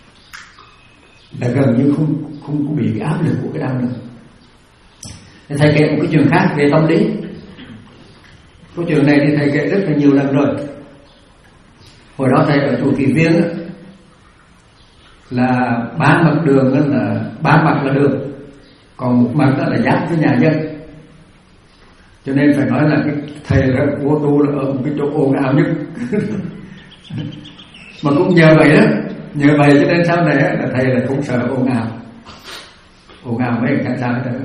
là gần như không không có bị cái áp lực của cái đau nữa. Thầy kể một cái chuyện khác về tâm lý. Câu chuyện này thì thầy kể rất là nhiều lần rồi. Hồi đó thầy ở chùa Kỳ Viên đó, là ba mặt đường đó là ba mặt là đường, còn một mặt đó là giáp với nhà dân. Cho nên phải nói là cái thầy là của tu là ở một cái chỗ ồn ào nhất. Mà cũng nhờ vậy đó, nhờ vậy cho nên sau này là thầy là cũng sợ ồn ào, ồn ào mấy cái sao đó.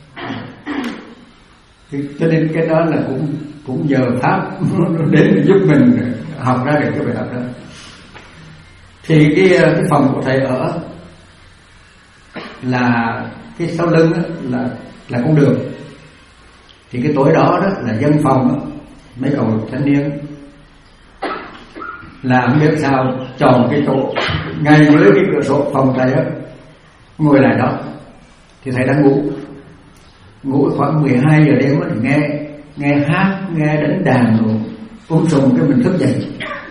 Cho nên cái đó là cũng cũng nhờ pháp đến giúp mình học ra được cái bài học đó. Thì cái cái phòng của thầy ở là cái sau lưng đó, là là con đường. Thì cái tối đó đó là dân phòng đó, mấy cậu thanh niên làm biết sao chọn cái chỗ ngay dưới cái cửa sổ phòng thầy đó, ngồi lại đó. Thì thầy đang ngủ, ngủ khoảng mười hai giờ đêm thì nghe nghe hát, nghe đánh đàn rồi ôm sùng, cái mình thức dậy.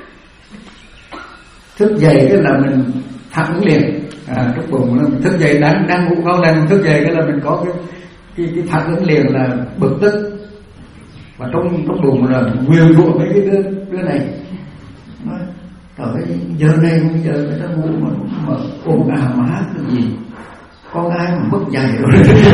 Thức dậy cái là mình phản ứng liền, à, lúc bụng là mình thức dậy, đang đang ngủ ngon lành, thức dậy cái là mình có cái cái, cái phản ứng liền là bực tức, và trong trong bụng là nguyên rủa mấy cái đứa, đứa này. Nói, trời ơi, giờ này bây giờ người ta ngủ mà, mà ồn ào mà hát cái gì, con ai mà mất dạy rồi.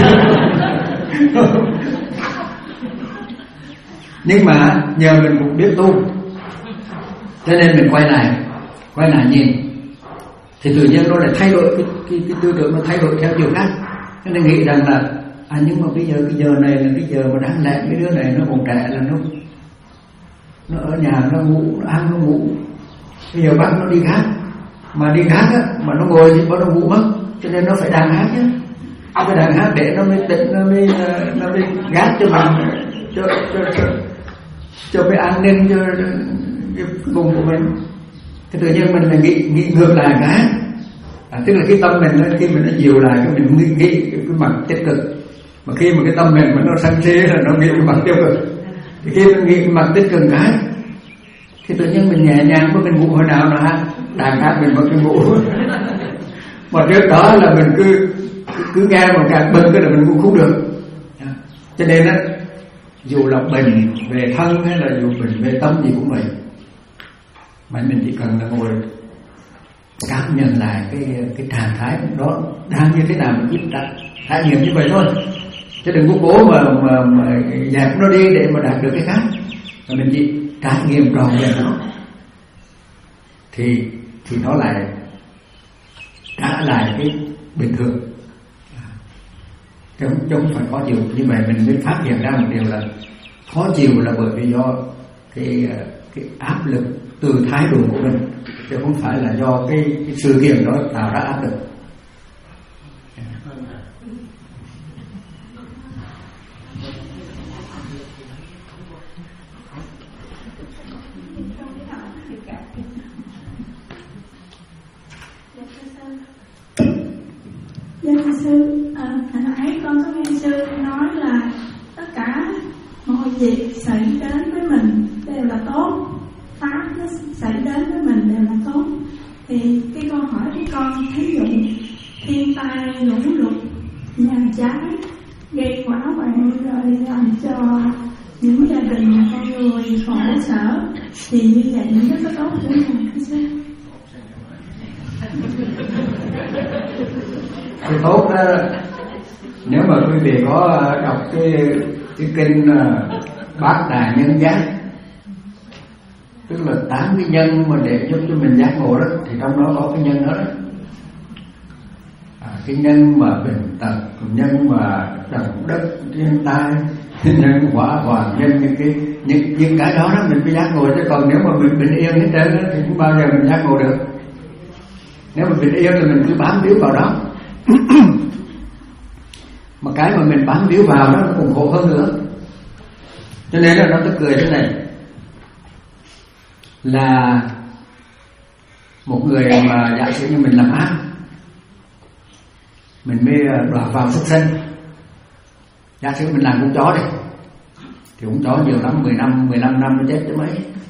Nhưng mà nhờ mình cũng biết tu, cho nên mình quay lại quay lại nhìn thì tự nhiên nó lại thay đổi cái, cái, cái tư tưởng, nó thay đổi theo chiều khác. Cho nên nghĩ rằng là à nhưng mà bây giờ cái giờ này là cái giờ mà đáng lẽ mấy đứa này nó còn trẻ, là nó nó ở nhà nó ngủ, nó ăn nó ngủ. Bây giờ bắt nó đi hát, mà đi hát á, mà nó ngồi thì bắt nó ngủ mất, cho nên nó phải đàn hát chứ. Nó phải đàn hát để nó mới tỉnh, nó mới nó mới gác cho mình, cho cho cho cho cái an ninh cho cái vùng của mình. Thì tự nhiên mình là nghĩ, nghĩ ngược lại cái, à, tức là cái tâm mình khi mình nó dịu lại, cái mình nghĩ, nghĩ cái, cái mặt tích cực. Mà khi mà cái tâm mình mà nó sân si là nó nghĩ cái mặt tiêu cực. Thì khi mình nghĩ cái mặt tích cực cái, thì tự nhiên mình nhẹ nhàng, với mình ngủ hồi nào là hát đàn hát mình vẫn cứ ngủ. Mà trước đó là mình cứ cứ nghe một càng bưng cái là mình ngủ không được. Cho nên á, dù là bệnh về thân hay là dù bệnh về tâm gì cũng vậy, mà mình chỉ cần là ngồi cảm nhận lại cái cái trạng thái đó đang như thế nào, mình biết đã trải nghiệm như vậy thôi, chứ đừng có cố mà mà, mà dẹp nó đi để mà đạt được cái khác. Mà mình chỉ trải nghiệm tròn về nó thì thì nó lại trả lại cái bình thường, chứ không phải khó chịu. Như vậy mình mới phát hiện ra một điều là khó chịu là bởi vì do cái cái áp lực từ thái độ của mình, chứ không phải là do cái, cái sự kiện đó tạo ra áp lực. Dạ thưa sư, à, hồi nãy con có nghe sư nói là tất cả mọi việc xảy đến với mình đều là tốt, pháp nó xảy đến với mình đều là tốt. Thì cái câu hỏi của con, thí dụ thiên tai lũ lụt, nhà cháy gây hỏa hoạn rồi làm cho những gia đình mà con người khổ sở, thì như vậy nó có tốt cho mình hay sao? Thì tốt đó, nếu mà quý vị có đọc cái cái kinh Bát Đà Nhân Giác, tức là tám cái nhân mà để giúp cho mình giác ngộ đó, thì trong đó có cái nhân đó, đó. À, cái nhân mà bệnh tật, nhân mà động đất, thiên tai, nhân hỏa hoạn, nhân những cái những, những cái đó đó mình phải giác ngộ. Chứ còn nếu mà mình bình yên hết trơn thì không bao giờ mình giác ngộ được. Nếu mà bình yên thì mình cứ bám víu vào đó. Mà cái mà mình bám víu vào đó nó cũng khổ hơn nữa. Cho nên là nó tức cười thế này, là một người mà giả sử như mình làm ác, mình mới đọa vào súc sinh. Giả sử mình làm con chó đi, thì con chó nhiều lắm, mười năm, mười lăm năm nó chết chứ mấy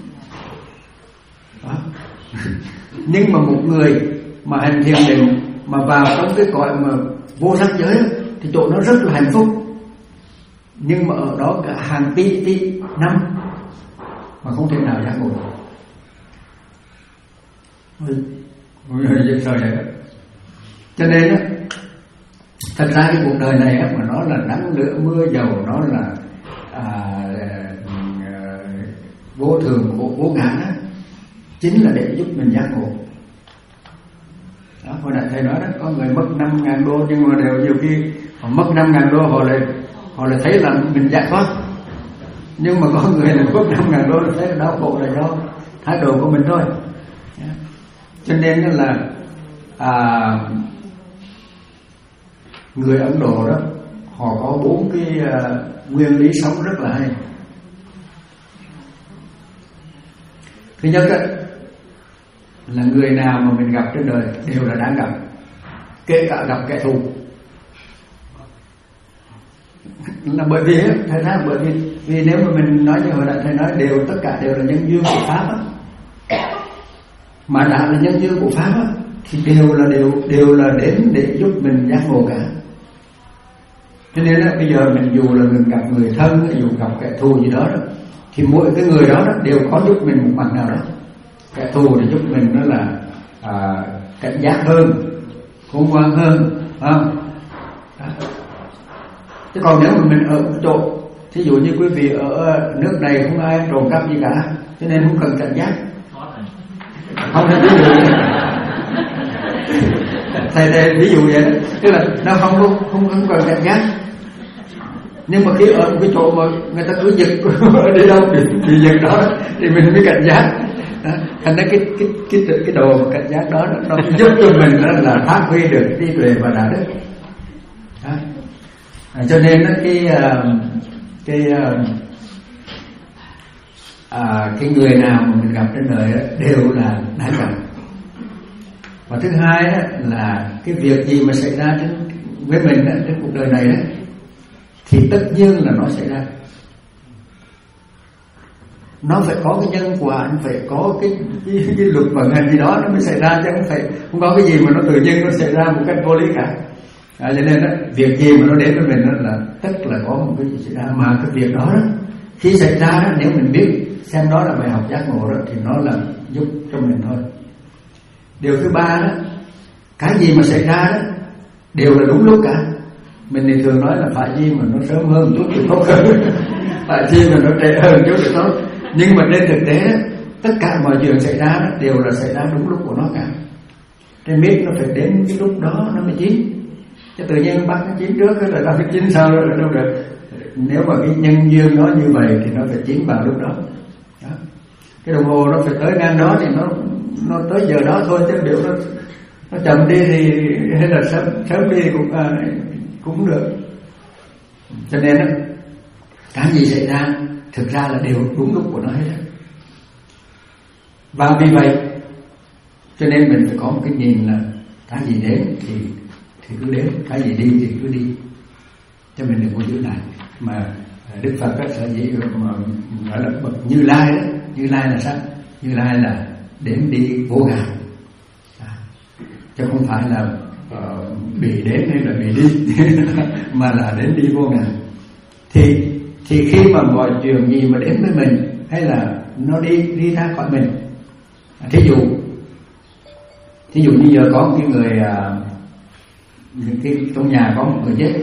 đó. Nhưng mà một người mà hành thiền định mà vào trong cái cõi mà vô sắc giới thì chỗ nó rất là hạnh phúc. Nhưng mà ở đó cả hàng tỷ tỷ năm mà không thể nào giác ngộ. Ôi ôi trời ơi. Cho nên á, thật ra cái cuộc đời này á, mà nó là nắng lửa mưa dầu, nó là à, à, vô thường vô, vô ngã á, chính là để giúp mình giác ngộ. Đó, hồi nãy thầy nói đó, có người mất năm ngàn đô nhưng mà đều nhiều khi họ mất năm ngàn đô họ lại họ lại thấy là mình giải thoát. Nhưng mà có người là mất năm ngàn đô là thấy là đau khổ là do thái độ của mình thôi. Cho nên là à, người Ấn Độ đó họ có bốn cái uh, nguyên lý sống rất là hay. Thứ nhất á, là người nào mà mình gặp trên đời đều là đáng gặp, kể cả gặp kẻ thù. Là bởi vì thầy thấy bởi vì vì nếu mà mình nói như hồi nãy thầy nói đều tất cả đều là nhân duyên của pháp á, mà đã là nhân duyên của pháp á, thì đều là đều đều là đến để giúp mình giác ngộ cả. Cho nên là bây giờ mình dù là mình gặp người thân, dù gặp kẻ thù gì đó, đó thì mỗi cái người đó, đó đều có giúp mình một mặt nào đó. Kẻ thù thì giúp mình đó là à, cảnh giác hơn, khôn ngoan hơn, không? Đó. Chứ còn nếu mà mình ở một chỗ, thí dụ như quý vị ở nước này không ai trộm cắp gì cả, cho nên không cần cảnh giác. Không nên ví dụ vậy. Thầy thầy ví dụ vậy đó, tức là nó không không không, không cần cảnh giác. Nhưng mà khi ở một cái chỗ mà người ta cứ giật ở đi đâu bị, bị giật đó thì mình mới cảnh giác. Đó. Thành ra cái cái cái cái đồ mà cảnh giác đó nó giúp cho mình đó là phát huy được trí tuệ và đạo đức. Đó. À, cho nên đó, cái cái à, cái người nào mà mình gặp trên đời đó, đều là đáng gặp. Và thứ hai đó, là cái việc gì mà xảy ra trên, với mình đó, trên cuộc đời này đó, thì tất nhiên là nó xảy ra. Nó phải có cái nhân quả, phải có cái cái, cái luật vận hành gì đó nó mới xảy ra, chứ không phải không có cái gì mà nó tự nhiên nó xảy ra một cách vô lý cả. À, cho nên đó, việc gì mà nó đến với mình đó là tất là có một cái gì xảy ra, mà cái việc đó, đó khi xảy ra đó, nếu mình biết xem đó là bài học giác ngộ đó thì nó là giúp cho mình thôi. Điều thứ ba đó, cái gì mà xảy ra đó đều là đúng lúc cả. Mình thì thường nói là phải gì mà nó sớm hơn một chút thì tốt hơn, phải gì mà nó trễ hơn một chút thì tốt. Nhưng mà trên thực tế đó, tất cả mọi chuyện xảy ra đó đều là xảy ra đúng lúc của nó cả. Trên biết nó phải đến cái lúc đó nó mới chín. Chứ tự nhiên bắt nó chín trước là nó phải chín sau rồi đâu được. Nếu mà cái nhân duyên nó như vậy thì nó phải chín vào lúc đó. Đó. Cái đồng hồ nó phải tới ngang đó thì nó nó tới giờ đó thôi, chứ nếu nó nó chậm đi thì hay là sớm sớm đi cũng à, cũng được. Cho nên đó, cái gì xảy ra thực ra là đều đúng lúc của nó hết. Và vì vậy cho nên mình phải có một cái nhìn là cái gì đến thì thì cứ đến, cái gì đi thì cứ đi, cho mình đừng có giữ lại. Mà Đức Phật các sở dĩ mà gọi là bậc Như Lai đó, Như Lai là sao? Như Lai là đến đi vô ngã, à, chứ không phải là uh, bị đến hay là bị đi mà là đến đi vô ngã. Thì thì khi mà mọi chuyện gì mà đến với mình hay là nó đi đi ra khỏi mình, à, thí dụ thí dụ như giờ có một cái người uh, những cái trong nhà có một người chết,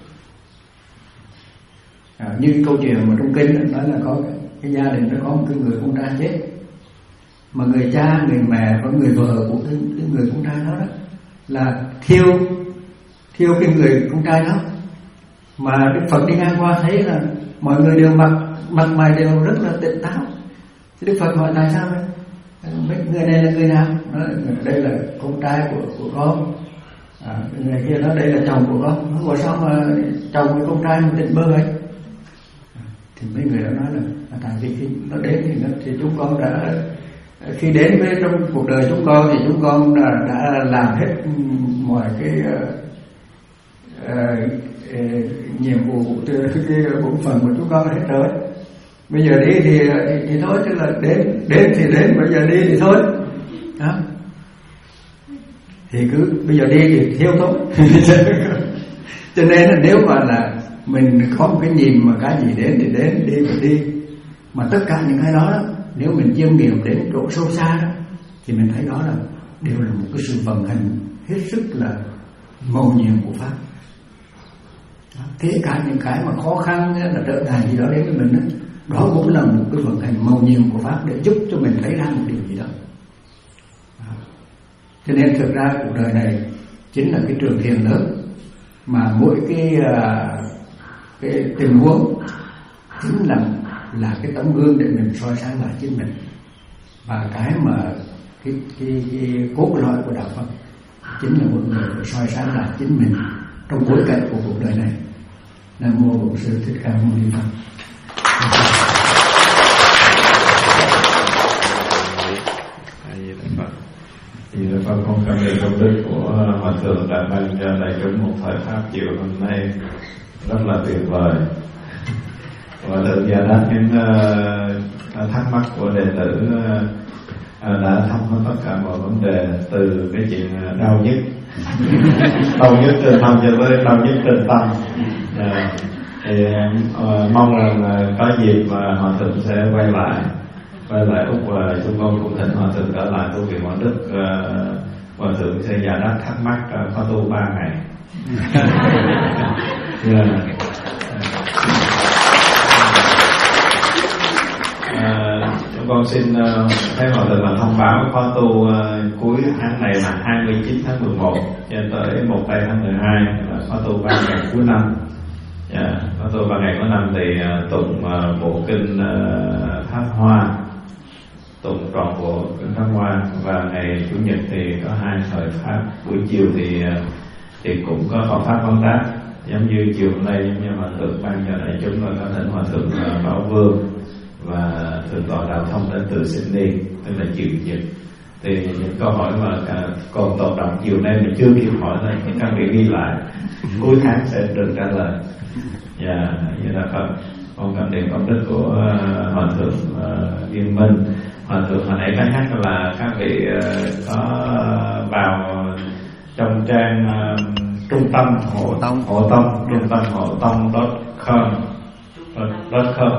à, như cái câu chuyện mà trong kinh nói là có cái gia đình nó có một cái người con trai chết, mà người cha, người mẹ và người vợ của cái, cái người con trai đó, đó là thiêu kêu cái người con trai đó. Mà Đức Phật đi ngang qua thấy là mọi người đều mặc mặt mày đều rất là tỉnh táo. Đức Phật hỏi tại sao vậy? Mấy người này là người nào? Nói, đây là con trai của của con. À, người kia nói đây là chồng của con. Nói, sao mà chồng với con trai mà tình bơ vậy? À, thì mấy người đó nói là tại vì khi nó đến thì, nó, thì chúng con đã khi đến với trong cuộc đời chúng con thì chúng con đã, đã làm hết mọi cái uh, uh, uh, nhiệm vụ cái, cái bổn phận của chúng con hết rồi. Bây giờ đi thì, thì, thì thôi, tức là đến đến thì đến, bây giờ đi thì thôi đó. Thì cứ bây giờ đi thì theo thôi. Cho nên là nếu mà là mình có một cái nhìn mà cái gì đến thì đến, đi thì đi, mà tất cả những cái đó, đó nếu mình chiêm nghiệm đến độ sâu xa đó thì mình thấy đó là đều là một cái sự vận hành hết sức là mầu nhiệm của Pháp. Kể cả những cái mà khó khăn là trở ngại gì đó đến với mình đó, đó cũng là một cái vận hành mầu nhiệm của Pháp để giúp cho mình thấy ra một điều gì đó. Cho nên thực ra cuộc đời này chính là cái trường thiền lớn, mà mỗi cái cái tình huống chính là là cái tấm gương để mình soi sáng lại chính mình. Và cái mà cái cái, cái cốt lõi của đạo Phật chính là một người phải soi sáng lại chính mình trong bối cảnh của cuộc đời này. Nam mô Bổn Sư Thích Ca Mâu Ni Phật. Thì Phật con cảm ơn công đức của Hòa Thượng đã ban cho đại chúng một thời pháp chiều hôm nay rất là tuyệt vời. Hòa Thượng giải đáp những uh, thắc mắc của đệ tử, uh, đã thăm hết tất cả mọi vấn đề, từ cái chuyện đau nhức đau nhức trên thân cho tới đau nhức trên tâm. Uh, thì uh, mong rằng uh, có dịp mà Hòa Thượng sẽ quay lại quay lại Úc, và chúng con cũng thỉnh Hòa Thượng trở lại tu viện Quảng Đức. uh, Hòa Thượng sẽ giải đáp thắc mắc uh, khóa tu ba ngày. Yeah. uh, chúng con xin uh, thấy Hòa Thượng là thông báo khóa tu uh, cuối tháng này là hai mươi chín tháng mười một cho tới một tây tháng mười hai là khóa tu ba ngày cuối năm. Yeah. Khóa tu ba ngày cuối năm thì uh, tụng uh, bộ kinh uh, Pháp Hoa, tụng trọn bộ kinh Pháp Hoa, và ngày chủ nhật thì có hai thời pháp. Buổi chiều thì thì cũng có Phật pháp vấn đáp, giống như chiều hôm nay, giống như Hòa Thượng ban cho đại chúng là có thỉnh Hòa Thượng Bảo Vương và Thượng tọa Đạo Thông đến từ Sydney, tức là chiều nhật. Thì những câu hỏi mà còn tồn đọng chiều nay mình chưa kịp hỏi nên các vị ghi lại, cuối tháng sẽ được trả lời. Dạ, như là Phật. Con cảm niệm công đức của uh, Hòa Thượng uh, Viên Minh. Hòa Thượng hồi nãy có nhắc là các vị uh, có vào trong trang uh, trung tâm hộ tông hộ tông trung tâm hộ tông com com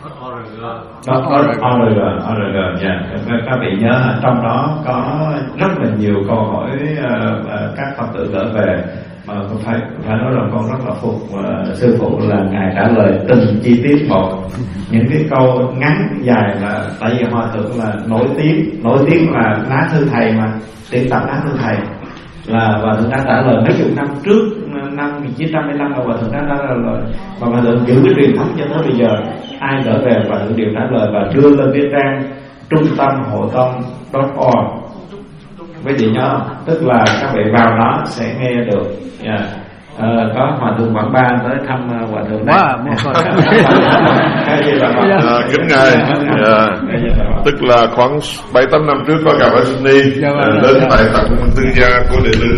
org. Dạ, các vị nhớ trong đó có rất là nhiều câu hỏi uh, các Phật tử gửi về, mà phải phải nói rằng con rất là phục uh, sư phụ là ngài trả lời từng chi tiết một. Những cái câu ngắn dài là tại vì Hòa Thượng là nổi tiếng nổi tiếng là lá thư thầy, mà tuyển tập lá thư thầy là Hòa Thượng đã trả lời mấy chục năm trước, năm một nghìn chín trăm năm mươi lăm là Hòa Thượng đã trả lời, và Hòa Thượng giữ cái truyền thống cho tới bây giờ. Ai gửi về Hòa Thượng đều trả lời và đưa lên cái trang trung tâm hộ tông chấm org. Quý vị nhớ, tức là các vị vào đó sẽ nghe được. Yeah. À, có Hòa Thượng Quảng Ba tới thăm uh, Hòa Thượng đây. À, kính ngài, à, tức là khoảng bảy tám năm trước có gặp ở Sydney, à, đến tại tặng tư gia của đệ tử